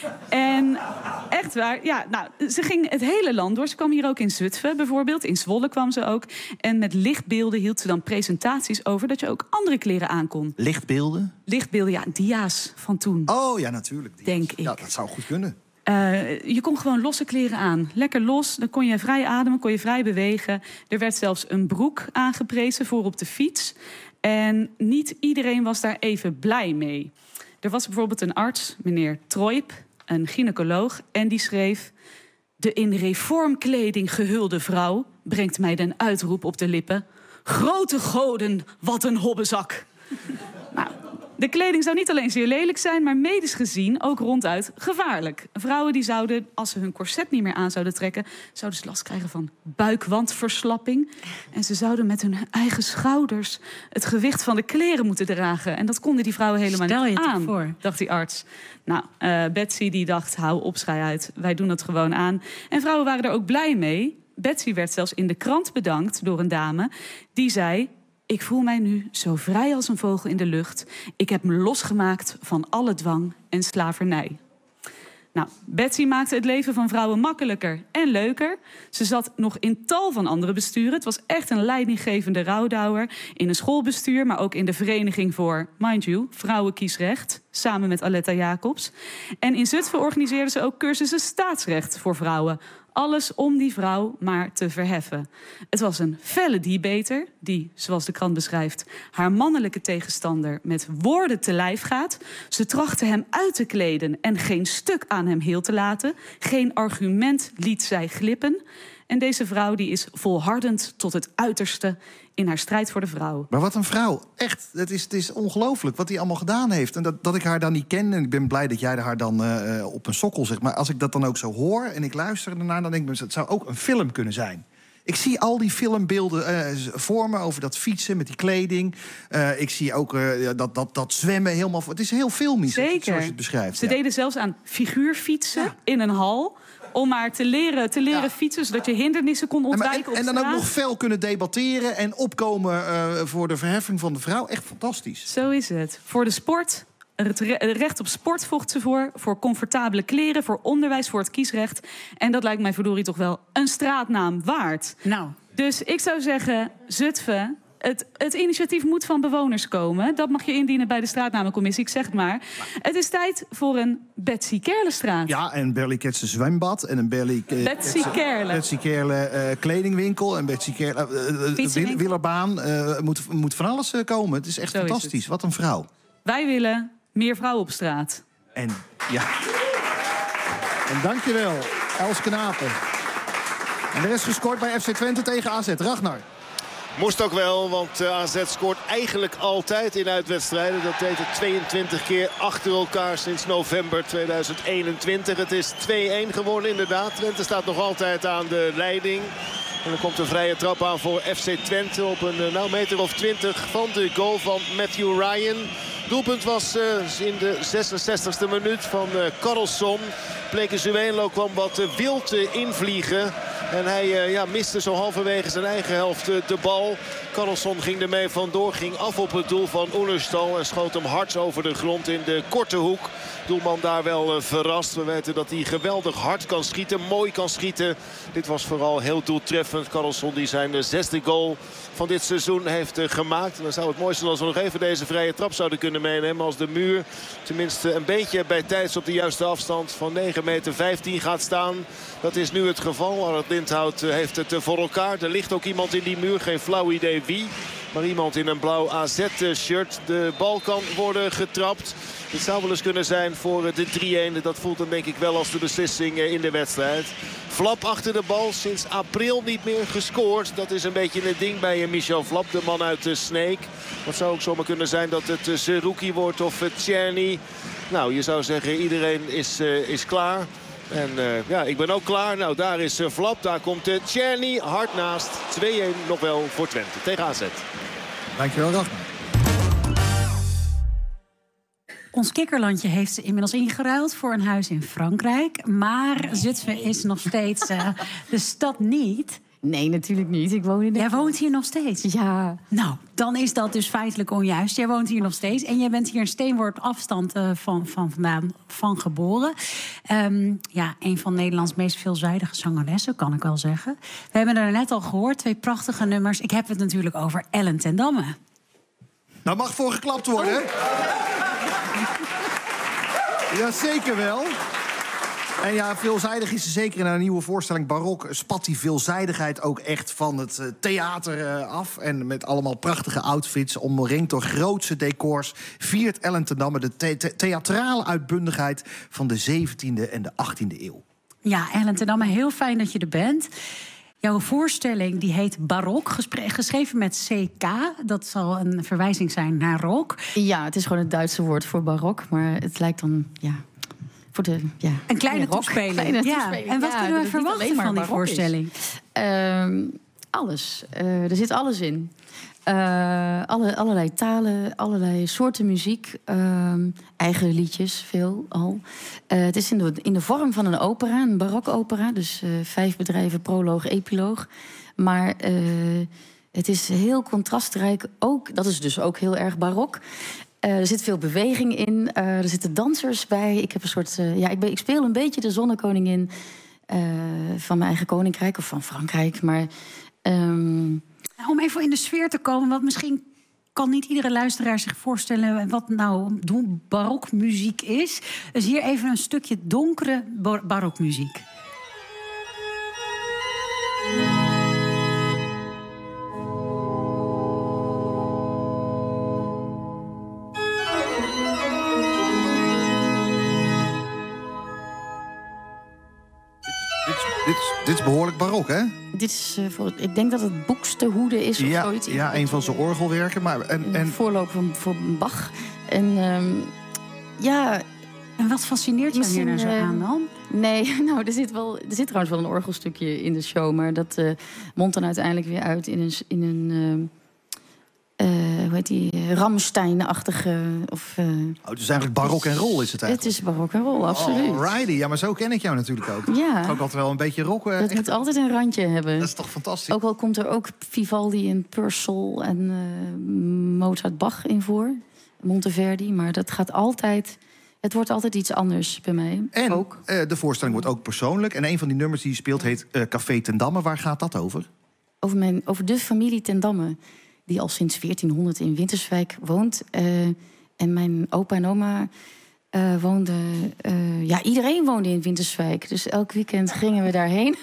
S9: En echt waar, ja, nou, ze ging het hele land door. Ze kwam hier ook in Zutphen bijvoorbeeld. In Zwolle kwam ze ook. En met lichtbeelden hield ze dan presentaties over dat je ook andere kleren aan kon.
S2: Lichtbeelden?
S9: Lichtbeelden, ja, dia's van toen.
S2: Oh ja, natuurlijk. Dia's.
S9: Denk ik.
S2: Ja, dat zou goed kunnen.
S9: Uh, je kon gewoon losse kleren aan. Lekker los, dan kon je vrij ademen, kon je vrij bewegen. Er werd zelfs een broek aangeprezen voor op de fiets. En niet iedereen was daar even blij mee. Er was bijvoorbeeld een arts, meneer Troip, een gynaecoloog, en die schreef: de in reformkleding gehulde vrouw brengt mij den uitroep op de lippen: grote goden, wat een hobbezak. Nou, de kleding zou niet alleen zeer lelijk zijn, maar medisch gezien ook ronduit gevaarlijk. Vrouwen die zouden, als ze hun corset niet meer aan zouden trekken, zouden ze last krijgen van buikwandverslapping. En ze zouden met hun eigen schouders het gewicht van de kleren moeten dragen. En dat konden die vrouwen helemaal
S15: Stel
S9: niet
S15: je
S9: aan,
S15: voor.
S9: dacht die arts. Nou, uh, Betsy die dacht, hou op, schei uit. Wij doen het gewoon aan. En vrouwen waren er ook blij mee. Betsy werd zelfs in de krant bedankt door een dame die zei: ik voel mij nu zo vrij als een vogel in de lucht. Ik heb me losgemaakt van alle dwang en slavernij. Nou, Betsy maakte het leven van vrouwen makkelijker en leuker. Ze zat nog in tal van andere besturen. Het was echt een leidinggevende rouwdouwer in een schoolbestuur, maar ook in de Vereniging voor, mind you, Vrouwenkiesrecht, samen met Aletta Jacobs. En in Zutphen organiseerde ze ook cursussen staatsrecht voor vrouwen. Alles om die vrouw maar te verheffen. Het was een felle debater die, zoals de krant beschrijft, haar mannelijke tegenstander met woorden te lijf gaat. Ze trachtte hem uit te kleden en geen stuk aan hem heel te laten. Geen argument liet zij glippen. En deze vrouw die is volhardend tot het uiterste in haar strijd voor de vrouw.
S2: Maar wat een vrouw. Echt, het is, het is ongelooflijk wat hij allemaal gedaan heeft. En dat, dat ik haar dan niet ken. En ik ben blij dat jij haar dan uh, op een sokkel zegt. Maar als ik dat dan ook zo hoor en ik luister ernaar, dan denk ik, het zou ook een film kunnen zijn. Ik zie al die filmbeelden uh, vormen over dat fietsen met die kleding. Uh, ik zie ook uh, dat, dat, dat zwemmen helemaal. Het is heel filmisch,
S9: Zeker.
S2: Zoals je het beschrijft.
S9: Ze
S2: ja.
S9: deden zelfs aan figuurfietsen ja. in een hal. Om maar te leren, te leren ja. fietsen, zodat je hindernissen kon ontwijken.
S2: En, en, en dan ook nog fel kunnen debatteren en opkomen uh, voor de verheffing van de vrouw. Echt fantastisch.
S9: Zo is het. Voor de sport, het recht op sport vocht ze voor. Voor comfortabele kleren, voor onderwijs, voor het kiesrecht. En dat lijkt mij verdorie toch wel een straatnaam waard.
S15: Nou.
S9: Dus ik zou zeggen, Zutphen, Het, het initiatief moet van bewoners komen. Dat mag je indienen bij de straatnamencommissie, ik zeg het maar. Het is tijd voor een Betsy Kerlenstraat.
S2: Ja, en Berlie Ketse zwembad en een Berlie uh,
S9: Betsy Kerlen.
S2: Betsy Kerlen uh, kledingwinkel en Betsy Kerlen uh, uh, Willerbaan. Uh, moet, moet van alles uh, komen. Het is echt Zo fantastisch. Is Wat een vrouw.
S9: Wij willen meer vrouwen op straat.
S2: En ja. En dankjewel, Els Knapen. En er is gescoord bij F C Twente tegen A Z. Ragnar.
S4: Moest ook wel, want A Z scoort eigenlijk altijd in uitwedstrijden. Dat deed het tweeëntwintig keer achter elkaar sinds november tweeduizend eenentwintig. Het is twee-een geworden inderdaad. Twente staat nog altijd aan de leiding. En dan komt een vrije trap aan voor F C Twente op een nou, meter of twintig van de goal van Matthew Ryan. Doelpunt was uh, in de zesenzestigste minuut van uh, Carlson. Plekezuelo kwam wat uh, wild uh, invliegen. En hij uh, ja, miste zo halverwege zijn eigen helft uh, de bal. Carlson ging ermee vandoor, ging af op het doel van Oenerstal. En schoot hem hard over de grond in de korte hoek. Doelman daar wel uh, verrast. We weten dat hij geweldig hard kan schieten, mooi kan schieten. Dit was vooral heel doeltreffend. Carlson die zijn uh, zesde goal van dit seizoen heeft uh, gemaakt. En dan zou het mooi zijn als we nog even deze vrije trap zouden kunnen meenemen. Als de muur tenminste een beetje bij tijds op de juiste afstand van negen meter vijftien gaat staan. Dat is nu het geval. Arnold Lindhout uh, heeft het uh, voor elkaar. Er ligt ook iemand in die muur. Geen flauw idee wie. Maar iemand in een blauw A Z-shirt. De bal kan worden getrapt. Het zou wel eens kunnen zijn voor de drie-een. Dat voelt dan denk ik wel als de beslissing in de wedstrijd. Flap achter de bal. Sinds april niet meer gescoord. Dat is een beetje het ding bij Michel Flap. De man uit de Sneek. Wat zou ook zomaar kunnen zijn dat het Zerouki wordt of Tjerny. Nou, je zou zeggen iedereen is, uh, is klaar. En uh, ja, ik ben ook klaar. Nou, daar is uh, Flap. Daar komt uh, Tjerny hard naast. twee-een nog wel voor Twente tegen A Z.
S2: Dankjewel, Ragnar.
S15: Ons kikkerlandje heeft ze inmiddels ingeruild voor een huis in Frankrijk. Maar Zutphen is nog steeds uh, de stad niet.
S10: Nee, natuurlijk niet. Ik woon in de...
S15: Jij woont hier nog steeds?
S10: Ja.
S15: Nou, dan is dat dus feitelijk onjuist. Jij woont hier nog steeds en jij bent hier een steenworp afstand uh, van, van vandaan van geboren. Um, ja, een van Nederlands meest veelzijdige zangeressen, kan ik wel zeggen. We hebben er net al gehoord, twee prachtige nummers. Ik heb het natuurlijk over Ellen ten Damme.
S2: Nou, mag voor geklapt worden. Oh. Ja, zeker wel. En ja, veelzijdig is ze zeker in haar nieuwe voorstelling Barok. Spat die veelzijdigheid ook echt van het uh, theater uh, af. En met allemaal prachtige outfits, omringd door grootse decors, viert Ellen ten Damme de the- the- theatrale uitbundigheid van de zeventiende en de achttiende eeuw.
S15: Ja, Ellen ten Damme, heel fijn dat je er bent. Jouw voorstelling die heet Barok, gespre- geschreven met C K. Dat zal een verwijzing zijn naar rock.
S10: Ja, het is gewoon het Duitse woord voor barok. Maar het lijkt dan, ja... Voor de, ja,
S15: een kleine
S10: rock,
S15: toespeling.
S10: Kleine
S15: Ja.
S10: toespeling.
S15: En wat
S10: ja,
S15: kunnen we verwachten van die voorstelling?
S10: Uh, alles. Uh, er zit alles in. Uh, alle, allerlei talen, allerlei soorten muziek. Uh, eigen liedjes, veel al. Uh, het is in de, in de vorm van een opera, een barokopera. Dus uh, vijf bedrijven, proloog, epiloog. Maar uh, het is heel contrastrijk. Ook, dat is dus ook heel erg barok. Uh, er zit veel beweging in. Uh, er zitten dansers bij. Ik heb een soort. Uh, ja, ik, ben, ik speel een beetje de zonnekoningin uh, van mijn eigen koninkrijk of van Frankrijk. Maar um...
S15: nou, om even in de sfeer te komen, want misschien kan niet iedere luisteraar zich voorstellen wat nou barokmuziek is. Dus hier even een stukje donkere bar- barokmuziek.
S2: Dit is, dit is behoorlijk barok, hè?
S10: Dit is, uh, voor, ik denk dat het Buxtehude is of
S2: ja,
S10: zoiets.
S2: Ja, een van zijn orgelwerken. Maar, en, en...
S10: Voorloper van voor Bach. En um, ja...
S15: En wat fascineert je hier nou zo aan dan?
S10: Nee, nou, er zit, wel, er zit trouwens wel een orgelstukje in de show. Maar dat uh, mondt dan uiteindelijk weer uit in een... In een uh, Uh, hoe heet die? Rammstein-achtige. Of, uh,
S2: oh, dus eigenlijk barok en roll is het eigenlijk?
S10: Het is barok en roll, absoluut.
S2: Alrighty, ja, maar zo ken ik jou natuurlijk ook.
S10: Ja.
S2: Ook altijd wel een beetje rock. Uh,
S10: dat echt... moet altijd een randje hebben.
S2: Dat is toch fantastisch?
S10: Ook al komt er ook Vivaldi en Purcell en uh, Mozart Bach in voor. Monteverdi, maar dat gaat altijd... Het wordt altijd iets anders bij mij.
S2: En
S10: ook.
S2: Uh, de voorstelling wordt ook persoonlijk. En een van die nummers die je speelt heet uh, Café ten Damme. Waar gaat dat over?
S10: Over, mijn, over de familie ten Damme. Die al sinds veertienhonderd in Winterswijk woont. Uh, en mijn opa en oma uh, woonden... Uh, ja, iedereen woonde in Winterswijk. Dus elk weekend gingen we daarheen.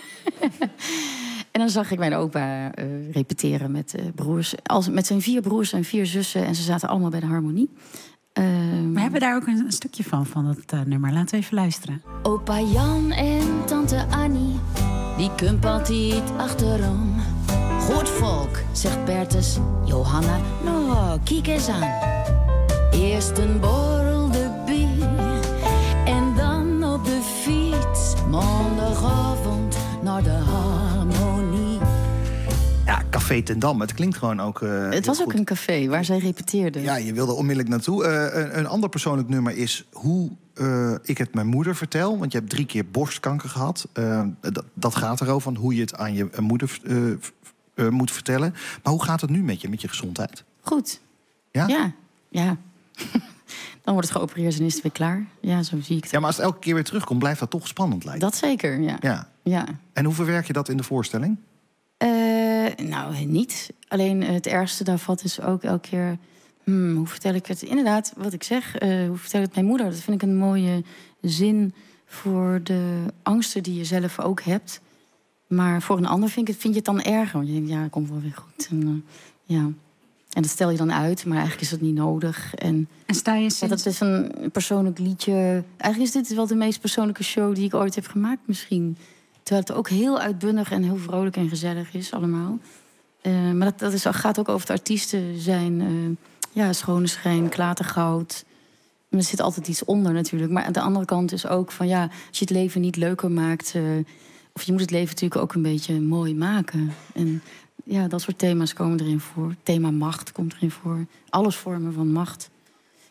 S10: En dan zag ik mijn opa uh, repeteren met uh, broers. Als, met zijn vier broers en vier zussen. En ze zaten allemaal bij de harmonie. Uh,
S15: we hebben daar ook een, een stukje van, van het uh, nummer. Laten we even luisteren.
S6: Opa Jan en tante Annie, die kumpelt niet achterom. Goed volk, zegt Bertus. Johanna, nou, kijk eens aan. Eerst een borrel de bier en dan op de fiets. Maandagavond naar de harmonie.
S2: Ja, Café ten Damme, het klinkt gewoon ook... Uh,
S10: het was ook goed. Een café waar zij repeteerden.
S2: Ja, je wilde onmiddellijk naartoe. Uh, een, een ander persoonlijk nummer is hoe uh, ik het mijn moeder vertel. Want je hebt drie keer borstkanker gehad. Uh, dat, dat gaat erover, van hoe je het aan je moeder uh, uh, moet vertellen. Maar hoe gaat het nu met je, met je gezondheid?
S10: Goed.
S2: Ja?
S10: Ja, ja. Dan wordt het geopereerd en is het weer klaar. Ja, zo zie ik het.
S2: Ja, maar als het elke keer weer terugkomt, blijft dat toch spannend lijken.
S10: Dat zeker, ja.
S2: ja.
S10: ja.
S2: En hoe verwerk je dat in de voorstelling?
S10: Uh, nou, niet. Alleen het ergste daarvan is ook elke keer... Hmm, hoe vertel ik het? Inderdaad, wat ik zeg. Uh, hoe vertel ik het mijn moeder? Dat vind ik een mooie zin voor de angsten die je zelf ook hebt. Maar voor een ander vind, ik het, vind je het dan erger. Want je denkt, ja, het komt wel weer goed. En, uh, ja. en dat stel je dan uit, maar eigenlijk is dat niet nodig. En,
S15: en sta je sinds...
S10: ja, dat is een persoonlijk liedje. Eigenlijk is dit wel de meest persoonlijke show die ik ooit heb gemaakt misschien. Terwijl het ook heel uitbundig en heel vrolijk en gezellig is allemaal. Uh, maar dat, dat is, gaat ook over het artiesten zijn. Uh, ja, schone schijn, klatergoud. En er zit altijd iets onder natuurlijk. Maar aan de andere kant is ook van ja, als je het leven niet leuker maakt... Uh, of je moet het leven natuurlijk ook een beetje mooi maken. En ja, dat soort thema's komen erin voor. Thema macht komt erin voor. Alles vormen van macht.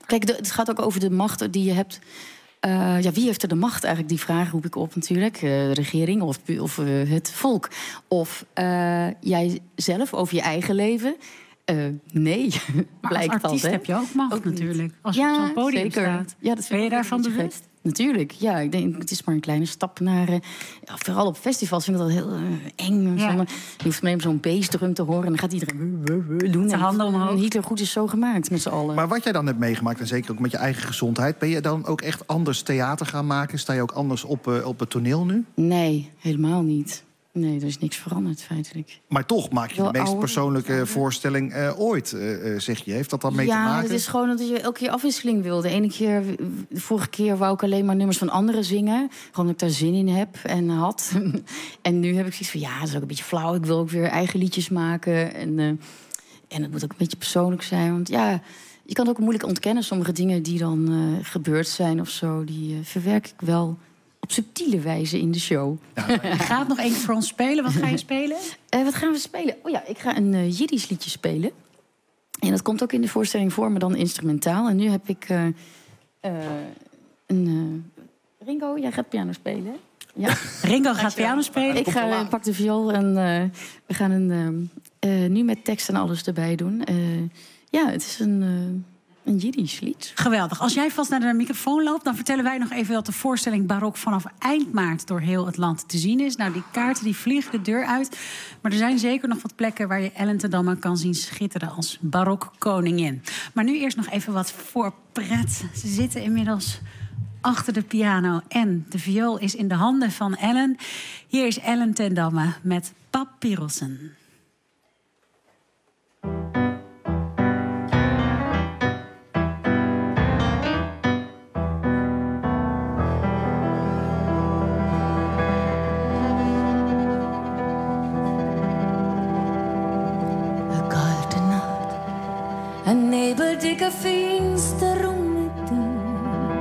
S10: Kijk, de, het gaat ook over de macht die je hebt. Uh, ja, wie heeft er de macht eigenlijk? Die vraag roep ik op natuurlijk. Uh, de regering of, of uh, het volk. Of uh, jij zelf over je eigen leven. Uh, nee,
S15: maar
S10: blijkt
S15: als artiest
S10: dat,
S15: heb je ook macht ook natuurlijk. Als je
S10: ja,
S15: op zo'n podium
S10: zeker.
S15: staat.
S10: Ja, dat
S15: ben je daarvan bewust?
S10: Natuurlijk, ja. Ik denk, het is maar een kleine stap naar... Uh, ja, vooral op festivals vind ik dat heel uh, eng. Ja. Zo'n, je hoeft alleen zo'n bassdrum te horen... en dan gaat iedereen doen.
S15: De handen omhoog.
S10: Hitler goed is zo gemaakt met z'n allen.
S2: Maar wat jij dan hebt meegemaakt, en zeker ook met je eigen gezondheid... ben je dan ook echt anders theater gaan maken? Sta je ook anders op, uh, op het toneel nu?
S10: Nee, helemaal niet. Nee, er is niks veranderd feitelijk.
S2: Maar toch maak je
S10: Wel
S2: de meest
S10: ouder,
S2: persoonlijke
S10: ouder.
S2: voorstelling uh, ooit, uh, zeg je. Heeft dat dan mee
S10: ja,
S2: te maken?
S10: Ja, het is gewoon dat je elke keer afwisseling wil. De ene keer, de vorige keer wou ik alleen maar nummers van anderen zingen. Gewoon dat ik daar zin in heb en had. En nu heb ik zoiets van, ja, dat is ook een beetje flauw. Ik wil ook weer eigen liedjes maken. En, uh, en het moet ook een beetje persoonlijk zijn. Want ja, je kan het ook moeilijk ontkennen. Sommige dingen die dan uh, gebeurd zijn of zo, die uh, verwerk ik wel... op subtiele wijze in de show.
S15: Ja, ga het nog één keer voor ons spelen. Wat ga je spelen?
S10: Uh, wat gaan we spelen? Oh ja, ik ga een uh, Jiddisch liedje spelen. En dat komt ook in de voorstelling voor, maar dan instrumentaal. En nu heb ik uh, uh, een... Uh, Ringo, jij gaat piano spelen? Ja.
S15: Ringo gaat piano spelen?
S10: Ik ga, uh, pak de viool en uh, we gaan een, uh, uh, nu met tekst en alles erbij doen. Uh, ja, het is een... Uh, Een Jiddisch lied.
S15: Geweldig. Als jij vast naar de microfoon loopt... dan vertellen wij nog even dat de voorstelling Barok... vanaf eind maart door heel het land te zien is. Nou, die kaarten die vliegen de deur uit. Maar er zijn zeker nog wat plekken... waar je Ellen ten Damme kan zien schitteren als barokkoningin. Maar nu eerst nog even wat voorpret. Ze zitten inmiddels achter de piano... en de viool is in de handen van Ellen. Hier is Ellen ten Damme met Papyrossen.
S6: Een nebeldikke Finsterung mit dir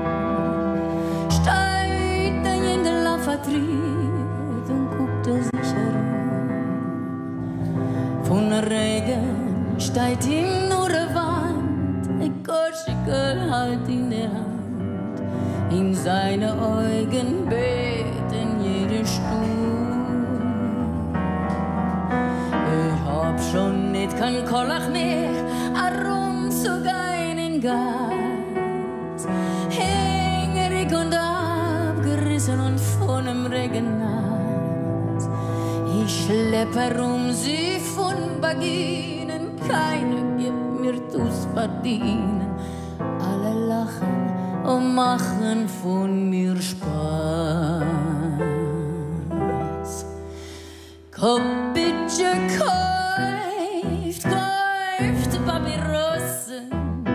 S6: steigt er in der Lavatorie und guckt er sich herum. Von Regen steigt ihm nur der Wand, ein Korschigel halt in der Hand. In seine Augen beten jede Stunde. Ich hab schon nicht kein Kollach mehr, arum zu gehen in Gas. Hängerig und abgerissen und von dem Regen nass. Ich schlepp herum sie von Baginen, keine gibt mir tu's verdienen. Alle lachen und machen von mir Spaß. Komm bitte, kauft, kauft Papyrossen,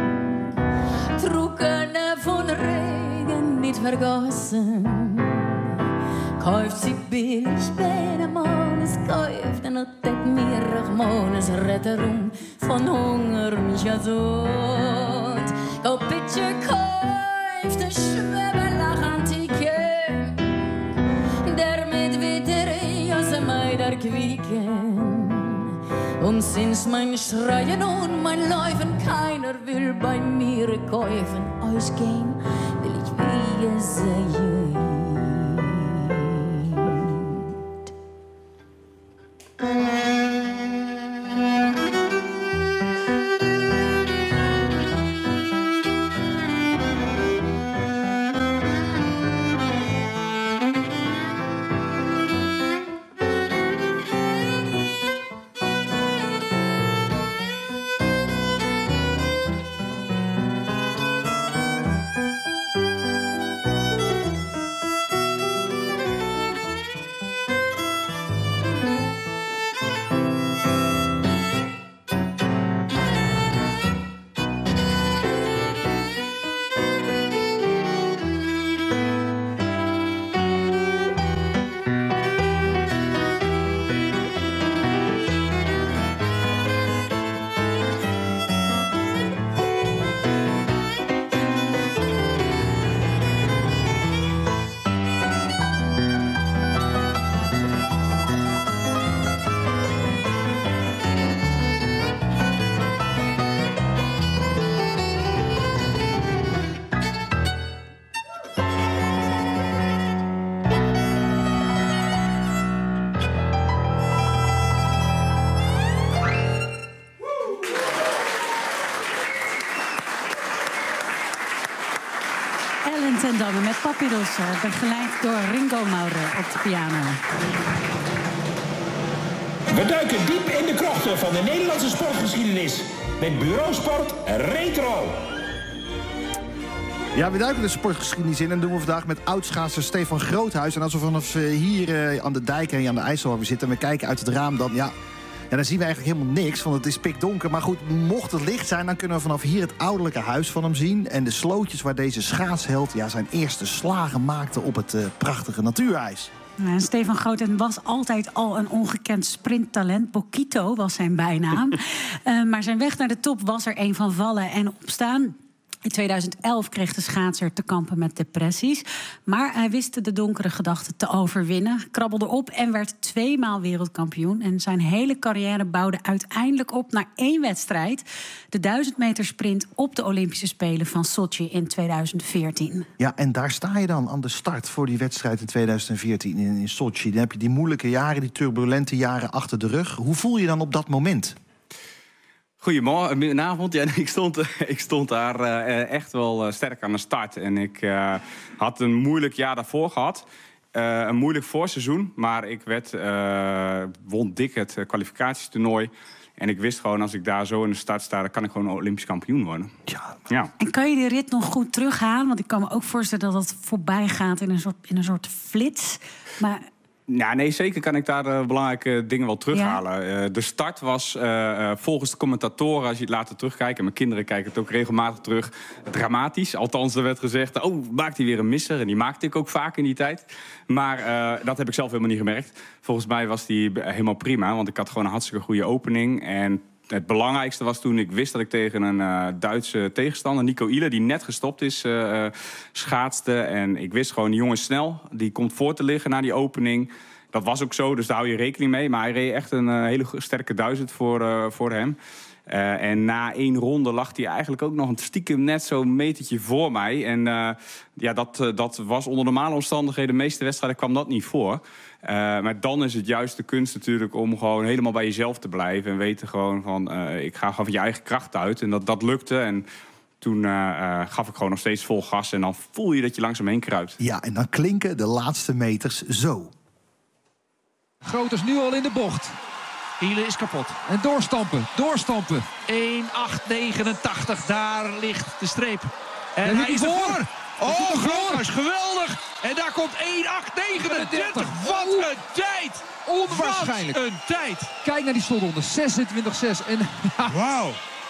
S6: trockene von Regen nicht vergossen. Kauft sie billig, wenn der Mann es kauft, und deckt mir Rachmanes Retterung von Hunger mich azot. Komm bitte, kauft der Schwebelach Antike, der mit Witterei aus dem Eider quieken. Und sinds mein Schreien und mein Läufen keiner will bei mir kaufen, ausgehen will ich wie ihr seht.
S15: van Damme met Papyrus, uh, begeleid door Ringo Maurer op de piano.
S11: We duiken diep in de krochten van de Nederlandse sportgeschiedenis met Bureau Sport Retro.
S2: Ja, we duiken de sportgeschiedenis in en dat doen we vandaag met oudschaatser Stefan Groothuis. En als we vanaf hier uh, aan de dijk en aan de IJssel zitten en we kijken uit het raam, dan, ja, ja, dan zien we eigenlijk helemaal niks, want het is pikdonker. Maar goed, mocht het licht zijn, dan kunnen we vanaf hier het ouderlijke huis van hem zien. En de slootjes waar deze schaatsheld ja, zijn eerste slagen maakte op het uh, prachtige natuurijs.
S15: Ja, Stefan Groothuis was altijd al een ongekend sprinttalent. Bokito was zijn bijnaam. uh, maar zijn weg naar de top was er een van vallen en opstaan. In tweeduizend elf kreeg de schaatser te kampen met depressies. Maar hij wist de donkere gedachten te overwinnen. Krabbelde op en werd tweemaal wereldkampioen. En zijn hele carrière bouwde uiteindelijk op naar één wedstrijd. De duizend meter sprint op de Olympische Spelen van Sochi in tweeduizend veertien.
S2: Ja, en daar sta je dan aan de start voor die wedstrijd in tweeduizend veertien in, in Sochi. Dan heb je die moeilijke jaren, die turbulente jaren achter de rug. Hoe voel je dan op dat moment?
S12: Goedemorgen, ja, ik, stond, ik stond daar uh, echt wel uh, sterk aan de start. En ik uh, had een moeilijk jaar daarvoor gehad. Uh, een moeilijk voorseizoen. Maar ik werd, uh, won dik het uh, kwalificatietoernooi. En ik wist gewoon, als ik daar zo in de start sta, dan kan ik gewoon Olympisch kampioen worden.
S2: Ja.
S12: Ja.
S15: En kan je die rit nog goed terughalen? Want ik kan me ook voorstellen dat het voorbij gaat in een soort, in een soort flits. Maar...
S12: Ja, nee, zeker kan ik daar uh, belangrijke dingen wel terughalen. Ja. Uh, de start was uh, uh, volgens de commentatoren, als je het later terugkijkt... en mijn kinderen kijken het ook regelmatig terug, dramatisch. Althans, er werd gezegd, oh, maakt hij weer een misser? En die maakte ik ook vaak in die tijd. Maar uh, dat heb ik zelf helemaal niet gemerkt. Volgens mij was die helemaal prima, want ik had gewoon een hartstikke goede opening... En het belangrijkste was toen ik wist dat ik tegen een uh, Duitse tegenstander... Nico Ihler, die net gestopt is, uh, schaatste. En ik wist gewoon, die jongen is snel. Die komt voor te liggen na die opening. Dat was ook zo, dus daar hou je rekening mee. Maar hij reed echt een uh, hele sterke duizend voor, uh, voor hem. Uh, en na één ronde lag hij eigenlijk ook nog een stiekem net zo'n metertje voor mij. En uh, ja, dat, uh, dat was onder normale omstandigheden... de meeste wedstrijden kwam dat niet voor. Uh, maar dan is het juist de kunst natuurlijk om gewoon helemaal bij jezelf te blijven. En weten gewoon van, uh, ik ga gewoon van je eigen kracht uit. En dat, dat lukte. En toen uh, uh, gaf ik gewoon nog steeds vol gas. En dan voel je dat je langzaam heen kruipt.
S2: Ja, en dan klinken de laatste meters zo.
S16: Groothuis nu al in de bocht. Ihler is kapot. En doorstampen, doorstampen. één acht negenentachtig, daar ligt de streep. En, en hij is voor. Oh, Groothuis, geweldig. En daar komt één acht negenentwintig. Wat een tijd. Onwaarschijnlijk. Wat een tijd. Kijk naar die slotronde, zesentwintig zes. En wauw.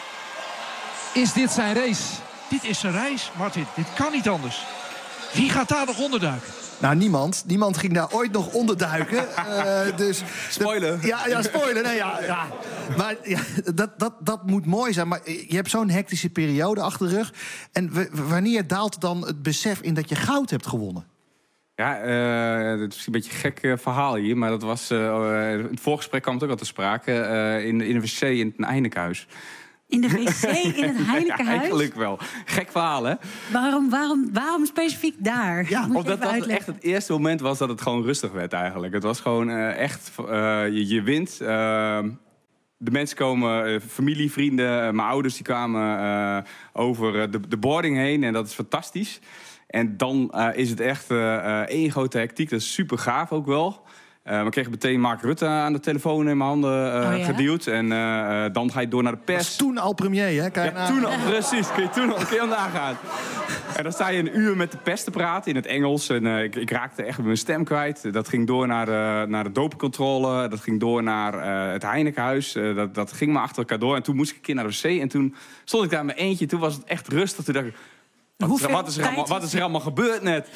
S16: Is dit zijn race? Dit is zijn race, Martin. Dit kan niet anders. Wie gaat daar nog onderduiken?
S2: Nou, niemand. Niemand ging daar ooit nog onderduiken. uh, dus
S12: spoiler.
S2: De, ja, ja, spoiler. Nee, ja, ja. Maar ja, dat, dat, dat moet mooi zijn. Maar je hebt zo'n hectische periode achter de rug. En w- wanneer daalt dan het besef in dat je goud hebt gewonnen?
S12: Ja, uh, het is een beetje een gek uh, verhaal hier. Maar dat was, uh, uh, in het voorgesprek kwam het ook al te sprake. Uh, in, in een wc in het Heinekenhuis.
S15: In de wc in het Heinekenhuis?
S12: Ja, eigenlijk wel. Gek verhaal, hè?
S15: Waarom, waarom, waarom specifiek daar?
S12: Ja, omdat dat echt het eerste moment was dat het gewoon rustig werd eigenlijk. Het was gewoon uh, echt, uh, je, je wint. Uh, de mensen komen, uh, familie, vrienden, uh, mijn ouders die kwamen uh, over uh, de, de boarding heen. En dat is fantastisch. En dan uh, is het echt uh, uh, één grote hectiek. Dat is super gaaf ook wel. Uh, we kregen meteen Mark Rutte aan de telefoon in mijn handen uh, oh, ja? geduwd. En uh, dan ga je door naar de pers.
S2: Was toen al premier, hè? Kijk,
S12: ja, toen al, precies. Kun je toen al, kun je al nagaan. En dan sta je een uur met de pers te praten in het Engels. En uh, ik, ik raakte echt mijn stem kwijt. Dat ging door naar de, naar de dopingcontrole. Dat ging door naar uh, het Heinekenhuis. Uh, dat, dat ging maar achter elkaar door. En toen moest ik een keer naar de wc. En toen stond ik daar met eentje. Toen was het echt rustig. Toen dacht ik, wat, is, wat, is, er allemaal, wat is er allemaal gebeurd net?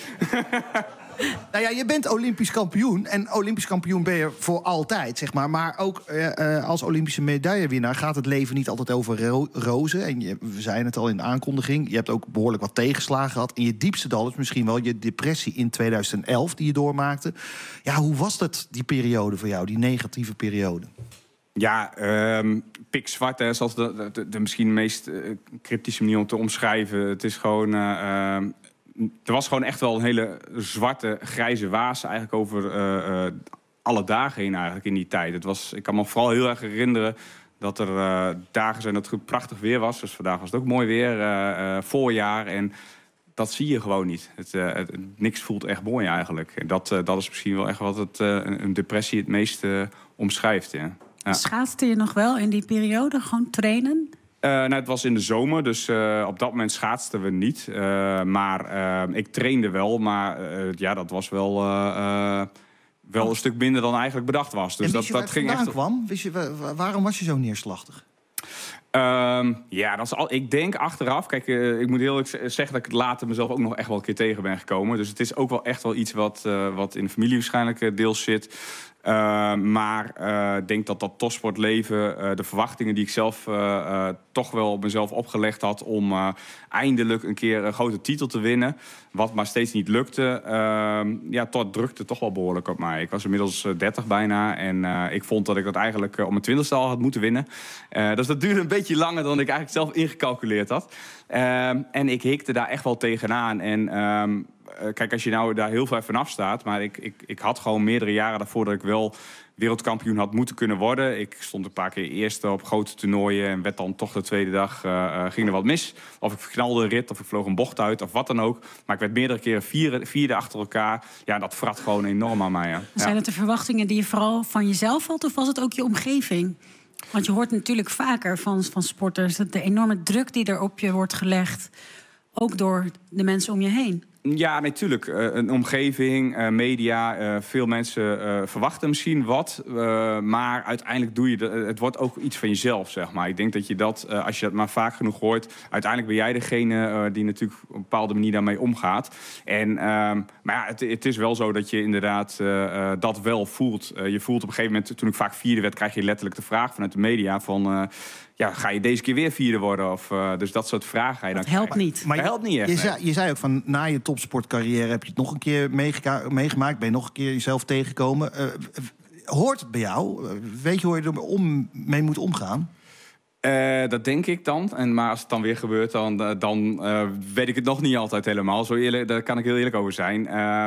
S2: Nou ja, je bent Olympisch kampioen. En Olympisch kampioen ben je voor altijd, zeg maar. Maar ook uh, als Olympische medaillewinnaar gaat het leven niet altijd over ro- rozen. En je, we zeiden het al in de aankondiging. Je hebt ook behoorlijk wat tegenslagen gehad. En je diepste dal is misschien wel je depressie in tweeduizend elf die je doormaakte. Ja, hoe was dat, die periode voor jou, die negatieve periode?
S12: Ja, um, pikzwart, hè, zoals de, de, de misschien meest uh, cryptische manier om te omschrijven. Het is gewoon... Uh, uh, er was gewoon echt wel een hele zwarte, grijze waas eigenlijk over uh, uh, alle dagen heen eigenlijk in die tijd. Het was, ik kan me vooral heel erg herinneren dat er uh, dagen zijn dat het prachtig weer was. Dus vandaag was het ook mooi weer, uh, uh, voorjaar. En dat zie je gewoon niet. Het, uh, het, niks voelt echt mooi eigenlijk. En dat, uh, dat is misschien wel echt wat het, uh, een depressie het meest uh, omschrijft. Ja. Ja.
S15: Schaatste je nog wel in die periode? Gewoon trainen?
S12: Uh, nou, het was in de zomer, dus uh, op dat moment schaatsten we niet. Uh, maar uh, ik trainde wel, maar uh, ja, dat was wel, uh, uh, wel oh. een stuk minder dan eigenlijk bedacht was. Dus
S2: en
S12: dat,
S2: wist je
S12: dat
S2: waar
S12: ging
S2: het vandaan
S12: echt...
S2: kwam? Wist je, waarom was je zo neerslachtig?
S12: Um, ja, dat is al, ik denk achteraf... Kijk, uh, ik moet heel eerlijk zeggen dat ik het later mezelf ook nog echt wel een keer tegen ben gekomen. Dus het is ook wel echt wel iets wat, uh, wat in de familie waarschijnlijk uh, deels zit. Uh, maar ik uh, denk dat dat topsportleven, uh, de verwachtingen die ik zelf uh, uh, toch wel op mezelf opgelegd had om uh, eindelijk een keer een grote titel te winnen, wat maar steeds niet lukte, uh, ja, tot drukte toch wel behoorlijk op mij. Ik was inmiddels uh, dertig bijna en uh, ik vond dat ik dat eigenlijk uh, om mijn twintigste al had moeten winnen. Uh, dus dat duurde een beetje langer dan ik eigenlijk zelf ingecalculeerd had. Uh, en ik hikte daar echt wel tegenaan. En um, kijk, als je nou daar heel ver vanaf staat, maar ik, ik, ik had gewoon meerdere jaren daarvoor dat ik wel wereldkampioen had moeten kunnen worden. Ik stond een paar keer eerste op grote toernooien en werd dan toch de tweede dag, uh, uh, ging er wat mis. Of ik knalde een rit, of ik vloog een bocht uit, of wat dan ook. Maar ik werd meerdere keren vierde, vierde achter elkaar. Ja, dat vrat gewoon enorm aan mij. Ja.
S15: Zijn het de verwachtingen die je vooral van jezelf had, of was het ook je omgeving? Want je hoort natuurlijk vaker van, van sporters dat de enorme druk die er op je wordt gelegd, ook door de mensen om je heen.
S12: Ja, natuurlijk. Uh, een omgeving, uh, media, uh, veel mensen uh, verwachten misschien wat. Uh, maar uiteindelijk doe je de, het wordt ook iets van jezelf, zeg maar. Ik denk dat je dat, uh, als je dat maar vaak genoeg hoort, uiteindelijk ben jij degene uh, die natuurlijk op een bepaalde manier daarmee omgaat. En, uh, maar ja, het, het is wel zo dat je inderdaad uh, uh, dat wel voelt. Uh, je voelt op een gegeven moment, toen ik vaak vierde werd, krijg je letterlijk de vraag vanuit de media van, Uh, ja, ga je deze keer weer vierde worden? Of, uh, dus dat soort vragen ga je dan
S15: dat helpt
S12: krijgen.
S15: niet.
S2: Maar
S12: dat helpt niet echt.
S2: Je
S12: nee.
S2: zei, je zei ook van, na je topsportcarrière heb je het nog een keer meegeka- meegemaakt. Ben je nog een keer jezelf tegengekomen. Uh, hoort het bij jou? Weet je hoe je er om, mee moet omgaan?
S12: Uh, dat denk ik dan. En, maar als het dan weer gebeurt, dan, dan uh, weet ik het nog niet altijd helemaal. Zo eerlijk, daar kan ik heel eerlijk over zijn. Uh,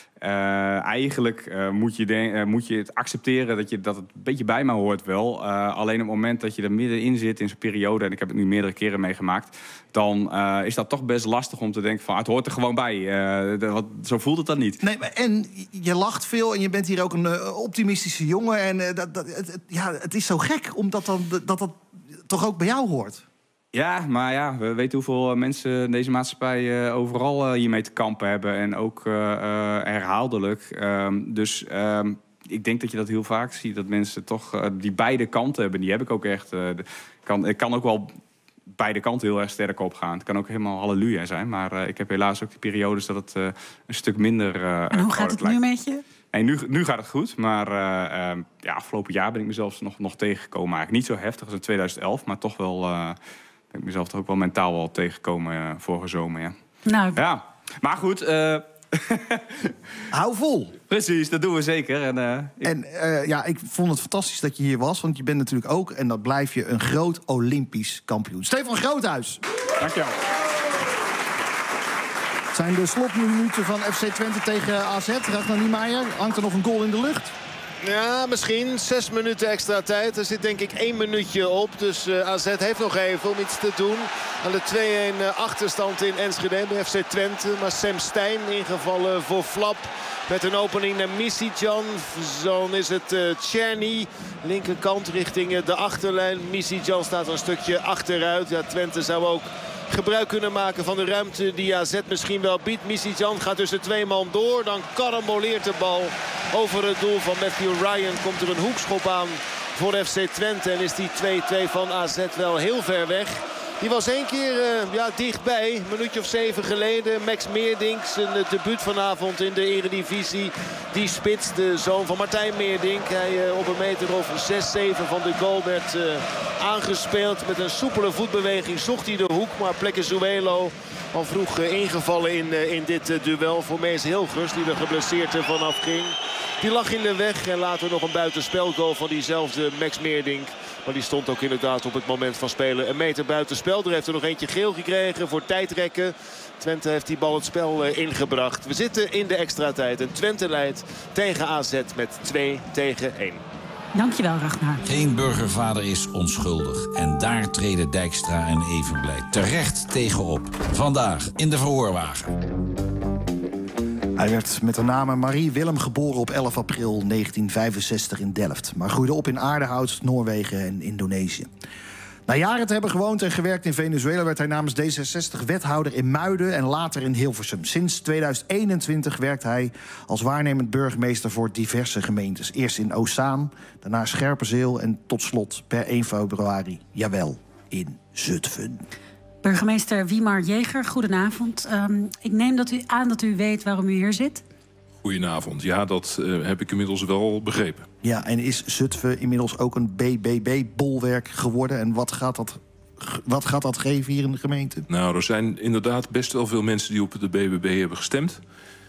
S12: Uh, eigenlijk uh, moet, je de, uh, moet je het accepteren dat, je, dat het een beetje bij me hoort wel. Uh, alleen op het moment dat je er middenin zit in zo'n periode, en ik heb het nu meerdere keren meegemaakt, dan uh, is dat toch best lastig om te denken van, het hoort er gewoon bij. Uh, de, wat, zo voelt het dan niet.
S2: Nee, maar en je lacht veel en je bent hier ook een uh, optimistische jongen. En uh, dat, dat, het, het, ja, het is zo gek omdat dan, dat dat toch ook bij jou hoort.
S12: Ja, maar ja, we weten hoeveel mensen in deze maatschappij uh, overal uh, hiermee te kampen hebben. En ook uh, uh, herhaaldelijk. Um, dus um, ik denk dat je dat heel vaak ziet. Dat mensen toch uh, die beide kanten hebben. Die heb ik ook echt. Uh, de, kan, ik kan ook wel beide kanten heel erg sterk opgaan. Het kan ook helemaal halleluja zijn. Maar uh, ik heb helaas ook die periodes dat het uh, een stuk minder uh,
S15: En hoe gaat het
S12: lijkt.
S15: nu met je?
S12: Nee, nu, nu gaat het goed, maar uh, uh, ja, afgelopen jaar ben ik mezelf nog, nog tegengekomen. Eigenlijk niet zo heftig als in tweeduizend elf, maar toch wel Uh, ben ik mezelf toch ook wel mentaal wel tegengekomen uh, vorige zomer, ja.
S15: Nou.
S12: Ja, maar goed. Uh...
S2: Hou vol.
S12: Precies, dat doen we zeker. En, uh, ik...
S2: en uh, ja, ik vond het fantastisch dat je hier was, want je bent natuurlijk ook, en dat blijf je, een groot Olympisch kampioen. Stefan Groothuis.
S12: Dank je wel.
S2: Het zijn de slotminuten van F C Twente tegen A Z. Ragnar Niemeyer, hangt er nog een goal in de lucht?
S4: Ja, misschien. Zes minuten extra tijd. Er zit denk ik één minuutje op. Dus uh, A Z heeft nog even om iets te doen aan de twee-een achterstand in Enschede bij F C Twente. Maar Sam Stein ingevallen voor Flap. Met een opening naar Misicjan. Dan is het uh, Tjerny. Linkerkant richting uh, de achterlijn. Misicjan staat een stukje achteruit. Ja, Twente zou ook gebruik kunnen maken van de ruimte die A Z misschien wel biedt. Misicjan gaat tussen twee man door. Dan karamboleert de bal over het doel van Matthew Ryan. Komt er een hoekschop aan voor F C Twente. En is die twee-twee van A Z wel heel ver weg. Die was één keer uh, ja, dichtbij. Een minuutje of zeven geleden. Max Meerdink, zijn uh, debuut vanavond in de Eredivisie. Die spits, de zoon van Martijn Meerdink. Hij uh, op een meter of zes, zeven van de goal werd uh, aangespeeld. Met een soepele voetbeweging zocht hij de hoek. Maar Plekezuelo al vroeg uh, ingevallen in, uh, in dit uh, duel. Voor Mees Hilgers, die er geblesseerd uh, vanaf ging. Die lag in de weg en later nog een buitenspelgoal van diezelfde Max Meerdink. Maar die stond ook inderdaad op het moment van spelen een meter buitenspel. Er heeft er nog eentje geel gekregen voor tijdrekken. Twente heeft die bal het spel uh, ingebracht. We zitten in de extra tijd en Twente leidt tegen A Z met twee tegen één.
S15: Dankjewel, Ragnar.
S5: Geen burgervader is onschuldig. En daar treden Dijkstra en Evenblij terecht tegenop. Vandaag in de verhoorwagen.
S2: Hij werd met de naam Marie Willem geboren op elf april negentien vijfenzestig in Delft. Maar groeide op in Aardehout, Noorwegen en Indonesië. Na jaren te hebben gewoond en gewerkt in Venezuela werd hij namens D zesenzestig wethouder in Muiden en later in Hilversum. Sinds tweeduizend eenentwintig werkt hij als waarnemend burgemeester voor diverse gemeentes. Eerst in Oostzaan, daarna Scherpenzeel en tot slot per één februari, jawel, in Zutphen.
S15: Burgemeester Wiemar Jeger, goedenavond. Um, ik neem dat u aan dat u weet waarom u hier zit.
S13: Goedenavond. Ja, dat uh, heb ik inmiddels wel begrepen.
S2: Ja, en is Zutphen inmiddels ook een B B B-bolwerk geworden? En wat gaat dat, wat gaat dat geven hier in de gemeente?
S13: Nou, er zijn inderdaad best wel veel mensen die op de B B B hebben gestemd.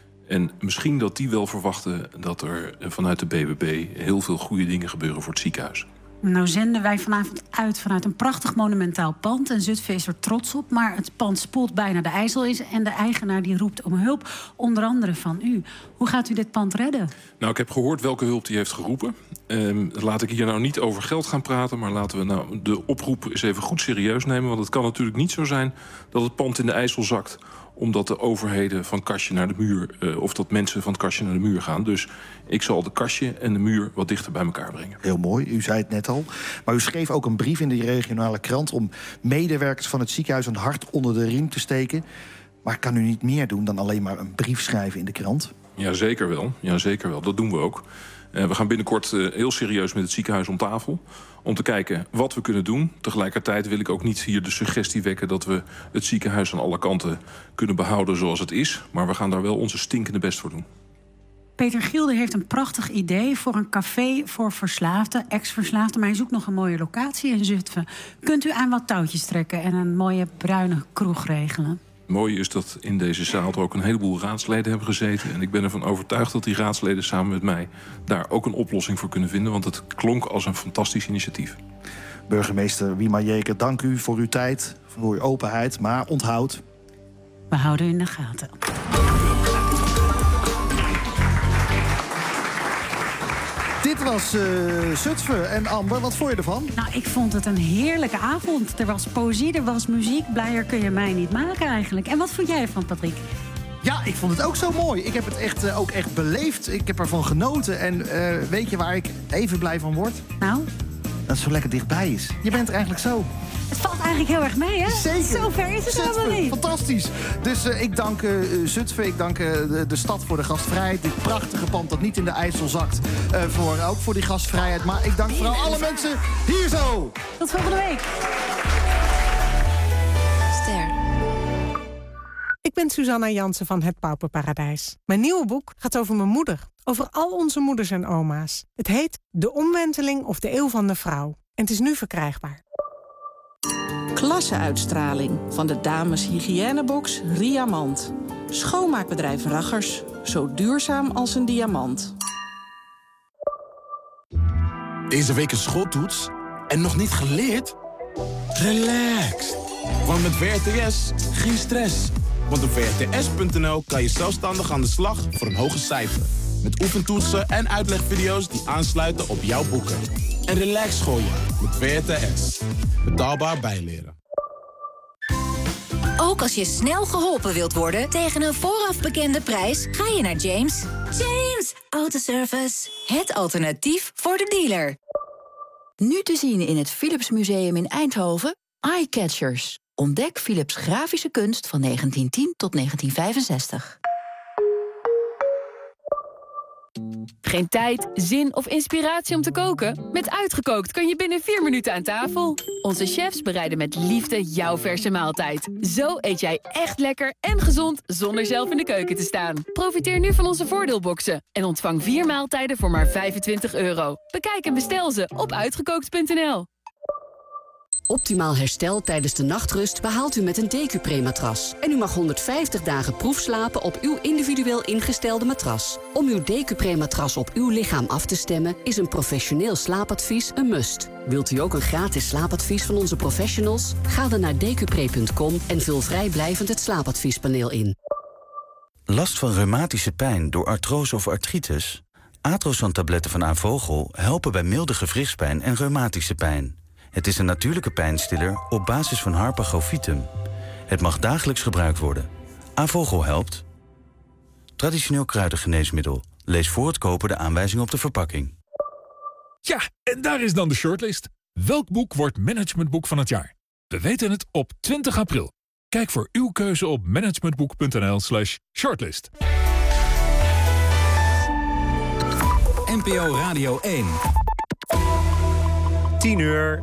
S13: En misschien dat die wel verwachten dat er vanuit de B B B heel veel goede dingen gebeuren voor het ziekenhuis.
S15: Nou zenden wij vanavond uit vanuit een prachtig monumentaal pand. En Zutphen is er trots op, maar het pand spoelt bijna de IJssel in. En de eigenaar die roept om hulp, onder andere van u. Hoe gaat u dit pand redden?
S13: Nou, ik heb gehoord welke hulp die heeft geroepen. Um, laat ik hier nou niet over geld gaan praten, maar laten we nou de oproep eens even goed serieus nemen. Want het kan natuurlijk niet zo zijn dat het pand in de IJssel zakt omdat de overheden van kastje naar de muur, Uh, of dat mensen van het kastje naar de muur gaan. Dus ik zal de kastje en de muur wat dichter bij elkaar brengen.
S2: Heel mooi, u zei het net al. Maar u schreef ook een brief in de regionale krant om medewerkers van het ziekenhuis een hart onder de riem te steken. Maar kan u niet meer doen dan alleen maar een brief schrijven in de krant?
S13: Ja, zeker wel. Ja, zeker wel. Dat doen we ook. Uh, we gaan binnenkort uh, heel serieus met het ziekenhuis om tafel om te kijken wat we kunnen doen. Tegelijkertijd wil ik ook niet hier de suggestie wekken dat we het ziekenhuis aan alle kanten kunnen behouden zoals het is. Maar we gaan daar wel onze stinkende best voor doen.
S15: Peter Gielde heeft een prachtig idee voor een café voor verslaafden, ex-verslaafden. Maar hij zoekt nog een mooie locatie in Zutphen. Kunt u aan wat touwtjes trekken en een mooie bruine kroeg regelen?
S13: Het mooie is dat in deze zaal er ook een heleboel raadsleden hebben gezeten. En ik ben ervan overtuigd dat die raadsleden samen met mij daar ook een oplossing voor kunnen vinden. Want het klonk als een fantastisch initiatief.
S2: Burgemeester Wiemar Jeger, dank u voor uw tijd, voor uw openheid. Maar onthoud,
S15: we houden u in de gaten.
S2: Dit was uh, Zutphen. En Amber, wat vond je ervan?
S15: Nou, ik vond het een heerlijke avond. Er was poëzie, er was muziek. Blijer kun je mij niet maken eigenlijk. En wat vond jij ervan, Patrick?
S2: Ja, ik vond het ook zo mooi. Ik heb het echt, uh, ook echt beleefd. Ik heb ervan genoten. En uh, weet je waar ik even blij van word?
S15: Nou?
S2: Dat het zo lekker dichtbij is. Je bent er eigenlijk zo.
S15: Het valt eigenlijk heel erg mee, hè?
S2: Zeker.
S15: Zo ver is het
S2: Zutphen,
S15: helemaal niet.
S2: Fantastisch. Dus uh, ik dank uh, Zutphen, ik dank uh, de, de stad voor de gastvrijheid. Dit prachtige pand dat niet in de IJssel zakt. Uh, voor, ook voor die gastvrijheid. Maar ik dank vooral alle mensen hier zo.
S15: Tot volgende week.
S22: Ster. Ik ben Susanna Jansen van Het Pauperparadijs. Mijn nieuwe boek gaat over mijn moeder. Over al onze moeders en oma's. Het heet De Omwenteling of de Eeuw van de Vrouw. En het is nu verkrijgbaar.
S23: Klasseuitstraling van de dames hygiënebox Riamant. Schoonmaakbedrijf Raggers. Zo duurzaam als een diamant.
S24: Deze week een schooltoets en nog niet geleerd? Relax. Want met W R T S geen stress. Want op W R T S punt n l kan je zelfstandig aan de slag voor een hoger cijfer. Met oefentoetsen en uitlegvideo's die aansluiten op jouw boeken. En relax schooljaar met W R T S. Betaalbaar bijleren.
S25: Ook als je snel geholpen wilt worden tegen een vooraf bekende prijs, ga je naar James. James Autoservice. Het alternatief voor de dealer.
S10: Nu te zien in het Philips Museum in Eindhoven, Eyecatchers. Ontdek Philips grafische kunst van negentien tien tot negentien vijfenzestig.
S26: Geen tijd, zin of inspiratie om te koken? Met Uitgekookt kan je binnen vier minuten aan tafel. Onze chefs bereiden met liefde jouw verse maaltijd. Zo eet jij echt lekker en gezond zonder zelf in de keuken te staan. Profiteer nu van onze voordeelboxen en ontvang vier maaltijden voor maar vijfentwintig euro. Bekijk en bestel ze op uitgekookt punt n l.
S27: Optimaal herstel tijdens de nachtrust behaalt u met een Decupre-matras. En u mag honderdvijftig dagen proefslapen op uw individueel ingestelde matras. Om uw Decupre-matras op uw lichaam af te stemmen is een professioneel slaapadvies een must. Wilt u ook een gratis slaapadvies van onze professionals? Ga dan naar decupre punt com en vul vrijblijvend het slaapadviespaneel in.
S28: Last van reumatische pijn door artrose of artritis?
S3: Atrosan-tabletten van Avogel helpen bij milde gewrichtspijn en reumatische pijn. Het is een natuurlijke pijnstiller op basis van Harpagofitum. Het mag dagelijks gebruikt worden. Avogel helpt. Traditioneel kruidengeneesmiddel. Lees voor het kopen de aanwijzing op de verpakking.
S14: Ja, en daar is dan de shortlist. Welk boek wordt managementboek van het jaar? We weten het op twintig april. Kijk voor uw keuze op managementboek.nl slash shortlist.
S17: N P O Radio één.
S18: tien uur.